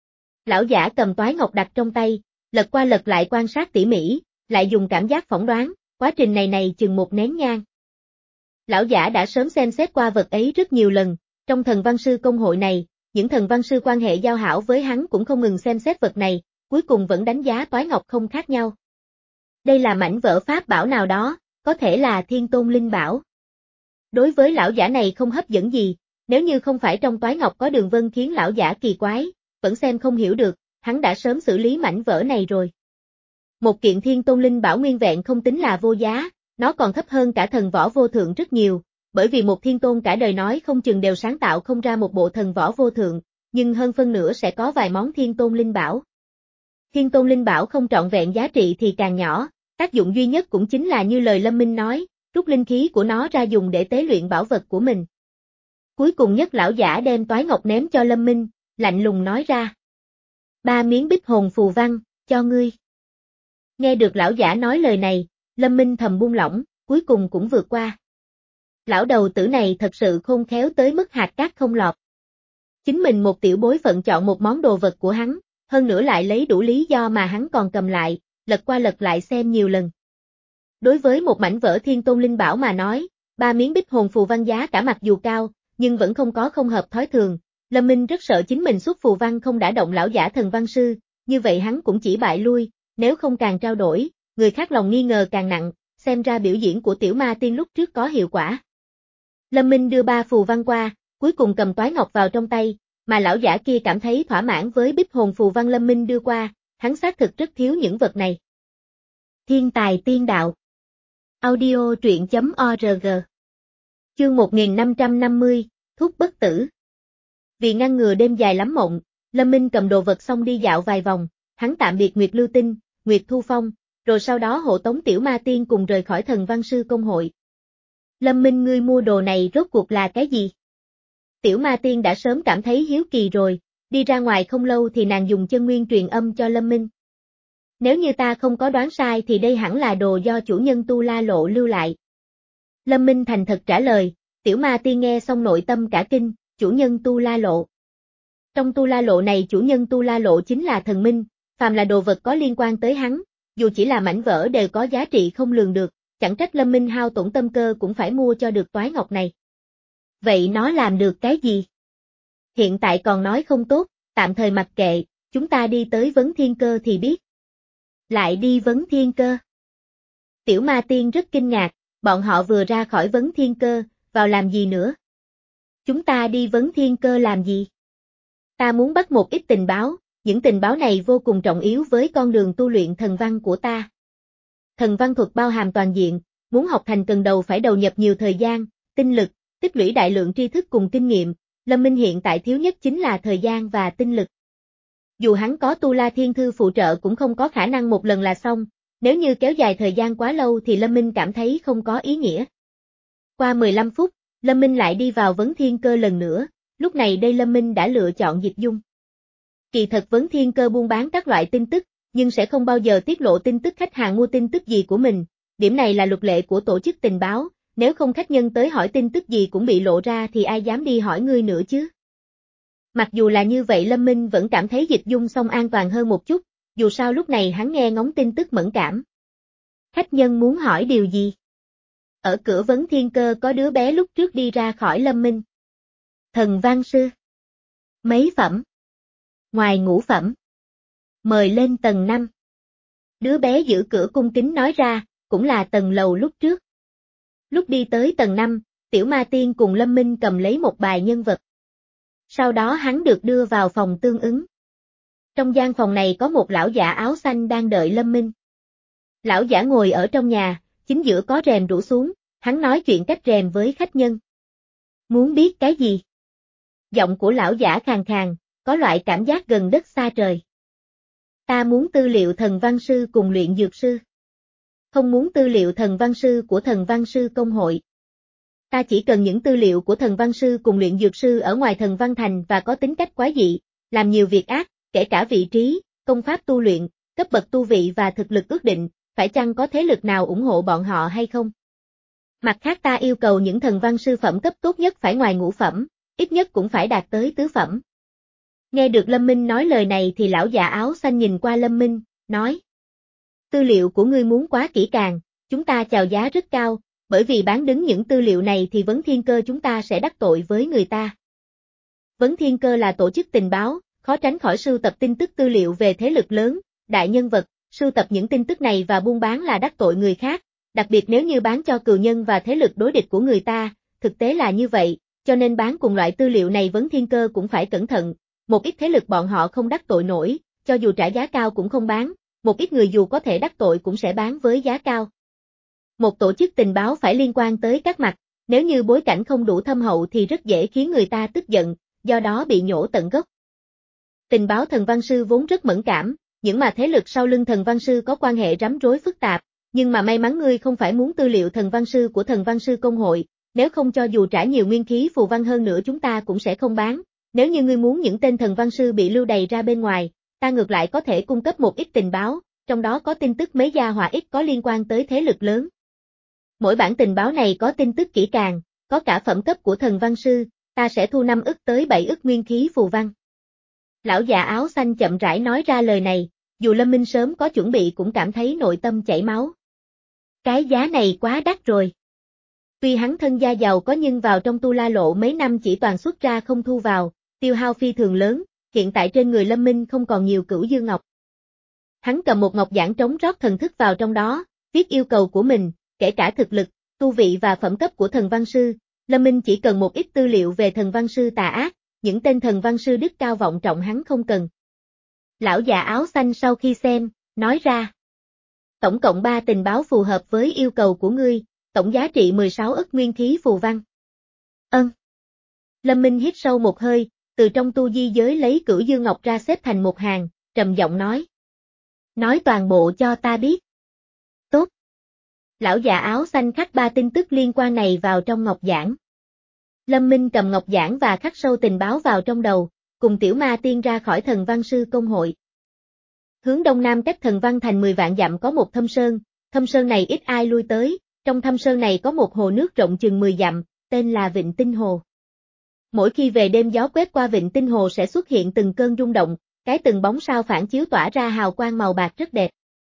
Lão giả cầm toái ngọc đặt trong tay, lật qua lật lại quan sát tỉ mỉ, lại dùng cảm giác phỏng đoán, quá trình này này chừng một nén nhang. Lão giả đã sớm xem xét qua vật ấy rất nhiều lần, trong thần văn sư công hội này, những thần văn sư quan hệ giao hảo với hắn cũng không ngừng xem xét vật này, cuối cùng vẫn đánh giá toái ngọc không khác nhau. Đây là mảnh vỡ pháp bảo nào đó, có thể là thiên tôn linh bảo. Đối với lão giả này không hấp dẫn gì, nếu như không phải trong toái ngọc có đường vân khiến lão giả kỳ quái, vẫn xem không hiểu được, hắn đã sớm xử lý mảnh vỡ này rồi. Một kiện thiên tôn linh bảo nguyên vẹn không tính là vô giá, nó còn thấp hơn cả thần võ vô thượng rất nhiều, bởi vì một thiên tôn cả đời nói không chừng đều sáng tạo không ra một bộ thần võ vô thượng, nhưng hơn phân nửa sẽ có vài món thiên tôn linh bảo. Thiên tôn linh bảo không trọn vẹn giá trị thì càng nhỏ, tác dụng duy nhất cũng chính là như lời Lâm Minh nói, rút linh khí của nó ra dùng để tế luyện bảo vật của mình. Cuối cùng nhất lão giả đem toái ngọc ném cho Lâm Minh, lạnh lùng nói ra. Ba miếng bích hồn phù văn, cho ngươi. Nghe được lão giả nói lời này, Lâm Minh thầm buông lỏng, cuối cùng cũng vượt qua. Lão đầu tử này thật sự khôn khéo tới mức hạt cát không lọt. Chính mình một tiểu bối phận chọn một món đồ vật của hắn, hơn nữa lại lấy đủ lý do mà hắn còn cầm lại, lật qua lật lại xem nhiều lần. Đối với một mảnh vỡ thiên tôn linh bảo mà nói, ba miếng bích hồn phù văn giá cả mặc dù cao, nhưng vẫn không có không hợp thói thường. Lâm Minh rất sợ chính mình xuất phù văn không đã động lão giả thần văn sư, như vậy hắn cũng chỉ bại lui, nếu không càng trao đổi, người khác lòng nghi ngờ càng nặng, xem ra biểu diễn của tiểu ma tiên lúc trước có hiệu quả. Lâm Minh đưa ba phù văn qua, cuối cùng cầm toái ngọc vào trong tay, mà lão giả kia cảm thấy thỏa mãn với bích hồn phù văn Lâm Minh đưa qua, hắn xác thực rất thiếu những vật này. Thiên tài tiên đạo. Audio truyện chấm org. Chương một nghìn năm trăm năm mươi, thuốc bất tử. Vì ngăn ngừa đêm dài lắm mộng, Lâm Minh cầm đồ vật xong đi dạo vài vòng, hắn tạm biệt Nguyệt Lưu Tinh, Nguyệt Thu Phong, rồi sau đó hộ tống tiểu ma tiên cùng rời khỏi thần văn sư công hội. Lâm Minh, ngươi mua đồ này rốt cuộc là cái gì? Tiểu ma tiên đã sớm cảm thấy hiếu kỳ rồi, đi ra ngoài không lâu thì nàng dùng chân nguyên truyền âm cho Lâm Minh. Nếu như ta không có đoán sai thì đây hẳn là đồ do chủ nhân Tu La Lộ lưu lại. Lâm Minh thành thật trả lời, tiểu ma tiên nghe xong nội tâm cả kinh, chủ nhân Tu La Lộ. Trong Tu La Lộ này chủ nhân Tu La Lộ chính là thần minh, phàm là đồ vật có liên quan tới hắn, dù chỉ là mảnh vỡ đều có giá trị không lường được, chẳng trách Lâm Minh hao tổn tâm cơ cũng phải mua cho được toái ngọc này. Vậy nó làm được cái gì? Hiện tại còn nói không tốt, tạm thời mặc kệ, chúng ta đi tới Vấn Thiên Cơ thì biết. Lại đi Vấn Thiên Cơ. Tiểu ma tiên rất kinh ngạc, bọn họ vừa ra khỏi Vấn Thiên Cơ, vào làm gì nữa? Chúng ta đi Vấn Thiên Cơ làm gì? Ta muốn bắt một ít tình báo, những tình báo này vô cùng trọng yếu với con đường tu luyện thần văn của ta. Thần văn thuật bao hàm toàn diện, muốn học thành cần đầu phải đầu nhập nhiều thời gian, tinh lực, tích lũy đại lượng tri thức cùng kinh nghiệm, Lâm Minh hiện tại thiếu nhất chính là thời gian và tinh lực. Dù hắn có Tu La Thiên Thư phụ trợ cũng không có khả năng một lần là xong, nếu như kéo dài thời gian quá lâu thì Lâm Minh cảm thấy không có ý nghĩa. Qua mười lăm phút, Lâm Minh lại đi vào Vấn Thiên Cơ lần nữa, lúc này đây Lâm Minh đã lựa chọn Dịch Dung. Kỳ thật Vấn Thiên Cơ buôn bán các loại tin tức, nhưng sẽ không bao giờ tiết lộ tin tức khách hàng mua tin tức gì của mình, điểm này là luật lệ của tổ chức tình báo, nếu không khách nhân tới hỏi tin tức gì cũng bị lộ ra thì ai dám đi hỏi ngươi nữa chứ. Mặc dù là như vậy Lâm Minh vẫn cảm thấy Dịch Dung xong an toàn hơn một chút, dù sao lúc này hắn nghe ngóng tin tức mẫn cảm. Khách nhân muốn hỏi điều gì? Ở cửa Vấn Thiên Cơ có đứa bé lúc trước đi ra khỏi Lâm Minh. Thần văn sư. Mấy phẩm? Ngoài ngũ phẩm. Mời lên tầng năm. Đứa bé giữ cửa cung kính nói ra, cũng là tầng lầu lúc trước. Lúc đi tới tầng năm, tiểu ma tiên cùng Lâm Minh cầm lấy một bài nhân vật. Sau đó hắn được đưa vào phòng tương ứng. Trong gian phòng này có một lão giả áo xanh đang đợi Lâm Minh. Lão giả ngồi ở trong nhà, chính giữa có rèm rủ xuống, hắn nói chuyện cách rèm với khách nhân. Muốn biết cái gì? Giọng của lão giả khàn khàn, có loại cảm giác gần đất xa trời. Ta muốn tư liệu thần văn sư cùng luyện dược sư. Không muốn tư liệu thần văn sư của thần văn sư công hội. Ta chỉ cần những tư liệu của thần văn sư cùng luyện dược sư ở ngoài thần văn thành và có tính cách quái dị, làm nhiều việc ác, kể cả vị trí, công pháp tu luyện, cấp bậc tu vị và thực lực ước định, phải chăng có thế lực nào ủng hộ bọn họ hay không? Mặt khác ta yêu cầu những thần văn sư phẩm cấp tốt nhất phải ngoài ngũ phẩm, ít nhất cũng phải đạt tới tứ phẩm. Nghe được Lâm Minh nói lời này thì lão già áo xanh nhìn qua Lâm Minh, nói. Tư liệu của ngươi muốn quá kỹ càng, chúng ta chào giá rất cao, bởi vì bán đứng những tư liệu này thì Vấn Thiên Cơ chúng ta sẽ đắc tội với người ta. Vấn Thiên Cơ là tổ chức tình báo, khó tránh khỏi sưu tập tin tức tư liệu về thế lực lớn, đại nhân vật, sưu tập những tin tức này và buôn bán là đắc tội người khác, đặc biệt nếu như bán cho cừu nhân và thế lực đối địch của người ta, thực tế là như vậy, cho nên bán cùng loại tư liệu này Vấn Thiên Cơ cũng phải cẩn thận, một ít thế lực bọn họ không đắc tội nổi, cho dù trả giá cao cũng không bán, một ít người dù có thể đắc tội cũng sẽ bán với giá cao. Một tổ chức tình báo phải liên quan tới các mặt, nếu như bối cảnh không đủ thâm hậu thì rất dễ khiến người ta tức giận, do đó bị nhổ tận gốc. Tình báo thần văn sư vốn rất mẫn cảm, những mà thế lực sau lưng thần văn sư có quan hệ rắm rối phức tạp, nhưng mà may mắn ngươi không phải muốn tư liệu thần văn sư của thần văn sư công hội, nếu không cho dù trả nhiều nguyên khí phù văn hơn nữa chúng ta cũng sẽ không bán, nếu như ngươi muốn những tên thần văn sư bị lưu đày ra bên ngoài, ta ngược lại có thể cung cấp một ít tình báo, trong đó có tin tức mấy gia hỏa ít có liên quan tới thế lực lớn. Mỗi bản tình báo này có tin tức kỹ càng, có cả phẩm cấp của thần văn sư, ta sẽ thu năm ức tới bảy ức nguyên khí phù văn. Lão già áo xanh chậm rãi nói ra lời này, dù Lâm Minh sớm có chuẩn bị cũng cảm thấy nội tâm chảy máu. Cái giá này quá đắt rồi. Tuy hắn thân gia giàu có nhưng vào trong tu la lộ mấy năm chỉ toàn xuất ra không thu vào, tiêu hao phi thường lớn, hiện tại trên người Lâm Minh không còn nhiều cửu dương ngọc. Hắn cầm một ngọc giản trống rót thần thức vào trong đó, viết yêu cầu của mình, kể cả thực lực, tu vị và phẩm cấp của thần văn sư, Lâm Minh chỉ cần một ít tư liệu về thần văn sư tà ác, những tên thần văn sư đức cao vọng trọng hắn không cần. Lão già áo xanh sau khi xem, nói ra. Tổng cộng ba tình báo phù hợp với yêu cầu của ngươi, tổng giá trị mười sáu ức nguyên khí phù văn. Ân. Lâm Minh hít sâu một hơi, từ trong tu di giới lấy cửu dương ngọc ra xếp thành một hàng, trầm giọng nói. Nói toàn bộ cho ta biết. Tốt. Lão già áo xanh khắc ba tin tức liên quan này vào trong ngọc giản. Lâm Minh cầm ngọc giản và khắc sâu tình báo vào trong đầu, cùng tiểu ma tiên ra khỏi thần văn sư công hội. Hướng đông nam cách thần văn thành mười vạn dặm có một thâm sơn, thâm sơn này ít ai lui tới, trong thâm sơn này có một hồ nước rộng chừng mười dặm, tên là Vịnh Tinh Hồ. Mỗi khi về đêm gió quét qua Vịnh Tinh Hồ sẽ xuất hiện từng cơn rung động, cái từng bóng sao phản chiếu tỏa ra hào quang màu bạc rất đẹp.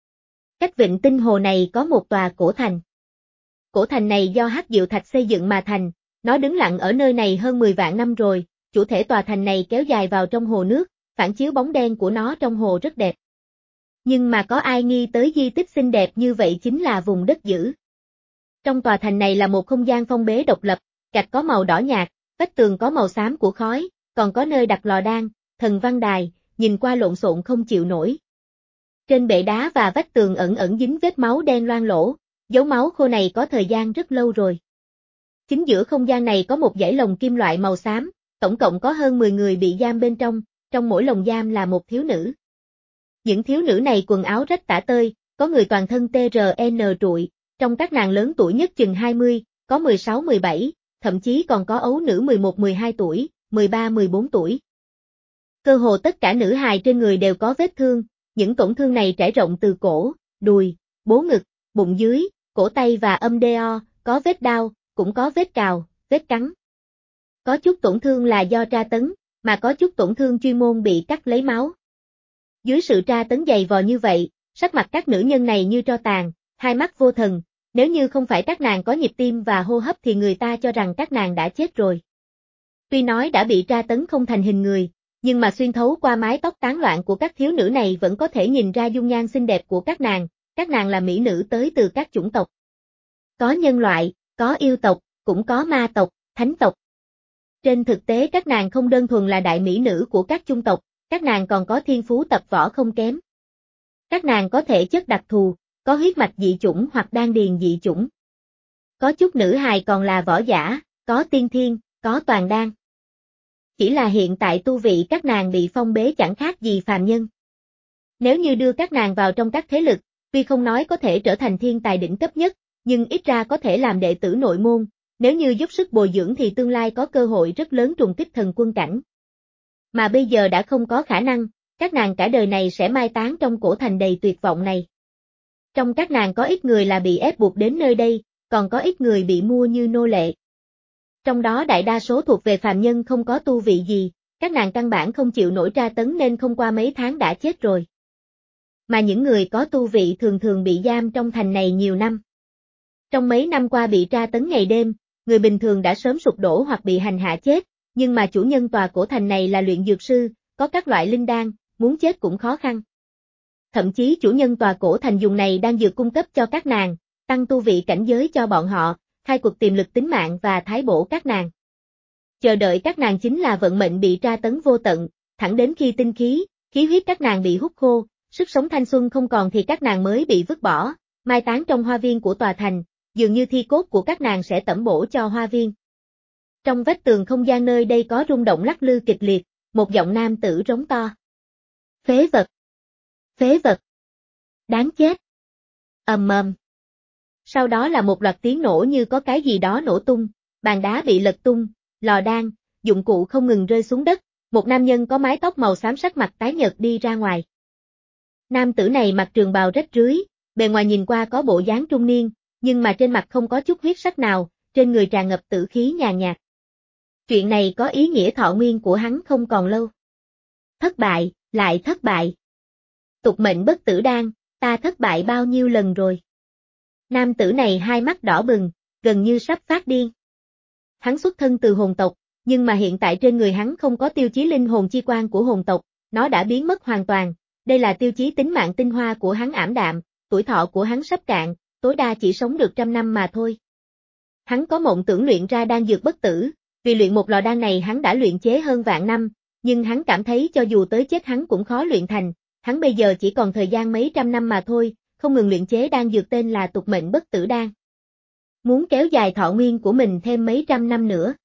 Cách Vịnh Tinh Hồ này có một tòa cổ thành. Cổ thành này do hắc diệu thạch xây dựng mà thành, nó đứng lặng ở nơi này hơn mười vạn năm rồi, chủ thể tòa thành này kéo dài vào trong hồ nước, phản chiếu bóng đen của nó trong hồ rất đẹp. Nhưng mà có ai nghi tới di tích xinh đẹp như vậy chính là vùng đất dữ. Trong tòa thành này là một không gian phong bế độc lập, gạch có màu đỏ nhạt, vách tường có màu xám của khói, còn có nơi đặt lò đan, thần văn đài, nhìn qua lộn xộn không chịu nổi. Trên bệ đá và vách tường ẩn ẩn dính vết máu đen loang lỗ, dấu máu khô này có thời gian rất lâu rồi. Chính giữa không gian này có một dãy lồng kim loại màu xám, tổng cộng có hơn mười người bị giam bên trong, trong mỗi lồng giam là một thiếu nữ. Những thiếu nữ này quần áo rách tả tơi, có người toàn thân tê rờ en trụi, trong các nàng lớn tuổi nhất chừng hai mươi, có mười sáu mười bảy, thậm chí còn có ấu nữ mười một mười hai tuổi, mười ba mười bốn tuổi. Cơ hồ tất cả nữ hài trên người đều có vết thương, những tổn thương này trải rộng từ cổ, đùi, bố ngực, bụng dưới, cổ tay và âm đeo, có vết đao, cũng có vết cào, vết cắn. Có chút tổn thương là do tra tấn, mà có chút tổn thương chuyên môn bị cắt lấy máu. Dưới sự tra tấn dày vò như vậy, sắc mặt các nữ nhân này như tro tàn, hai mắt vô thần, nếu như không phải các nàng có nhịp tim và hô hấp thì người ta cho rằng các nàng đã chết rồi. Tuy nói đã bị tra tấn không thành hình người, nhưng mà xuyên thấu qua mái tóc tán loạn của các thiếu nữ này vẫn có thể nhìn ra dung nhan xinh đẹp của các nàng, các nàng là mỹ nữ tới từ các chủng tộc. Có nhân loại, có yêu tộc, cũng có ma tộc, thánh tộc. Trên thực tế các nàng không đơn thuần là đại mỹ nữ của các chủng tộc, các nàng còn có thiên phú tập võ không kém. Các nàng có thể chất đặc thù, có huyết mạch dị chủng hoặc đan điền dị chủng. Có chút nữ hài còn là võ giả, có tiên thiên, có toàn đan. Chỉ là hiện tại tu vị các nàng bị phong bế chẳng khác gì phàm nhân. Nếu như đưa các nàng vào trong các thế lực, tuy không nói có thể trở thành thiên tài đỉnh cấp nhất, nhưng ít ra có thể làm đệ tử nội môn, nếu như dốc sức bồi dưỡng thì tương lai có cơ hội rất lớn trùng kích thần quân cảnh. Mà bây giờ đã không có khả năng, các nàng cả đời này sẽ mai táng trong cổ thành đầy tuyệt vọng này. Trong các nàng có ít người là bị ép buộc đến nơi đây, còn có ít người bị mua như nô lệ. Trong đó đại đa số thuộc về phàm nhân không có tu vị gì, các nàng căn bản không chịu nổi tra tấn nên không qua mấy tháng đã chết rồi. Mà những người có tu vị thường thường bị giam trong thành này nhiều năm. Trong mấy năm qua bị tra tấn ngày đêm, người bình thường đã sớm sụp đổ hoặc bị hành hạ chết, nhưng mà chủ nhân tòa cổ thành này là luyện dược sư, có các loại linh đan, muốn chết cũng khó khăn. Thậm chí chủ nhân tòa cổ thành dùng này đang dược cung cấp cho các nàng, tăng tu vị cảnh giới cho bọn họ, khai cuộc tiềm lực tính mạng và thái bổ các nàng. Chờ đợi các nàng chính là vận mệnh bị tra tấn vô tận, thẳng đến khi tinh khí, khí huyết các nàng bị hút khô, sức sống thanh xuân không còn thì các nàng mới bị vứt bỏ, mai táng trong hoa viên của tòa thành, dường như thi cốt của các nàng sẽ tẩm bổ cho hoa viên. Trong vách tường không gian nơi đây có rung động lắc lư kịch liệt, một giọng nam tử rống to. Phế vật! Phế vật! Đáng chết! Ầm ầm. Sau đó là một loạt tiếng nổ như có cái gì đó nổ tung, bàn đá bị lật tung, lò đan, dụng cụ không ngừng rơi xuống đất, một nam nhân có mái tóc màu xám sắc mặt tái nhợt đi ra ngoài. Nam tử này mặc trường bào rách rưới, bề ngoài nhìn qua có bộ dáng trung niên, nhưng mà trên mặt không có chút huyết sắc nào, trên người tràn ngập tử khí nhàn nhạt. Chuyện này có ý nghĩa thọ nguyên của hắn không còn lâu. Thất bại, lại thất bại. Tục mệnh bất tử đan, ta thất bại bao nhiêu lần rồi. Nam tử này hai mắt đỏ bừng, gần như sắp phát điên. Hắn xuất thân từ hồn tộc, nhưng mà hiện tại trên người hắn không có tiêu chí linh hồn chi quan của hồn tộc, nó đã biến mất hoàn toàn. Đây là tiêu chí tính mạng tinh hoa của hắn ảm đạm, tuổi thọ của hắn sắp cạn, tối đa chỉ sống được trăm năm mà thôi. Hắn có mộng tưởng luyện ra đan dược bất tử, vì luyện một lò đan này hắn đã luyện chế hơn vạn năm, nhưng hắn cảm thấy cho dù tới chết hắn cũng khó luyện thành, hắn bây giờ chỉ còn thời gian mấy trăm năm mà thôi, không ngừng luyện chế đan dược tên là tục mệnh bất tử đan. Muốn kéo dài thọ nguyên của mình thêm mấy trăm năm nữa.